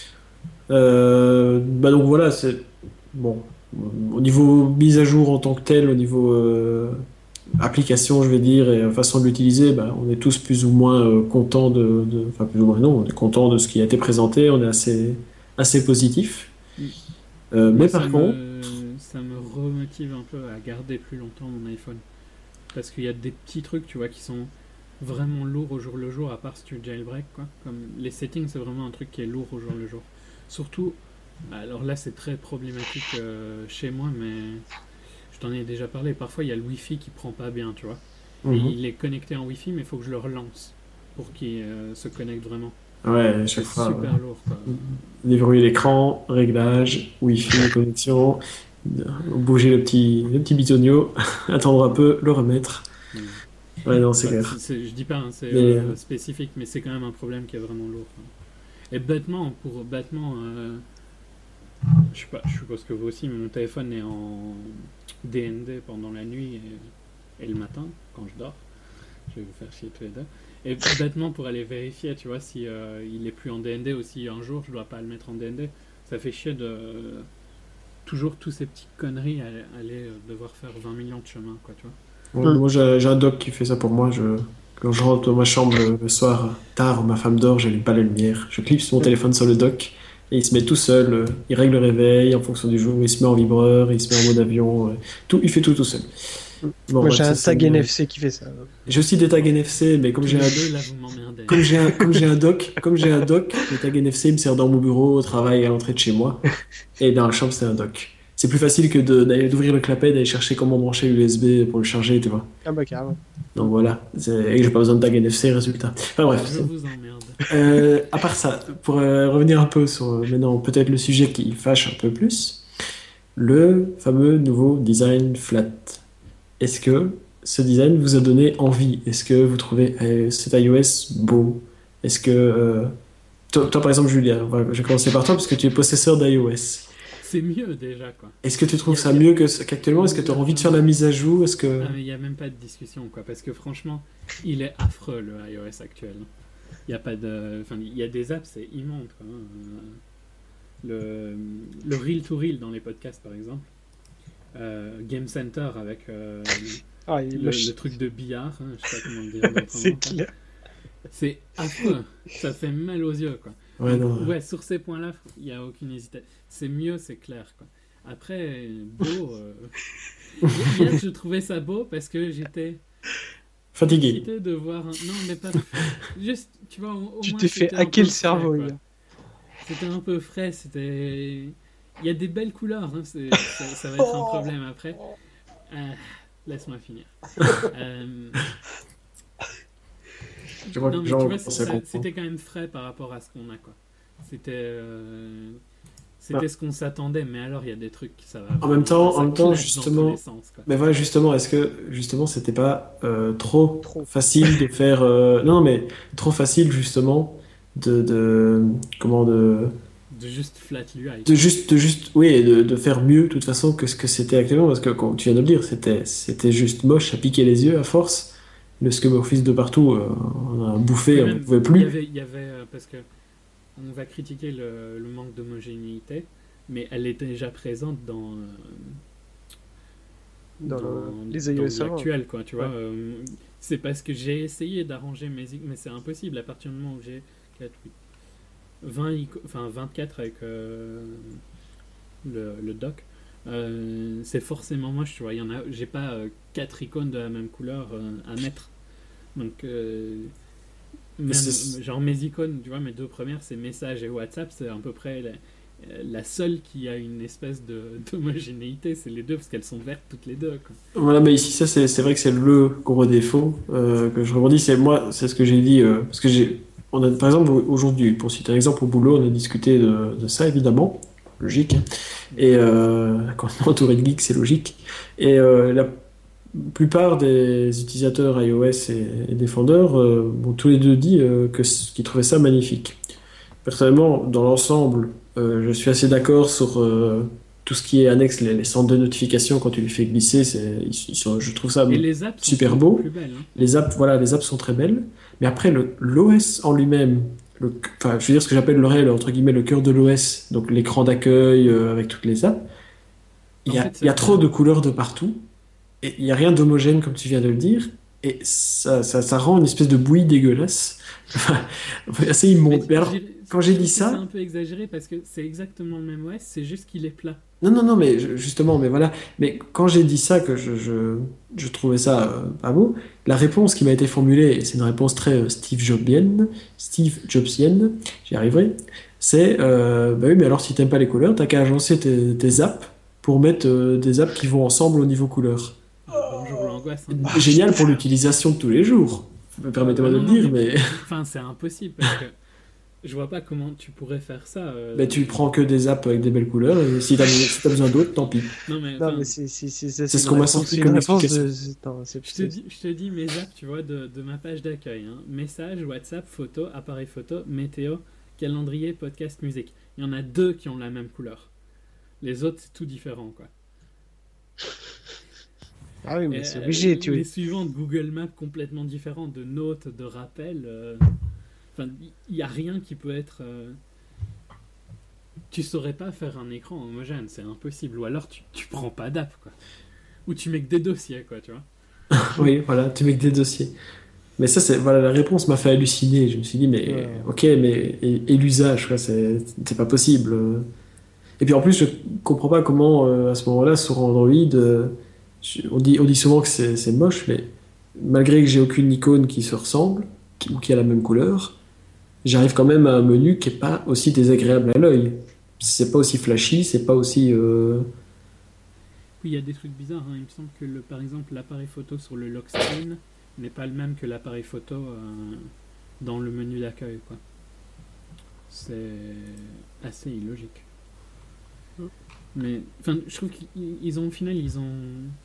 Euh, bah donc voilà, c'est bon. Au niveau mise à jour en tant que tel, au niveau euh, application, je vais dire, et façon de l'utiliser, bah, on est tous plus ou moins euh, contents de, de, enfin plus ou moins non, on est content de ce qui a été présenté, on est assez, assez positif. Mm. Euh, Moi, mais ça par contre, me, ça me remotive un peu à garder plus longtemps mon iPhone. Parce qu'il y a des petits trucs, tu vois, qui sont vraiment lourds au jour le jour, à part si tu jailbreak, quoi. Comme les settings, c'est vraiment un truc qui est lourd au jour le jour. Surtout, alors là, c'est très problématique euh, chez moi, mais je t'en ai déjà parlé. Parfois, il y a le Wi-Fi qui prend pas bien, tu vois. Et mhm. il est connecté en Wi-Fi, mais il faut que je le relance pour qu'il euh, se connecte vraiment. Ouais, à C'est chaque fois, super lourd, quoi. euh, déverrouiller l'écran, réglage, Wi-Fi, connexion, euh, bouger le petit, le petit bitonio, attendre un peu, le remettre. Mm. Ouais, non, c'est Bah, c'est- clair. c'est- je dis pas, hein, c'est Mais, euh, euh, spécifique, mais c'est quand même un problème qui est vraiment lourd, quoi. Et bêtement, pour bêtement, euh, je sais pas, je suppose que vous aussi, mais mon téléphone est en D N D pendant la nuit et, et le matin, quand je dors. Je vais vous faire chier tous les deux. Et bêtement, pour aller vérifier, tu vois, si euh, il est plus en D N D ou si un jour je dois pas le mettre en D N D, ça fait chier de euh, toujours tous ces petites conneries aller, aller, euh, devoir faire vingt millions de chemins, quoi, tu vois. ouais, Mm. moi, j'ai j'ai un doc qui fait ça pour moi. Je, quand je rentre dans ma chambre le, le soir, tard, où ma femme dort, j'allume pas la lumière. Je clipse mon téléphone sur le dock et il se met tout seul. euh, Il règle le réveil en fonction du jour. Il se met en vibreur, il se met en mode avion. euh, Tout, il fait tout tout seul. Bon, Moi, bref, j'ai ça un c'est. tag N F C qui fait ça. J'ai aussi des tags N F C, mais comme Tous j'ai un, les deux, là, vous m'emmerdez. comme j'ai un, comme j'ai un dock, comme j'ai un dock, le tag N F C il me sert dans mon bureau, au travail, et à l'entrée de chez moi. Et dans la chambre, c'est un dock. C'est plus facile que de- d'aller d'ouvrir le clapet, d'aller chercher comment brancher l'U S B pour le charger, tu vois. Ah bah carrément. Donc voilà. C'est- Et j'ai pas besoin de tag N F C, résultat. Enfin bref. Je vous emmerde. Euh, à part ça, pour euh, revenir un peu sur euh, maintenant peut-être le sujet qui fâche un peu plus, le fameux nouveau design flat. Est-ce que ce design vous a donné envie? Est-ce que vous trouvez euh, cet iOS beau? Est-ce que euh, toi, toi, par exemple, Julien, voilà, je vais commencer par toi parce que tu es possesseur d'iOS. C'est mieux déjà, quoi. Est-ce que tu Y trouves a- ça y a- mieux que qu'actuellement? Est-ce que tu as envie de faire la mise à jour? Est-ce que Ah, mais il n'y a même pas de discussion, quoi. Parce que franchement, il est affreux, le iOS actuel. Il y a pas de. Enfin, il y a des apps, c'est immonde, quoi. Euh, Le, le reel to reel dans les podcasts, par exemple. Euh, Game Center avec euh, Ah, il est le, moche. le truc de billard, hein, je sais pas comment le dire autrement, C'est quoi. clair. C'est affreux, ça fait mal aux yeux, quoi. ouais Donc, non. ouais, sur ces points-là, il n'y a aucune hésitation. C'est mieux, c'est clair, quoi. Après, beau. euh, Hier, je trouvais ça beau parce que j'étais Fatigué. excité de voir un... Non, mais pas... Juste, tu vois, au, au Tu moins, t'es fait c'était un hacker peu le cerveau, frais, quoi. hier. C'était un peu frais, c'était... Il y a des belles couleurs, hein, c'est- ça, ça va être un problème après. Euh, Laisse-moi finir. Euh, Je vois Non, que mais les gens tu vois, commencent à ça- comprendre. c'était quand même frais par rapport à ce qu'on a, quoi. C'était... euh, C'était Ah. ce qu'on s'attendait, mais alors il y a des trucs, ça va... En même temps, ça en même temps, clash dans justement, tous les sens, quoi. mais voilà, justement, est-ce que justement, c'était pas euh, trop, Trop. facile de faire, euh, non, non, mais trop facile justement de, de comment de, De juste flat l'U I. de juste, de juste, oui, et de, de faire mieux de toute façon que ce que c'était actuellement, parce que comme tu viens de le dire, c'était, c'était juste moche, ça piquait les yeux à force. Le Scum Office de partout, euh, on a bouffé, Mais on ne même, pouvait il y plus. avait, il y avait euh, parce que on va critiquer le, le manque d'homogénéité, mais elle était déjà présente dans euh, Dans dans, le- les dans iOS avant. l'actuel, quoi. Tu vois, Ouais. euh, c'est parce que j'ai essayé d'arranger mes, ic- mais c'est impossible à partir du moment où j'ai quatre, huit, vingt, ico- enfin vingt-quatre avec euh, le, le dock. Euh, c'est forcément moche, tu vois. Il y en a, j'ai pas euh, quatre icônes de la même couleur euh, à mettre. Donc, euh, même, c'est- genre mes icônes, tu vois, mes deux premières, c'est messages et WhatsApp, c'est à peu près la, la seule qui a une espèce de d'homogénéité, c'est les deux, parce qu'elles sont vertes toutes les deux, quoi. Voilà, mais ici, ça, c'est c'est vrai que c'est le gros défaut euh, que je rebondis. C'est moi, c'est ce que j'ai dit. euh, parce que j'ai, on a, par exemple, aujourd'hui, pour citer un exemple au boulot, on a discuté de, de ça, évidemment. Logique. Hein. Et euh, quand on est entouré de geeks, c'est logique. Et euh, la plupart des utilisateurs iOS et, et défendeurs euh, ont tous les deux dit euh, que, c- qu'ils trouvaient ça magnifique. Personnellement, dans l'ensemble, euh, je suis assez d'accord sur. euh, tout ce qui est annexe, les, les centres de notification, quand tu les fais glisser, c'est, ils, ils sont, je trouve ça Et les apps sont super beaucoup beau. plus belles. Hein. Les apps, voilà, les apps sont très belles. Mais après, le, l'O S en lui-même, le, enfin, je veux dire ce que j'appelle le réel, entre guillemets, le cœur de l'O S, donc l'écran d'accueil euh, avec toutes les apps, il y En a, fait, il y a ça- trop de couleurs de partout. Et il n'y a rien d'homogène, comme tu viens de le dire. Et ça, ça, ça rend une espèce de bouillie dégueulasse. Enfin, assez immonde. Mais Mais alors, j'ai- quand j'ai je dit trouve que c'est ça, un peu exagéré parce que c'est exactement le même O S, c'est juste qu'il est plat. non, non, non, mais je- justement, mais voilà. Mais quand j'ai dit ça, que je, je, je trouvais ça euh, pas beau, la réponse qui m'a été formulée, et c'est une réponse très euh, Steve Jobsienne, Steve Jobsienne, j'y arriverai, c'est euh, bah oui, mais alors si t'aimes pas les couleurs, t'as qu'à agencer tes, tes apps pour mettre euh, des apps qui vont ensemble au niveau couleur. Euh, bonjour l'angoisse. Hein. Génial pour l'utilisation de tous les jours. Permettez-moi Ah de non, le non, dire, mais mais, enfin, c'est impossible parce que je vois pas comment tu pourrais faire ça. euh, mais tu prends que des apps avec des belles couleurs, et si t'as si t'as besoin d'autres, tant pis. Non, mais, Non, enfin, mais c'est c'est c'est ça, C'est ce une qu'on m'a réponse- sorti c'est comme une réponse explication. de- c'est- non, c'est- je te, c'est- dis, je te dis mes apps, tu vois, de, de ma page d'accueil. Hein. Message, WhatsApp, photo, appareil photo, météo, calendrier, podcast, musique. Il y en a deux qui ont la même couleur. Les autres, c'est tout différent, quoi. Ah oui, mais Et, c'est euh, obligé, tu les veux. suivants de Google Maps complètement différents, de notes, de rappels. euh, Enfin, il n'y a rien qui peut être. euh, Tu saurais pas faire un écran homogène, c'est impossible. Ou alors tu, tu prends pas d'app, quoi. Ou tu mets que des dossiers, quoi, tu vois. Oui, voilà, tu mets que des dossiers. Mais ça, c'est, voilà, la réponse m'a fait halluciner. Je me suis dit, mais, Ouais. ok, mais, et, et l'usage, quoi, c'est, c'est pas possible. Et puis en plus, je comprends pas comment, euh, à ce moment-là, sur Android, euh, je- on dit, on dit souvent que c'est, c'est moche, mais malgré que j'ai aucune icône qui se ressemble, qui- ou qui a la même couleur, j'arrive quand même à un menu qui est pas aussi désagréable à l'œil. C'est pas aussi flashy, c'est pas aussi, euh, Oui, il y a des trucs bizarres. Hein. Il me semble que, le, par exemple, l'appareil photo sur le lock screen n'est pas le même que l'appareil photo euh, dans le menu d'accueil, quoi. C'est assez illogique. Mais, enfin, je trouve qu'ils ils ont, au final, ils ont...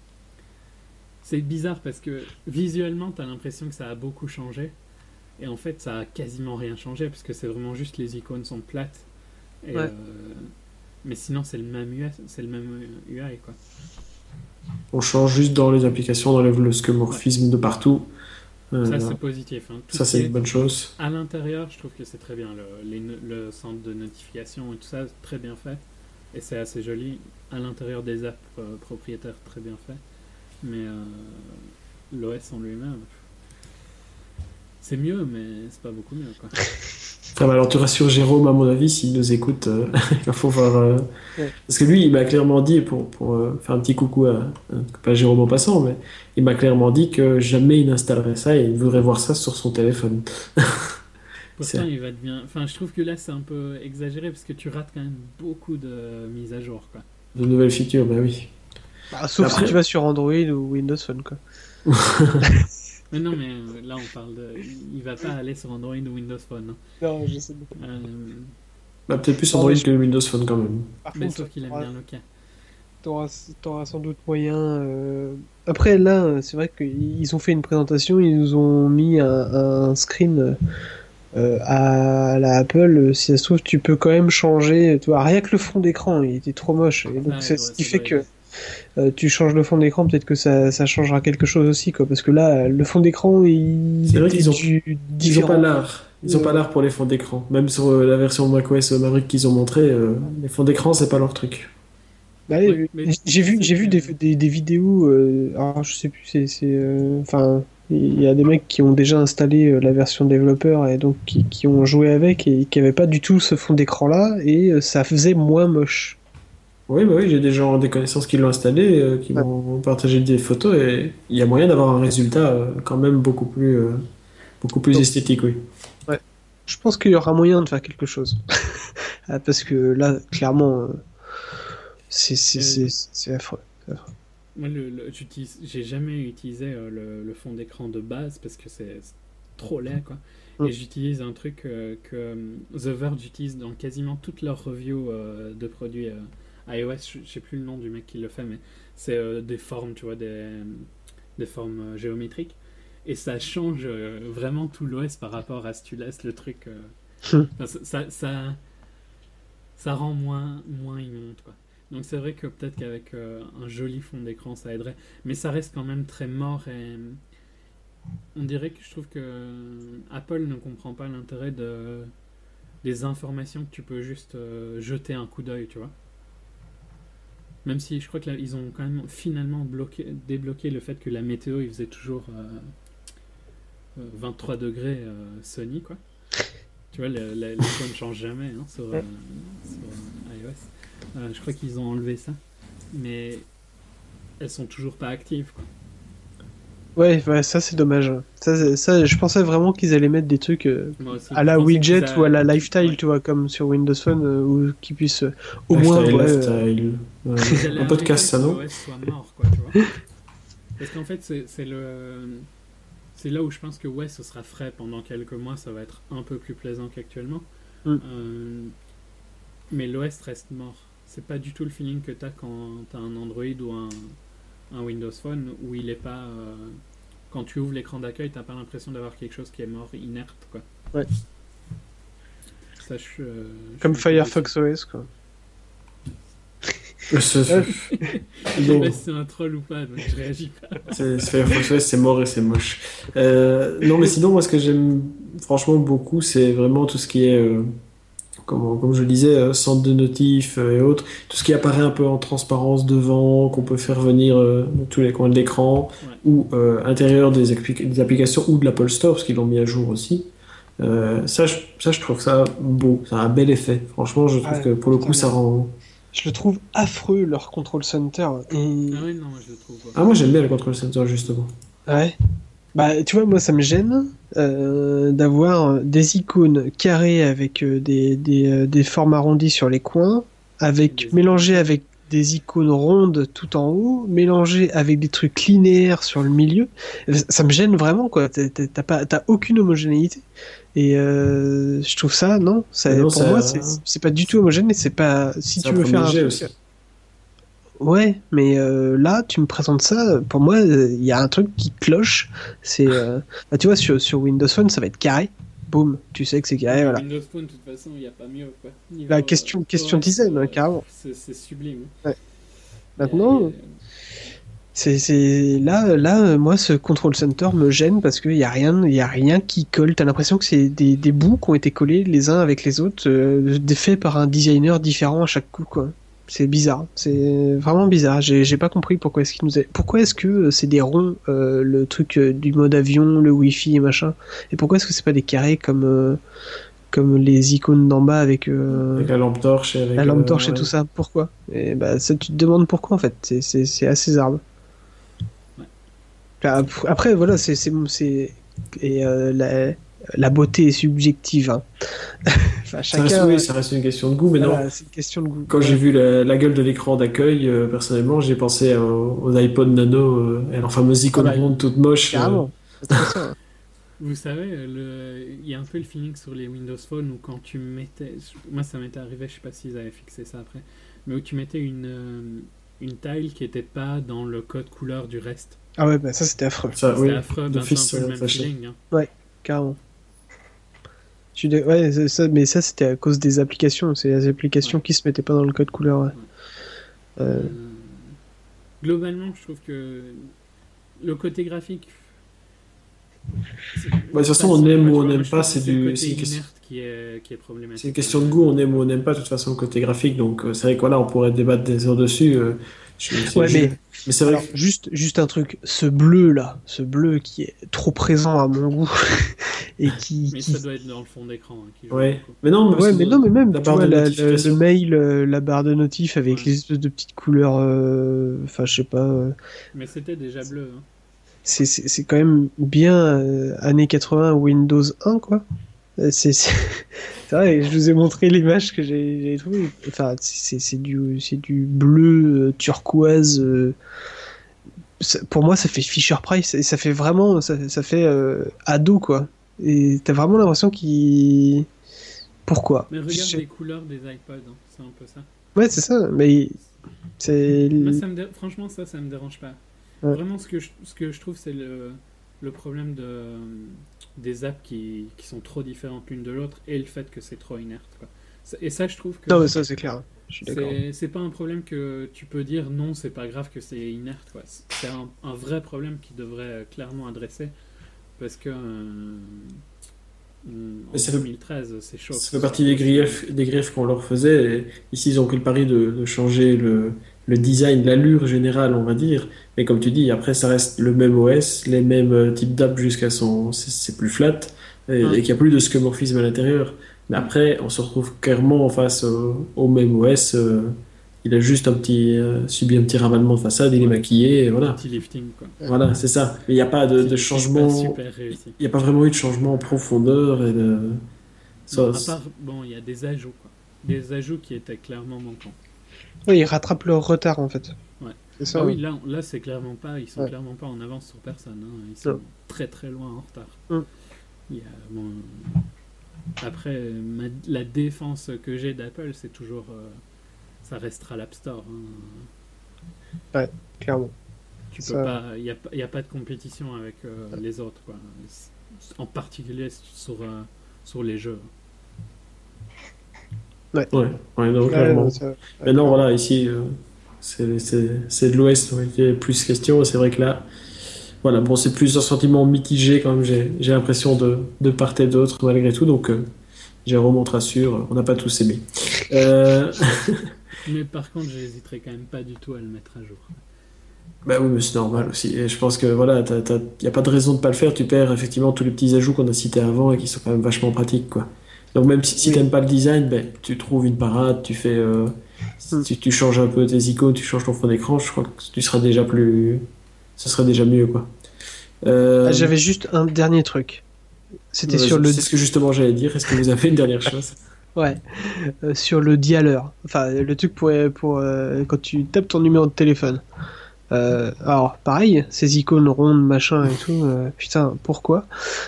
C'est bizarre parce que visuellement, t'as l'impression que ça a beaucoup changé. Et en fait, ça a quasiment rien changé parce que c'est vraiment juste les icônes sont plates. Et, Ouais. euh, Mais sinon, c'est le même U I, c'est le même U I, quoi. on change juste dans les applications, on enlève le skeuomorphisme de partout. Euh, Ça, c'est positif. Hein. Tout ça, ce c'est qui une est bonne chose. à l'intérieur, je trouve que c'est très bien. Le, les no- le centre de notification et tout ça, c'est très bien fait. Et c'est assez joli. À l'intérieur des apps euh, propriétaires, très bien fait. Mais euh, l'O S en lui-même, c'est mieux, mais c'est pas beaucoup mieux, quoi. Ah bah alors tu rassures Jérôme, à mon avis, s'il nous écoute, euh, il va falloir... euh, Ouais. Parce que lui, il m'a clairement dit, pour, pour euh, faire un petit coucou à... euh, pas Jérôme en passant, mais il m'a clairement dit que jamais il n'installerait ça et il voudrait voir ça sur son téléphone. Pourtant, C'est- il va te bien. Enfin, je trouve que là, c'est un peu exagéré parce que tu rates quand même beaucoup de mises à jour, quoi. De nouvelles features, bah oui. Bah, sauf Après- si tu vas sur Android ou Windows Phone, quoi. Mais non, mais euh, là, on parle de. Il va pas aller sur Android ou Windows Phone. Hein. Non, je sais. Euh, Bah, peut-être plus Oh, Android mais je- que Windows Phone quand même. Par mais contre, sauf qu'il aime t'auras- bien le cas. t'auras, t'auras sans doute moyen. euh, Après, là, c'est vrai qu'ils ont fait une présentation, ils nous ont mis un, un screen euh, à la Apple. Si ça se trouve, tu peux quand même changer. Tu vois, rien que le fond d'écran, il était trop moche. Et donc, Ouais, c'est ouais, ce qui ça fait doit que aider. euh, tu changes le fond d'écran, peut-être que ça, ça changera quelque chose aussi, quoi. Parce que là, le fond d'écran, il C'est vrai était qu'ils ont- du- Ils ont différent. pas l'art. Ils ont Euh, pas l'art pour les fonds d'écran. Même sur euh, la version macOS Maverick qu'ils ont montré, euh, les fonds d'écran, c'est pas leur truc. Bah, Ouais, euh, mais j'ai vu, c'est j'ai vu que- des, des, des vidéos. Euh, alors, je sais plus, c'est, c'est, euh, enfin, il y a des mecs qui ont déjà installé euh, la version développeur et donc qui, qui ont joué avec et qui avaient pas du tout ce fond d'écran là et euh, ça faisait moins moche. Oui, bah oui, j'ai des gens, des connaissances qui l'ont installé, euh, qui Ouais. m'ont partagé des photos et il y a moyen d'avoir un résultat euh, quand même beaucoup plus, euh, beaucoup plus Donc- esthétique, oui. Je pense qu'il y aura moyen de faire quelque chose. Ah, parce que là, clairement, euh, c'est, c'est, Euh, c'est, c'est affreux. Moi, le, le- j'utilise, j'ai jamais utilisé euh, le, le fond d'écran de base parce que c'est c'est trop laid, quoi. Mm. Et j'utilise un truc euh, que euh, The Verge utilise dans quasiment toutes leurs reviews euh, de produits euh, iOS. Je je sais plus le nom du mec qui le fait, mais c'est euh, des formes, tu vois, des, des formes euh, géométriques. Et ça change euh, vraiment tout l'O S par rapport à si tu laisses le truc. euh, Mm. enfin, ça, ça, ça, ça rend moins, moins immonde, quoi. Donc c'est vrai que peut-être qu'avec euh, un joli fond d'écran ça aiderait, mais ça reste quand même très mort et on dirait que je trouve que Apple ne comprend pas l'intérêt de des informations que tu peux juste euh, jeter un coup d'œil, tu vois. Même si je crois que là, ils ont quand même finalement bloqué, débloqué le fait que la météo il faisait toujours euh, vingt-trois degrés euh, Sony quoi. Tu vois, l'icône ne change jamais hein, sur, euh, sur euh, iOS. Euh, je crois qu'ils ont enlevé ça, mais elles sont toujours pas actives quoi. Ouais, ouais, ça c'est dommage. Ça, ça, je pensais vraiment qu'ils allaient mettre des trucs euh, à la widget a... ou à la lifestyle, ouais. Tu vois, comme sur Windows Phone, euh, ou qu'ils puissent euh, au lifestyle, moins. Lifestyle, euh, ouais. Un podcast, ça non. Soit mort, quoi, tu vois. Parce qu'en fait, c'est, c'est le, c'est là où je pense que ouais, ce sera frais pendant quelques mois, ça va être un peu plus plaisant qu'actuellement. Mm. Euh, mais l'O S reste mort. C'est pas du tout le feeling que t'as quand t'as un Android ou un, un Windows Phone où il est pas. Euh, quand tu ouvres l'écran d'accueil, t'as pas l'impression d'avoir quelque chose qui est mort, inerte, quoi. Ouais. Ça, je, euh, Comme Firefox O S, quoi. Je sais pas si c'est un troll ou pas, donc je réagis pas. C'est, c'est Firefox O S, c'est mort et c'est moche. Euh, non, mais sinon, moi, ce que j'aime franchement beaucoup, c'est vraiment tout ce qui est. Euh, Comme, comme je le disais, euh, centre de notif euh, et autres, tout ce qui apparaît un peu en transparence devant, qu'on peut faire venir euh, dans tous les coins de l'écran, ouais. ou euh, intérieur des, expli- des applications ou de l'Apple Store, parce qu'ils l'ont mis à jour aussi. Euh, ça, je, ça, je trouve ça beau, ça a un bel effet. Franchement, je trouve ah, que pour le coup, ça rend... Je le trouve affreux, leur Control Center. Et... Ah oui, non, moi je le trouve pas. Ah, moi j'aime bien le Control Center, justement. Ouais. Bah, tu vois, moi, ça me gêne euh, d'avoir des icônes carrées avec euh, des, des, euh, des formes arrondies sur les coins, avec mélangées avec des icônes rondes tout en haut, mélangées avec des trucs linéaires sur le milieu. Ça me gêne vraiment, quoi. T'as, t'as, pas, t'as aucune homogénéité. Et euh, je trouve ça, non, ça, non pour ça, moi, c'est, c'est pas du tout homogène. Et c'est pas si tu veux faire un truc. Aussi. Ouais, mais euh, là, tu me présentes ça, pour moi, il euh, y a un truc qui cloche. C'est, euh... bah, tu vois, sur, sur Windows Phone, ça va être carré. Boum, tu sais que c'est carré, voilà. Windows Phone, de toute façon, il n'y a pas mieux, quoi. Niveau, la question, euh, question ouais, design, hein, carrément. C'est, c'est sublime. Ouais. Maintenant, euh, c'est, c'est là, là, moi, ce Control Center me gêne parce qu'il y a rien, il y a rien qui colle. T'as l'impression que c'est des, des bouts qui ont été collés les uns avec les autres, euh, faits par un designer différent à chaque coup, quoi. C'est bizarre, c'est vraiment bizarre. J'ai, j'ai pas compris pourquoi est-ce qu'il nous a... pourquoi est-ce que c'est des ronds, euh, le truc euh, du mode avion, le Wi-Fi et machin, et pourquoi est-ce que c'est pas des carrés comme euh, comme les icônes d'en bas avec, euh, avec la lampe torche et avec la lampe torche euh, et ouais. tout ça. Pourquoi? Et bah ça, tu te demandes pourquoi en fait. C'est c'est c'est assez zarbe. Ouais. Après voilà, c'est c'est c'est et euh, la la beauté est subjective. Hein. Enfin, chacun, ça, reste, oui, ça reste une question de goût, mais voilà, non. C'est une question de goût. Quand ouais. j'ai vu la, la gueule de l'écran d'accueil, euh, personnellement, j'ai pensé aux, aux iPod Nano euh, et leurs fameuses icônes ah bah, rondes toutes moches. Carrément. Euh... Ça, vous savez, le... il y a un peu le feeling sur les Windows Phone où quand tu mettais, moi ça m'était arrivé, je sais pas s'ils avaient fixé ça après, mais où tu mettais une euh, une tile qui était pas dans le code couleur du reste. Ah ouais, bah ça c'était affreux. Ça, c'était oui. affreux, ben, c'est un peu le même fâché. Feeling. Hein. Ouais, carrément. De... Ouais, c'est ça, mais ça c'était à cause des applications. C'est les applications ouais. qui se mettaient pas dans le code couleur. Ouais. Ouais. Euh... Euh... Globalement, je trouve que le côté graphique. Bah, de toute façon, on aime ou on n'aime pas, c'est du. C'est une question qui est, qui est problématique. C'est une question de goût, on aime ou on n'aime pas, de toute façon, le côté graphique. Donc, c'est vrai que voilà, on pourrait débattre des heures dessus. Euh, je, ouais, mais, mais c'est vrai. Alors, que... juste, juste un truc, ce bleu là, ce bleu qui est trop présent à mon goût. Et qui, mais qui... ça doit être dans le fond d'écran. Hein, qui ouais. Mais non, mais, ouais, mais non, mais même la tu vois, la, le, le mail, euh, la barre de notif avec ouais. les espèces de petites couleurs. Enfin, euh, je sais pas. Euh... Mais c'était déjà bleu. Hein. C'est, c'est, c'est quand même bien euh, années quatre-vingts Windows un, quoi. C'est, c'est... c'est vrai, je vous ai montré l'image que j'ai, j'ai trouvée. Enfin, c'est, c'est, du, c'est du bleu euh, turquoise. Euh... Ça, pour moi, ça fait Fisher Price et ça fait vraiment, ça, ça fait euh, ado, quoi. Et t'as vraiment l'impression qu'il... Pourquoi? Mais regarde je... les couleurs des iPods, hein. C'est un peu ça. Ouais, c'est ça, mais... C'est... Moi, ça me dé... Franchement, ça, ça me dérange pas. Ouais. Vraiment, ce que, je, ce que je trouve, c'est le, le problème de, des apps qui, qui sont trop différentes l'une de l'autre et le fait que c'est trop inerte, quoi. Et ça, je trouve que... Non, mais ça, c'est clair. Je suis d'accord. C'est, c'est pas un problème que tu peux dire non, c'est pas grave que c'est inerte, quoi. C'est un, un vrai problème qu'ils devraient clairement adresser parce que euh, en ça fait, deux mille treize, c'est chaud. ça fait partie des griefs, des griefs qu'on leur faisait. Et ici, ils ont pris le pari de, de changer le, le design, l'allure générale, on va dire. Mais comme tu dis, après, ça reste le même O S, les mêmes euh, types d'app jusqu'à son. C'est, c'est plus flat et, Hum. et qu'il n'y a plus de skeuomorphisme à l'intérieur. Mais après, on se retrouve clairement en face au, au même O S. euh, il a juste un petit, euh, subi un petit ravalement de façade, il est Ouais. maquillé, et voilà. Petit lifting, quoi. Voilà, c'est ça. Mais il n'y a pas de, Petit de lifting pas changement. super réussi. Il n'y a pas vraiment eu de changement en profondeur et de. Non, Ça, à part, bon, il y a des ajouts, quoi. Des ajouts qui étaient clairement manquants. Oui, ils rattrapent leur retard en fait. Ouais. C'est ça. Ah oui, hein. là, là c'est clairement pas, ils sont Ouais. clairement pas en avance sur personne. Hein. Ils sont Non. très très loin en retard. Mm. Il y a, bon, après, ma- la défense que j'ai d'Apple, c'est toujours, euh, ça restera l'App Store. Hein. Clairement. Tu Ça- peux pas, il y a, pas- il y a pas de compétition avec euh, les autres, quoi. En particulier sur euh, sur les jeux. ouais, ouais, donc, Ouais, clairement. non, ça- Maintenant, voilà, ici, euh, c'est c'est- c'est de l'Ouest dont il y a plus question. C'est vrai que là, voilà, bon, c'est plus un sentiment mitigé quand même. J'ai j'ai l'impression de, de part et d'autre malgré tout. Donc, euh, Jérôme, on te rassure, on n'a pas tous aimé. Euh, Mais par contre, j'hésiterai quand même pas du tout à le mettre à jour. bah oui, mais c'est normal aussi. Et je pense que voilà, il n'y a pas de raison de pas le faire. Tu perds effectivement tous les petits ajouts qu'on a cités avant et qui sont quand même vachement pratiques, quoi. Donc même si, si Oui. t'aimes pas le design, ben, tu trouves une parade, tu fais, euh, Hmm. tu, tu changes un peu tes icônes, tu changes ton fond d'écran, je crois que tu seras déjà plus, ce serait déjà mieux, quoi. Euh, Ah, j'avais juste un dernier truc. C'était vas-y, sur le c'est ce que justement j'allais dire. Est-ce que vous avez une dernière chose? ouais euh, sur le dialer. Enfin le truc pour pour euh, quand tu tapes ton numéro de téléphone. Euh, alors pareil, ces icônes rondes machin et tout. euh, putain, pourquoi?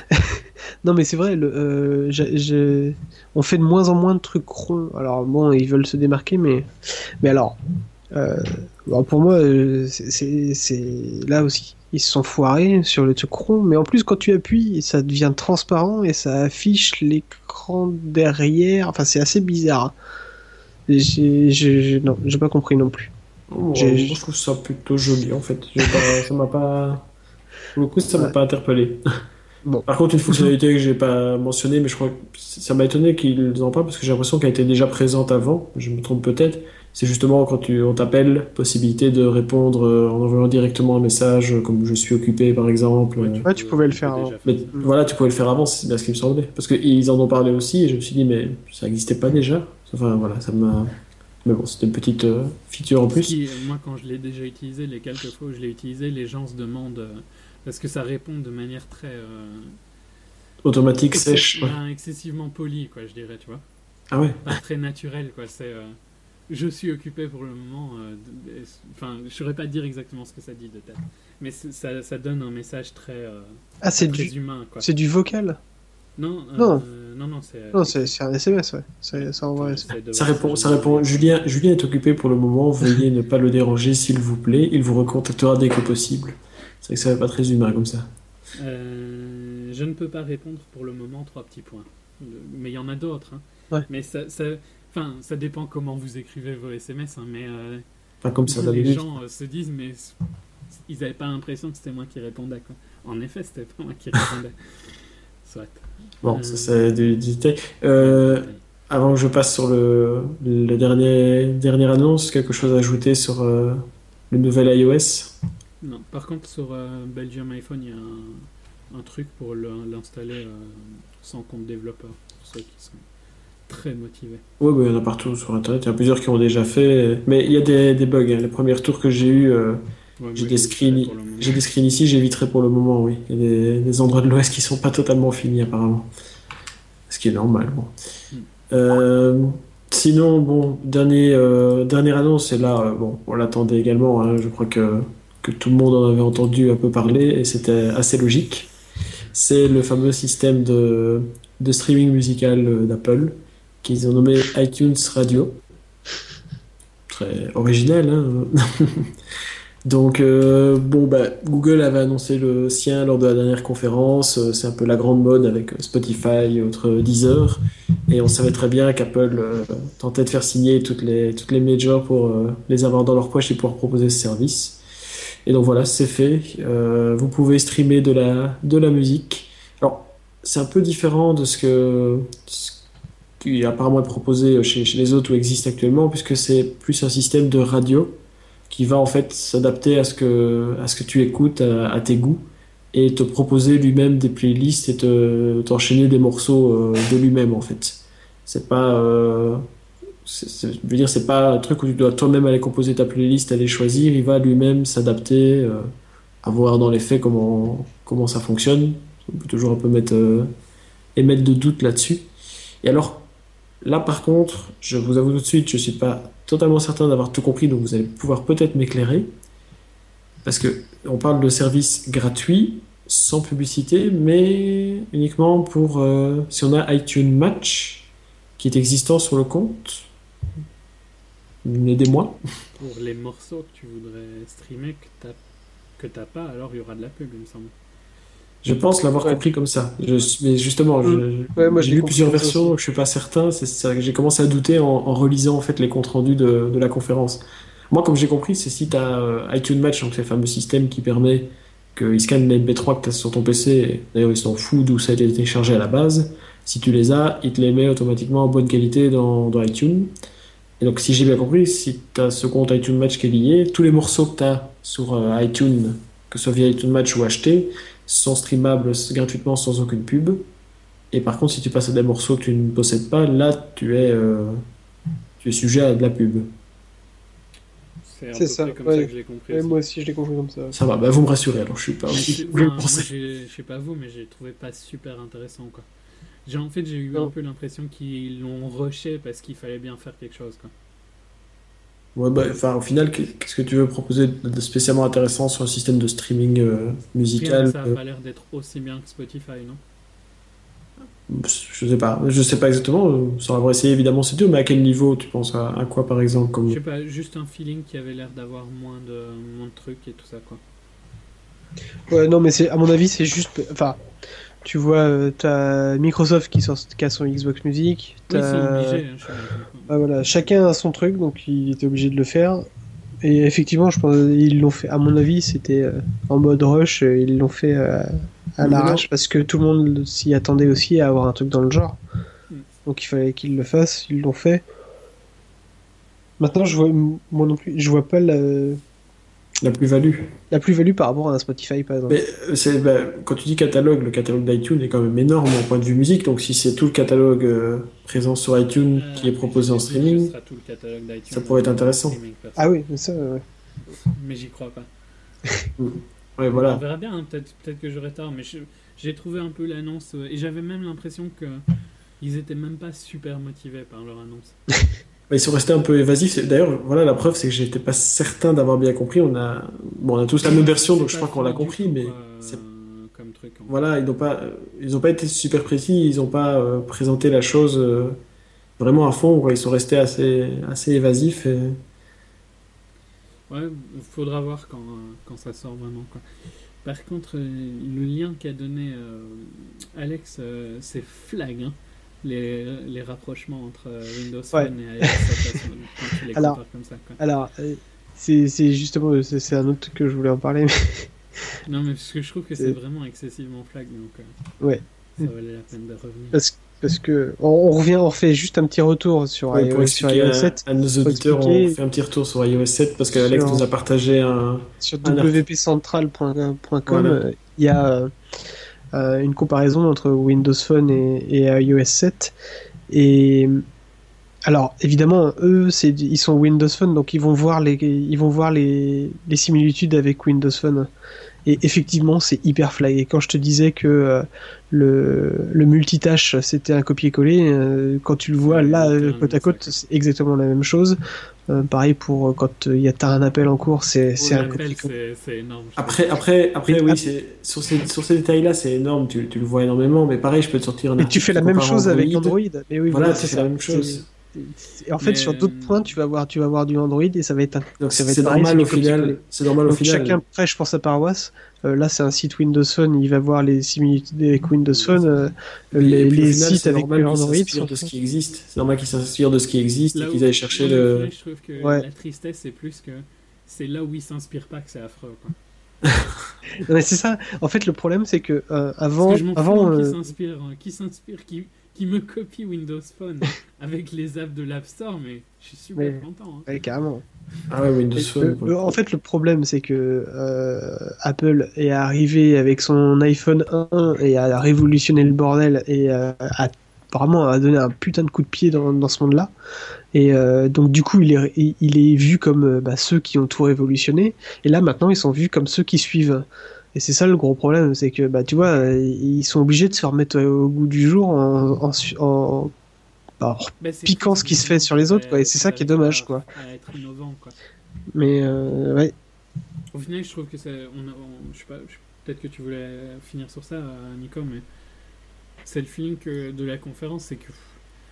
Non mais c'est vrai. Le, euh, j'ai- j'ai- on fait de moins en moins de trucs ronds. Alors bon, ils veulent se démarquer, mais mais alors. Euh, bon, pour moi, euh, c'est- c'est c'est- là aussi, ils se sont foirés sur le truc rond, mais en plus, quand tu appuies, ça devient transparent et ça affiche l'écran derrière. Enfin, c'est assez bizarre. J'ai, j'ai, j'ai- non, j'ai pas compris non plus. Moi, J'ai- moi, je trouve ça plutôt joli en fait. J'ai pas, ça m'a pas, pour le coup, ça m'a Ouais. pas interpellé. Bon, Par contre, une fonctionnalité que j'ai pas mentionnée, mais je crois que ça m'a étonné qu'ils en parlent parce que j'ai l'impression qu'elle était déjà présente avant. Je me trompe peut-être. C'est justement quand tu, on t'appelle, possibilité de répondre euh, en envoyant directement un message, euh, comme je suis occupé par exemple. Ouais, Euh, tu Ouais, tu peux- pouvais le peux faire déjà avant. faire Mais ça. voilà, tu pouvais le faire avant, c'est bien ce qui me semblait. Parce qu'ils en ont parlé aussi et je me suis dit, mais ça n'existait pas déjà. Enfin voilà, ça m'a. Mais bon, c'était une petite euh, feature en Ce plus. qui, moi, quand je l'ai déjà utilisé, les quelques fois où je l'ai utilisé, les gens se demandent euh, parce que ça répond de manière très euh, Automatique, excess- sèche. Ouais. ben, excessivement polie, quoi, je dirais, tu vois. Ah ouais. Pas très naturel, quoi. C'est, euh, je suis occupé pour le moment. euh, de- de- Enfin, je saurais pas dire exactement ce que ça dit de tête, mais c'est- ça, ça donne un message très, euh, Ah, c'est très du, humain, quoi. c'est du vocal. Non, euh, Non. non, non, c'est. Non, c'est, c'est un S M S, ouais. C'est, ça envoie. c'est de Ça voir répond, ce ça genre répond. de- Julien, Julien est occupé pour le moment. Veuillez ne pas le déranger, s'il vous plaît. Il vous recontactera dès que possible. C'est vrai que ça va pas très humain comme ça. Euh, je ne peux pas répondre pour le moment, trois petits points. Mais il y en a d'autres. Hein. Ouais. Mais ça, ça, enfin, ça dépend comment vous écrivez vos S M S. Hein, mais euh, Pas comme ça, les d'habitude. gens euh, se disent, mais c- ils n'avaient pas l'impression que c'était moi qui répondais. Quoi. En effet, c'était pas moi qui répondais. Soit. Bon, Euh, ça c'est du, du détail. Euh, avant que je passe sur le, la dernière, dernière annonce, quelque chose à ajouter sur euh, le nouvel iOS? Non, par contre, sur euh, Belgium iPhone, il y a un, un truc pour le- l'installer euh, sans compte développeur, pour ceux qui sont très motivés. Oui, il y en a partout sur Internet. Il y en a plusieurs qui ont déjà fait. Mais il y a des, des bugs. Hein. Les premiers retours que j'ai eus, euh, Ouais, j'ai moi, des je screens, l'ai fait pour le moment. j'ai des screens ici, j'éviterai pour le moment, oui. Il y a des, des endroits de l'O S qui sont pas totalement finis apparemment. Ce qui est normal, bon. Mm. Euh, sinon, bon, dernier, euh, dernière annonce, et là, euh, bon, on l'attendait également, hein, je crois que, que tout le monde en avait entendu un peu parler, et c'était assez logique. C'est le fameux système de, de streaming musical euh, d'Apple, qu'ils ont nommé iTunes Radio. Très original, hein. Donc, euh, bon, bah, Google avait annoncé le sien lors de la dernière conférence. Euh, C'est un peu la grande mode avec Spotify et autres Deezer. Et on savait très bien qu'Apple euh, tentait de faire signer toutes les, toutes les majors pour euh, les avoir dans leur poche et pouvoir proposer ce service. Et donc voilà, c'est fait. Euh, vous pouvez streamer de la, de la musique. Alors, c'est un peu différent de ce que, ce qui apparemment est proposé chez, chez les autres ou existe actuellement, puisque c'est plus un système de radio qui va en fait s'adapter à ce que, à ce que tu écoutes, à, à tes goûts, et te proposer lui-même des playlists et te, t'enchaîner des morceaux euh, de lui-même en fait. C'est pas, euh, c'est, c'est- je veux dire, c'est pas un truc où tu dois toi-même aller composer ta playlist, aller choisir. Il va lui-même s'adapter, euh, à voir dans les faits comment comment ça fonctionne. On peut toujours un peu mettre euh, émettre de doutes là-dessus. Et alors là, par contre, je vous avoue tout de suite, je suis pas totalement certain d'avoir tout compris, donc vous allez pouvoir peut-être m'éclairer, parce que on parle de services gratuits, sans publicité, mais uniquement pour euh, si on a iTunes Match qui est existant sur le compte. Aidez-moi. Pour les morceaux que tu voudrais streamer que t'as que t'as pas, alors il y aura de la pub, il me semble. Je pense l'avoir Ouais. compris comme ça. Je, mais justement, je- Ouais, moi, je j'ai l'ai lu compris plusieurs comme ça versions, aussi. donc je suis pas certain. C'est ça que j'ai commencé à douter en, en relisant en fait les comptes rendus de, de la conférence. Moi, comme j'ai compris, c'est si tu as iTunes Match, donc c'est le fameux système qui permet qu'il scanne les M P trois que tu as sur ton P C. Et d'ailleurs, ils s'en foutent d'où ça a été téléchargé à la base. Si tu les as, il te les met automatiquement en bonne qualité dans, dans iTunes. Et donc, si j'ai bien compris, si tu as ce compte iTunes Match qui est lié, tous les morceaux que tu as sur euh, iTunes, que ce soit via iTunes Match ou acheté, sont streamables gratuitement sans aucune pub. Et par contre, si tu passes à des morceaux que tu ne possèdes pas, là, tu es, euh, tu es sujet à de la pub. C'est à C'est peu ça, près comme ouais. ça que je l'ai compris Ouais, aussi. moi aussi, je l'ai compris comme ça. Ça va, bah vous me rassurez, alors je suis pas Mais aussi c'est- fou que je enfin, moi, pensais. j'ai- je sais pas vous, mais j'ai trouvé pas super intéressant, quoi. J'ai, en fait, j'ai eu Non. un peu l'impression qu'ils l'ont rushé parce qu'il fallait bien faire quelque chose, quoi. Ouais, bah, enfin, au final, qu'est-ce que tu veux proposer de spécialement intéressant sur un système de streaming euh, Rien, musical? ça a euh, pas l'air d'être aussi bien que Spotify, non? Je sais pas, je sais pas exactement. euh, Sans avoir essayé, évidemment, c'est tout. Mais à quel niveau tu penses à, à quoi, par exemple, Je comme... sais pas, juste un feeling qui avait l'air d'avoir moins de, moins de trucs et tout ça, quoi. Ouais, non, mais c'est, à mon avis, c'est juste, enfin, tu vois, euh, t'as Microsoft qui, sort, qui a son Xbox Music, Oui, ils sont t'as, obligés, hein, je suis d'accord. ah, voilà, chacun a son truc, donc il était obligé de le faire. Et effectivement, je pense, ils l'ont fait, à mon avis, c'était euh, en mode rush, euh, ils l'ont fait euh, à Mais l'arrache non. parce que tout le monde s'y attendait aussi à avoir un truc dans le genre. Mm. Donc il fallait qu'ils le fassent, ils l'ont fait. Maintenant, je vois, moi non plus, je vois pas la, La plus-value. la plus-value par rapport à un Spotify, par exemple. Mais euh, c'est, bah, quand tu dis catalogue, le catalogue d'iTunes est quand même énorme en point de vue musique. Donc si c'est tout le catalogue euh, présent sur iTunes qui est Euh, proposé en j'ai des doutes que ce streaming, sera tout le catalogue d'iTunes ça pourrait être en intéressant. streaming, perso. Ah oui, mais ça, ouais. Mais j'y crois pas. ouais, On voilà. verra bien, hein, peut-être peut-être que j'aurai tort, mais je- j'ai trouvé un peu l'annonce euh, et j'avais même l'impression que ils étaient même pas super motivés par leur annonce. Bah, ils sont restés un peu évasifs. C'est- D'ailleurs, voilà, la preuve, c'est que j'étais pas certain d'avoir bien compris. On a, bon, on a tous la même version, C'est donc je pas crois qu'on l'a fini du compris, tout, mais quoi, c'est- euh, comme truc. en fait. voilà, ils n'ont pas, euh, ils ont pas été super précis. Ils n'ont pas euh, présenté la chose euh, vraiment à fond, quoi. Ils sont restés assez, assez évasifs. Et... Ouais, faudra voir quand, euh, quand ça sort vraiment, quoi. Par contre, euh, le lien qu'a donné euh, Alex, euh, c'est flag, hein, les, les rapprochements entre euh, Windows Ouais. Phone et iOS quand tu les Alors, compares comme ça, quoi. Alors, euh, c'est c'est justement, c'est c'est un autre truc que je voulais en parler. Mais... Non, mais parce que je trouve que c'est C'est- vraiment excessivement flag, donc euh, Ouais. ça valait la peine de revenir. Parce, parce que on, on revient, on refait juste un petit retour sur, Ouais, pour iOS, sur expliquer iOS à, sept, à nos pour auditeurs, on expliquer fait un petit retour sur iOS sept parce qu'Alex sur, nous a partagé un, sur un article. w p central point com. Voilà. euh, Il y a euh, euh, une comparaison entre Windows Phone et, et iOS sept. Et alors, évidemment, eux, c'est, ils sont Windows Phone, donc ils vont voir les, ils vont voir les, les similitudes avec Windows Phone. Et effectivement, c'est hyper flag. Et quand je te disais que euh, le, le multitâche, c'était un copier-coller, euh, quand tu le vois C'est là, euh, littéralement côte à ça, côte, quoi. c'est exactement la même chose. Euh, pareil pour euh, quand il y a t'as un appel en cours, c'est, c'est un L'appel, copier-coller. c'est c'est énorme. je Après, après, après, Mais oui, ap- c'est, sur ces, sur ces détails-là, c'est énorme, tu, tu le vois énormément, mais pareil, je peux te sortir un Et tu article fais qui la même compare chose avec Android. Android. Mais oui, Voilà, voilà, tu c'est fais ça. la même C'est- chose. Et en fait, Mais, sur d'autres euh, points, tu vas avoir, tu vas avoir du Android et ça va être, un... Donc ça va c'est être pareil, normal c'est au du copier-coller. final. C'est normal au Donc final. chacun prêche pour sa paroisse. Euh, là, c'est un site Windows Phone, il va voir les similitudes avec Windows Phone. Euh, Et puis, et les puis au les final, sites c'est avec normal qu'ils Android s'inspirent sont de ce faits. qui existe. C'est normal qu'ils s'inspirent de ce qui existe et Là où, qu'ils aillent chercher non, mais au le. final, je trouve que Ouais. la tristesse, c'est plus que c'est là où ils s'inspirent pas que c'est affreux, quoi. Non, mais c'est ça. En fait, le problème, c'est que euh, Parce avant, que je m'en fous avant, hein, qui euh, s'inspire, hein, qui s'inspire, qui, qui me copie Windows Phone avec les apps de l'App Store, mais je suis super Mais- content. Hein. ouais, carrément. Ah ouais, Windows Et Phone. le- quoi. le- en fait, le problème, c'est que euh, Apple est arrivé avec son iPhone un et a révolutionné le bordel et euh, a vraiment a donné un putain de coup de pied dans, dans ce monde-là. Et euh, donc, du coup, il est, il il est vu comme euh, bah, ceux qui ont tout révolutionné. Et là, maintenant, ils sont vus comme ceux qui suivent. Et c'est ça le gros problème, c'est que, bah, tu vois, euh, ils sont obligés de se remettre au goût du jour en, en, su- en, en Bah, c'est piquant triste, ce qui se justement, fait sur les qu'ils autres, quoi. Et arrivent- c'est ça qu'ils qui est arrivent dommage, pas quoi. À être innovant, quoi. Mais euh, ouais. Au final, je trouve que c'est. On, a- on- je sais pas, je- peut-être que tu voulais finir sur ça, euh, Nico, mais c'est le feeling que, de la conférence, c'est que, pff,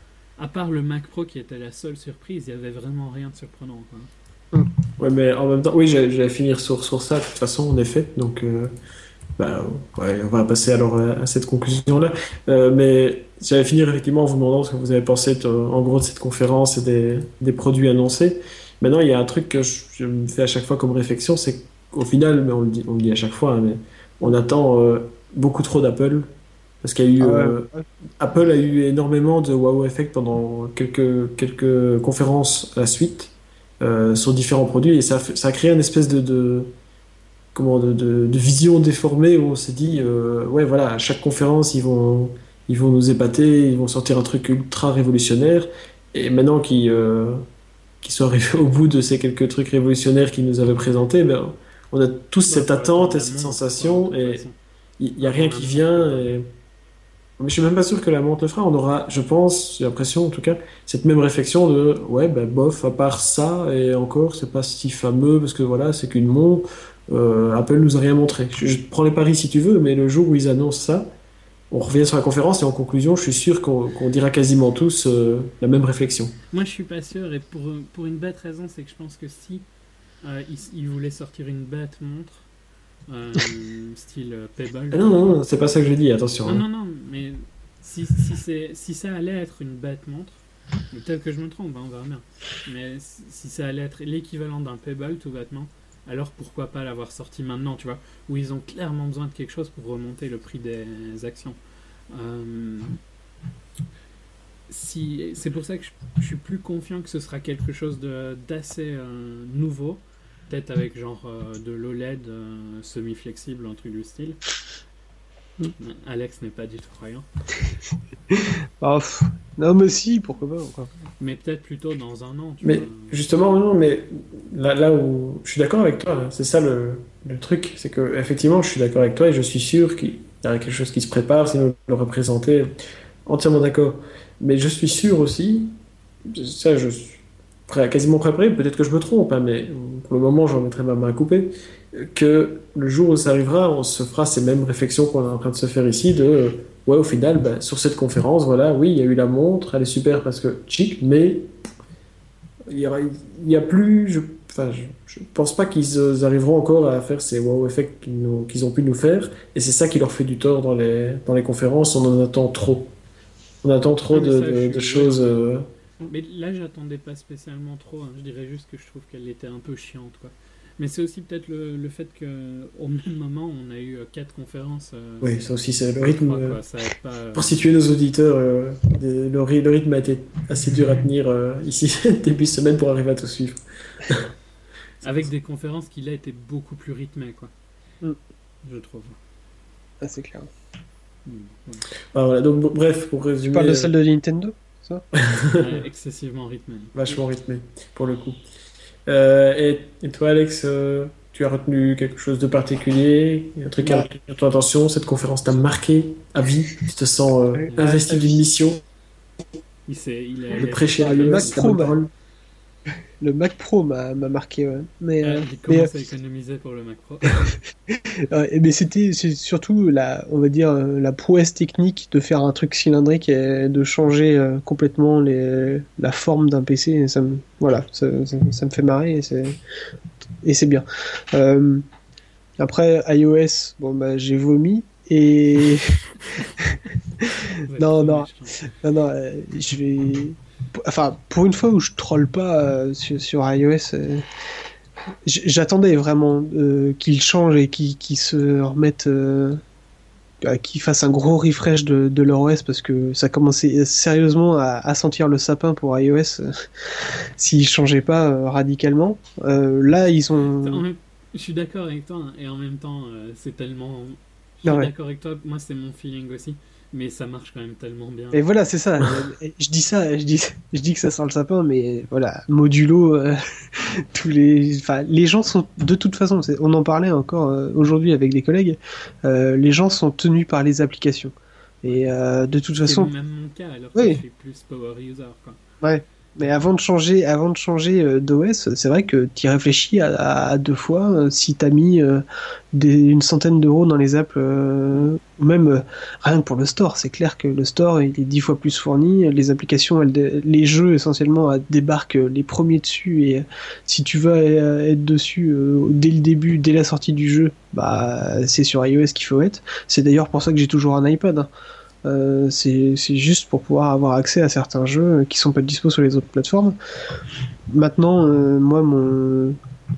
à part le Mac Pro qui était la seule surprise, il y avait vraiment rien de surprenant, quoi. Ouais, mais en même temps, oui, j'allais j'allais finir sur, sur ça de toute façon, en effet. Donc, euh, bah, ouais, on va passer alors à, à cette conclusion-là. Euh, mais j'allais finir effectivement en vous demandant ce que vous avez pensé de- en gros de cette conférence et des, des produits annoncés. Maintenant, il y a un truc que je, je me fais à chaque fois comme réflexion, c'est qu'au final, mais on le dit, on le dit à chaque fois, hein, mais on attend euh, beaucoup trop d'Apple. Parce qu'il y a eu, Ah ouais, euh, ouais. Apple a eu énormément de wow effect pendant quelques, quelques conférences à la suite euh, sur différents produits et ça, a fait- ça a créé une espèce de, de, comment, de, de, de vision déformée où on s'est dit, euh, ouais, voilà, à chaque conférence, ils vont, ils vont nous épater, ils vont sortir un truc ultra révolutionnaire. Et maintenant qu'ils euh, qu'ils sont arrivés au bout de ces quelques trucs révolutionnaires qu'ils nous avaient présentés, ben, on a tous Ouais, cette faut attente attendre et la cette montre, sensation quoi, de toute et façon. il n'y a Avant rien la qui montre, vient. quoi. Et... Mais je suis même pas sûr que la montre le fera. On aura, je pense, j'ai l'impression en tout cas, cette même réflexion de ouais, ben bof, à part ça, et encore, c'est pas si fameux parce que voilà, c'est qu'une montre. Euh, Apple nous a rien montré. Je, je prends les paris si tu veux, mais le jour où ils annoncent ça, on revient sur la conférence et en conclusion, je suis sûr qu'on qu'on dira quasiment tous euh, la même réflexion. Moi, je suis pas sûr, et pour, pour une bête raison, c'est que je pense que si euh, ils, ils voulaient sortir une bête montre, euh, style euh, Pebble. Ah non, non, non, c'est pas ça que je dis, attention. Non, hein. non, non, mais si, si, c'est, si ça allait être une bête montre, mais peut-être que je me trompe, hein, on verra bien. Mais si, si ça allait être l'équivalent d'un Pebble, tout bêtement, alors pourquoi pas l'avoir sorti maintenant, tu vois, où ils ont clairement besoin de quelque chose pour remonter le prix des actions. Euh, si, c'est pour ça que je, je suis plus confiant que ce sera quelque chose de, d'assez euh, nouveau, peut-être avec genre euh, de l'O L E D euh, semi-flexible, un truc du style. Alex n'est pas du tout croyant. Ah, pff. Non, mais si, pourquoi pas, quoi. Mais peut-être plutôt dans un an, tu Mais vois. justement, non, mais là, là où je suis d'accord avec toi, là, c'est ça le, le truc, c'est que effectivement, je suis d'accord avec toi et je suis sûr qu'il y a quelque chose qui se prépare, sinon le représenter, entièrement d'accord. Mais je suis sûr aussi, ça je suis prêt, quasiment préparé, peut-être que je me trompe, hein, mais pour le moment, j'en mettrai ma main à couper, que le jour où ça arrivera, on se fera ces mêmes réflexions qu'on est en train de se faire ici, de ouais, au final, bah, sur cette conférence, voilà, oui, il y a eu la montre, elle est super parce que chic, mais il y aura, il y a plus, je, enfin, je, je pense pas qu'ils euh, arriveront encore à faire ces wow effects qu'ils nous- qu'ils ont pu nous faire, et c'est ça qui leur fait du tort dans les, dans les conférences, on en attend trop. On attend trop Ah, mais de, ça, je de- suis- de ouais, choses. ouais. euh, Mais là, j'attendais pas spécialement trop. hein. Je dirais juste que je trouve qu'elle était un peu chiante, quoi. Mais c'est aussi peut-être le, le fait qu'au même moment, on a eu euh, quatre conférences. euh, Oui, ça aussi, c'est le trois, rythme. quoi. euh, Ça aide pas. euh, Pour situer nos auditeurs, euh, des- le, ry- le rythme a été assez dur à tenir euh, ici, début de semaine, pour arriver à tout suivre. Avec des conférences qui là étaient beaucoup plus rythmées, quoi. Mm. Je trouve. Ah, c'est clair. Mm, ouais. Ah, voilà, donc bon, bref, pour Tu résumer, parles de euh, celle de Nintendo, ça? Ouais, excessivement rythmées. vachement rythmé, pour le coup. Euh, et, et toi, Alex, euh, tu as retenu quelque chose de particulier? Un truc à Bah. retenir ton attention? Cette conférence t'a marqué à vie? Tu te sens euh, Ouais, investi à d'une vie. mission Il, s'est, il, a, de il a prêcher fait la le bonne Mac Pro, bah. parole? Le Mac Pro m'a, m'a marqué, ouais. Mais, Ah, euh, j'ai mais, commencé à économiser pour le Mac Pro. euh, mais c'était c'est surtout la, on va dire, euh, la prouesse technique de faire un truc cylindrique et de changer euh, complètement les, la forme d'un P C. Et ça me, voilà, ça, ça, ça me fait marrer et c'est, et c'est bien. Euh, après, iOS, bon, bah, j'ai vomi et Vous êtes non, trop non, méchant. non, non, euh, je vais, enfin, pour une fois où je troll pas euh, sur, sur iOS, euh, j- j'attendais vraiment euh, qu'ils changent et qu'ils qu'ils se remettent, euh, euh, qu'ils fassent un gros refresh de, de leur O S parce que ça commençait sérieusement à, à sentir le sapin pour iOS euh, s'ils changeaient pas euh, radicalement. Euh, là, ils En ont, même- Je suis d'accord avec toi, hein, et en même temps, euh, c'est tellement. Je non, suis ouais. d'accord avec toi, moi c'est mon feeling aussi, mais ça marche quand même tellement bien. Et voilà, c'est ça. Je dis ça, je dis, je dis que ça sent le sapin, mais voilà, modulo, euh, tous les, enfin, les gens sont de toute façon, c'est- on en parlait encore euh, aujourd'hui avec des collègues, euh, les gens sont tenus par les applications. Ouais. Et euh, de toute Ce qui est façon, même mon cas, alors que je oui, suis plus power user, quoi. ouais. Mais avant de changer, avant de changer euh, d'O S, c'est vrai que tu réfléchis à, à- à deux fois euh, si t'as mis euh, des, une centaine d'euros dans les apps, euh, ou même euh, rien que pour le store. C'est clair que le store il est dix fois plus fourni. Les applications, elles, dé- les jeux essentiellement elles débarquent euh, les premiers dessus. Et euh, si tu veux euh, être dessus euh, dès le début, dès la sortie du jeu, bah c'est sur iOS qu'il faut être. C'est d'ailleurs pour ça que j'ai toujours un iPad, hein. Euh, c'est c'est juste pour pouvoir avoir accès à certains jeux qui sont pas dispo sur les autres plateformes. Maintenant, euh, moi, mon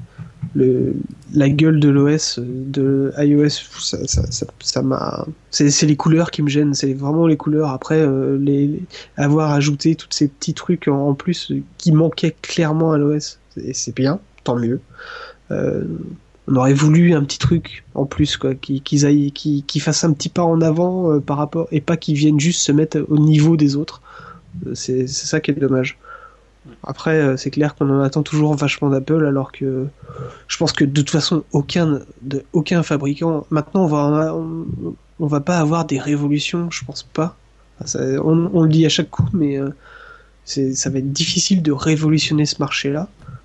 le la gueule de l'O S de iOS, ça ça ça, ça m'a. C'est c'est les couleurs qui me gênent. C'est vraiment les couleurs. Après, euh, les, les- avoir ajouté tous ces petits trucs en, en plus qui manquaient clairement à l'O S. Et c'est bien, tant mieux. Euh, on aurait voulu un petit truc en plus, quoi, qui- qu'ils aillent, qui, qui fassent un petit pas en avant euh, par rapport, et pas qu'ils viennent juste se mettre au niveau des autres. Euh, C'est, c'est ça qui est dommage. Ouais. Après, euh, c'est clair qu'on en attend toujours vachement d'Apple, alors que je pense que de toute façon, aucun, de, aucun fabricant. Maintenant, on va, on, on va pas avoir des révolutions, je pense pas. Enfin, ça- on, on le dit à chaque coup, mais euh, c'est, ça va être difficile de révolutionner ce marché-là.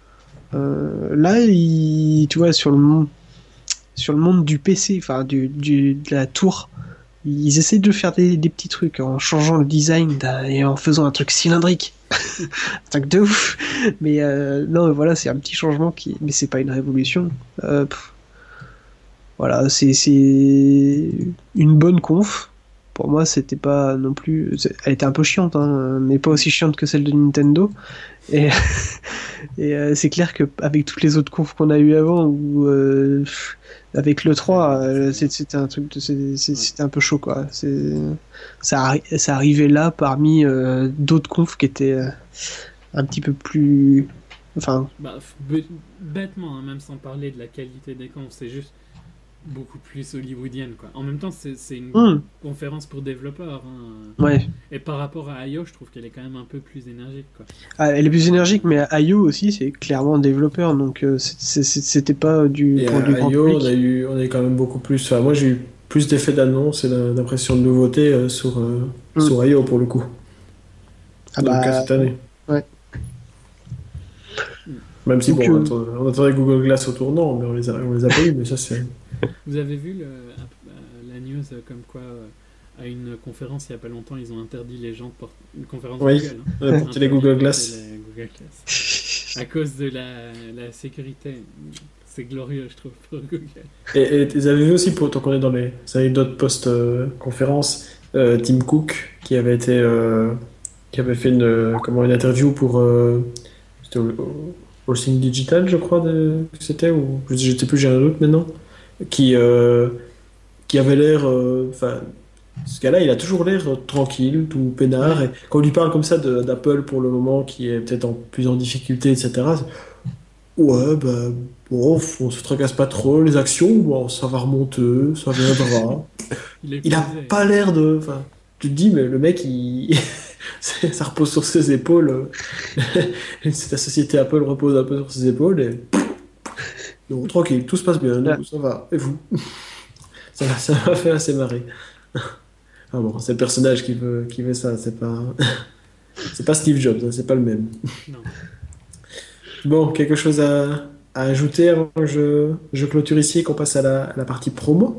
Euh, là, il, tu vois, sur le, mon- sur le monde du P C, enfin du, du, de la tour, ils essayent de faire des, des petits trucs en changeant le design d'un- et en faisant un truc cylindrique. Un truc de ouf. Mais euh, non, voilà, c'est un petit changement qui, mais c'est pas une révolution. Euh, pff, voilà, c'est c'est une bonne conf. Pour moi, c'était pas non plus. c'est- Elle était un peu chiante, hein, mais pas aussi chiante que celle de Nintendo. Et, et euh, c'est clair que avec toutes les autres confs qu'on a eu avant, ou euh, pff, avec le trois, euh, c'est- c'était un truc, de- c'est- c'est- Ouais. c'était un peu chaud, quoi. C'est ça, arri- ça arrivait là parmi euh, d'autres confs qui étaient euh, un petit peu plus, enfin, Bah, f- b- bêtement, hein, même sans parler de la qualité des cons, c'est juste beaucoup plus hollywoodienne, quoi. En même temps, c'est c'est une hmm, conférence pour développeurs, hein. ouais. Et par rapport à I O, je trouve qu'elle est quand même un peu plus énergique, quoi. Ah, elle est plus énergique, mais I O aussi, c'est clairement développeur, donc euh, c'est- c'est- c'était pas du Et pour du à grand I O, on a public. eu, on a eu quand même beaucoup plus. Enfin, moi, j'ai eu plus d'effets d'annonce et d'im- d'impression de nouveautés euh, sur, euh, Hmm. sur I O pour le coup. Ah Dans le cas bah, cette année. ouais. Même si, Donc, bon, on euh, attendait, on attendait Google Glass au tournant, mais on les a, on les a pas eu, mais ça, c'est. Vous avez vu le, euh, la news euh, comme quoi, euh, à une conférence il y a pas longtemps, ils ont interdit les gens de porter. Une conférence Oui, Google, hein. on a porté les Interdit de Google porter Glass. les Google Glass. À cause de la, la sécurité. C'est glorieux, je trouve, pour Google. Et, et vous avez vu aussi, pour, tant qu'on est dans les anecdotes post-conférence, euh, Tim Cook, qui avait été, euh, qui avait fait une, euh, comment, une interview pour, euh, c'était au, au- All Things Digital, je crois, de, que c'était, ou je je sais plus, j'ai un doute maintenant, qui, euh, qui avait l'air, euh, enfin, ce gars-là, il a toujours l'air euh, tranquille, tout peinard, Ouais. et quand on lui parle comme ça de- d'Apple pour le moment, qui est peut-être en, plus en difficulté, et cetera, ouais, bah, bon, on se tracasse pas trop. Les actions, bon, ça va remonter, ça viendra. Il est Il a posé. pas l'air de. Enfin, tu te dis, mais le mec, il... c'est- ça repose sur ses épaules. C'est la société Apple repose un peu sur ses épaules. Et... Non, tranquille, tout se passe bien, là, nous, ça va. Et vous? Ça va, ça m'a fait assez marrer. Ah bon, c'est le personnage qui veut, qui veut ça, c'est pas. C'est pas Steve Jobs, hein, c'est pas le même. Non. Bon, quelque chose à, à ajouter avant que je, je clôture ici et qu'on passe à la, à la partie promo?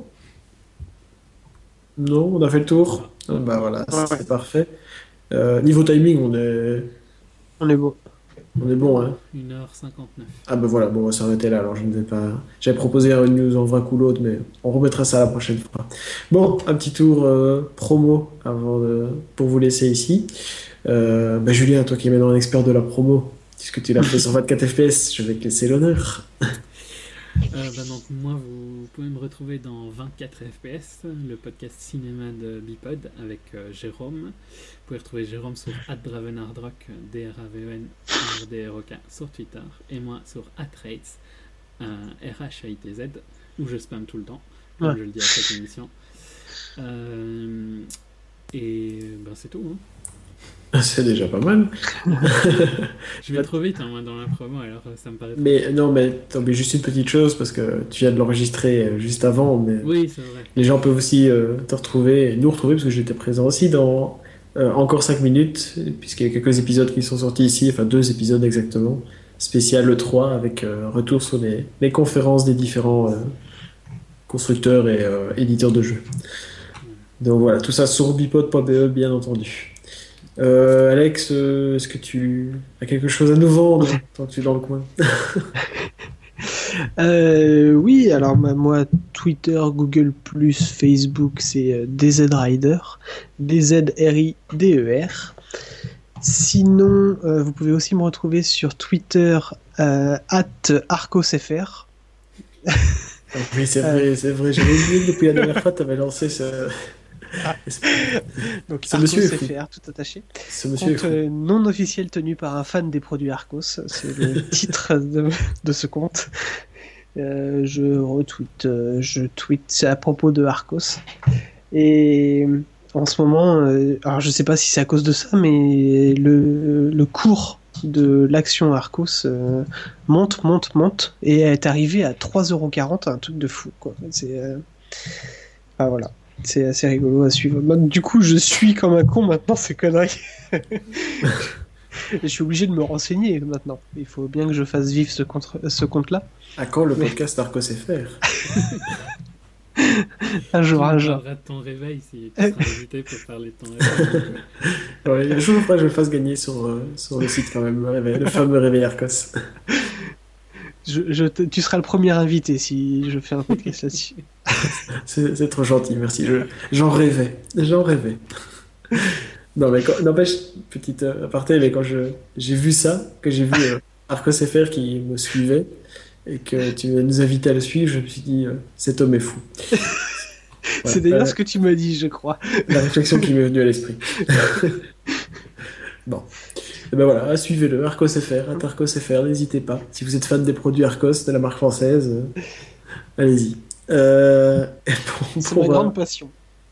Non, on a fait le tour? Ah, bah voilà, Ouais, ouais, c'est parfait. Euh, niveau timing, on est, on est beau. on est bon, hein? une heure cinquante-neuf. Ah bah voilà, bon, on va s'arrêter là, alors je ne vais pas... J'avais proposé une news en vrac ou l'autre, mais on remettra ça la prochaine fois. Bon, un petit tour euh, promo avant de... pour vous laisser ici. Euh, bah Julien, toi qui es maintenant un expert de la promo, puisque tu l'as fait sur vingt-quatre F P S, je vais te laisser l'honneur. Euh, bah donc moi vous pouvez me retrouver dans vingt-quatre F P S, le podcast cinéma de Bipod avec euh, Jérôme. Vous pouvez retrouver Jérôme sur arobase dravenhardrock, D R A V E N R D R O K sur Twitter, et moi sur atrates, euh, R H A I T Z, où je spam tout le temps, comme Ouais. je le dis à chaque émission. Euh, et ben c'est tout. Hein. C'est déjà pas mal. Je vais trop vite hein, moi, dans la promo, alors euh, ça me paraît trop. Mais non, mais attends, mais juste une petite chose, parce que tu viens de l'enregistrer euh, juste avant, mais Oui, c'est vrai. les gens peuvent aussi euh, te retrouver, et nous retrouver, parce que j'étais présent aussi dans euh, encore cinq minutes, puisqu'il y a quelques épisodes qui sont sortis ici, enfin deux épisodes exactement, spécial le trois, avec euh, retour sur les, les conférences des différents euh, constructeurs et euh, éditeurs de jeux. Donc voilà, tout ça sur bipod point b e, bien entendu. Euh, Alex, euh, est-ce que tu as quelque chose à nous vendre tant que tu es dans le coin? Euh, oui, alors bah, moi, Twitter, Google+, Facebook, c'est euh, D Z Rider, D Z R I D E R. Sinon, euh, vous pouvez aussi me retrouver sur Twitter, euh, at arcosfr. Ah oui, c'est vrai, c'est vrai. J'avais oublié que depuis la dernière fois, tu avais lancé ce. Donc Ce monsieur est fou. arcosfr, tout attaché. Ce monsieur est Compte fou. euh, non officiel tenu par un fan des produits Arcos, c'est le titre de, de ce compte. Euh, je retweet, euh, je tweet c'est à propos de Arcos. Et en ce moment, euh, alors je sais pas si c'est à cause de ça, mais le, le cours de l'action Arcos euh, monte, monte, monte, et est arrivé à trois euros quarante, un truc de fou, quoi. C'est, euh... ah voilà. C'est assez rigolo à suivre. Moi, du coup, je suis comme un con maintenant ces conneries. Je suis obligé de me renseigner maintenant. Il faut bien que je fasse vivre ce, contre... ce compte-là. À quand le Mais- podcast Arcos F R? Un jour, un Tu jour. parleras de ton réveil si tu seras invité pour parler de ton réveil. Ouais, un jour, il faudra que je le fasse gagner sur, euh, sur le site quand même, le, réveil- le fameux réveil Arcos. Je, je te- Tu seras le premier invité si je fais un podcast là-dessus. C'est c'est trop gentil, merci. Je- J'en rêvais. J'en rêvais. Non, mais quand- n'empêche, petite euh, aparté, mais quand je, j'ai vu ça, que j'ai vu euh, Arcos F R qui me suivait, et que tu nous invitais à le suivre, je me suis dit, euh, cet homme est fou. C'est Ouais, d'ailleurs euh, ce que tu m'as dit, je crois. la réflexion qui m'est venue à l'esprit. Bon. Et ben voilà, suivez-le, Arcos F R, at Arcos F R, n'hésitez pas. Si vous êtes fan des produits Arcos, de la marque française, euh, allez-y. Euh, et pour- C'est pour, ma euh, grande passion.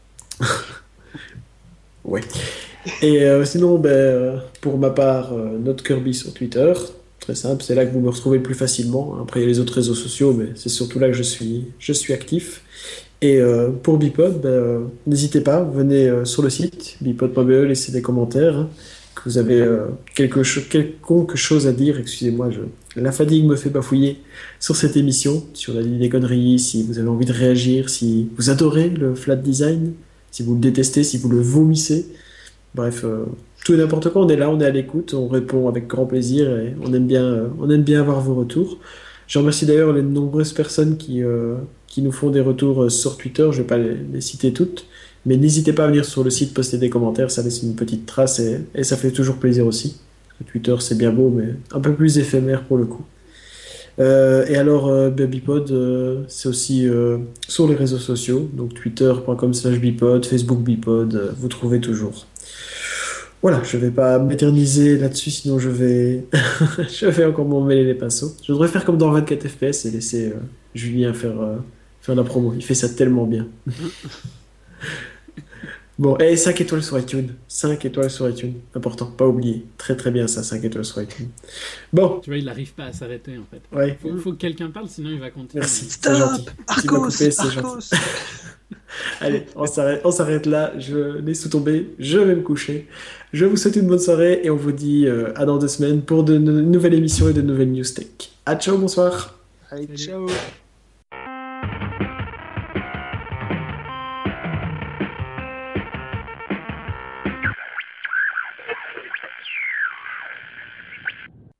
Ouais. Et euh, sinon, ben, euh, pour ma part, euh, Note Kirby sur Twitter. Très simple, c'est là que vous me retrouvez le plus facilement. Après, il y a les autres réseaux sociaux, mais c'est surtout là que je suis, je suis actif. Et euh, pour Bipod, ben, euh, n'hésitez pas, venez euh, sur le site bipod point b e, laissez des commentaires. Hein, que vous avez euh, quelque cho- quelconque chose à dire, excusez-moi, je... la fatigue me fait bafouiller sur cette émission, sur la ligne des conneries, si vous avez envie de réagir, si vous adorez le flat design, si vous le détestez, si vous le vomissez. Bref, euh, tout et n'importe quoi, on est là, on est à l'écoute, on répond avec grand plaisir et on aime bien, euh, on aime bien avoir vos retours. Je remercie d'ailleurs les nombreuses personnes qui, euh, qui nous font des retours euh, sur Twitter, je vais pas les, les citer toutes, mais n'hésitez pas à venir sur le site, poster des commentaires, ça laisse une petite trace et, et ça fait toujours plaisir aussi. Parce que Twitter c'est bien beau, mais un peu plus éphémère pour le coup. Euh, et alors, euh, Bipod, euh, c'est aussi euh, sur les réseaux sociaux, donc twitter point com slash bipod, Facebook Bipod, euh, vous trouvez toujours. Voilà, je vais pas m'éterniser là-dessus, sinon je vais, je vais encore m'en mêler les pinceaux. Je voudrais faire comme dans vingt-quatre F P S et laisser euh, Julien faire, euh, faire la promo. Il fait ça tellement bien. Bon, et cinq étoiles sur iTunes. cinq étoiles sur iTunes. Important, pas oublier. Très très bien ça, cinq étoiles sur iTunes. Bon. Tu vois, il n'arrive pas à s'arrêter en fait. Ouais. Faut, faut que quelqu'un parle, sinon il va continuer. Merci. Stop, c'est gentil. Arcos, coupé, c'est Arcos. gentil. Allez, on s'arrête, on s'arrête là. Je laisse tout tomber. Je vais me coucher. Je vous souhaite une bonne soirée et on vous dit euh, à dans deux semaines pour de, de nouvelles émissions et de nouvelles news tech. À ciao, bonsoir. Allez, Salut. ciao.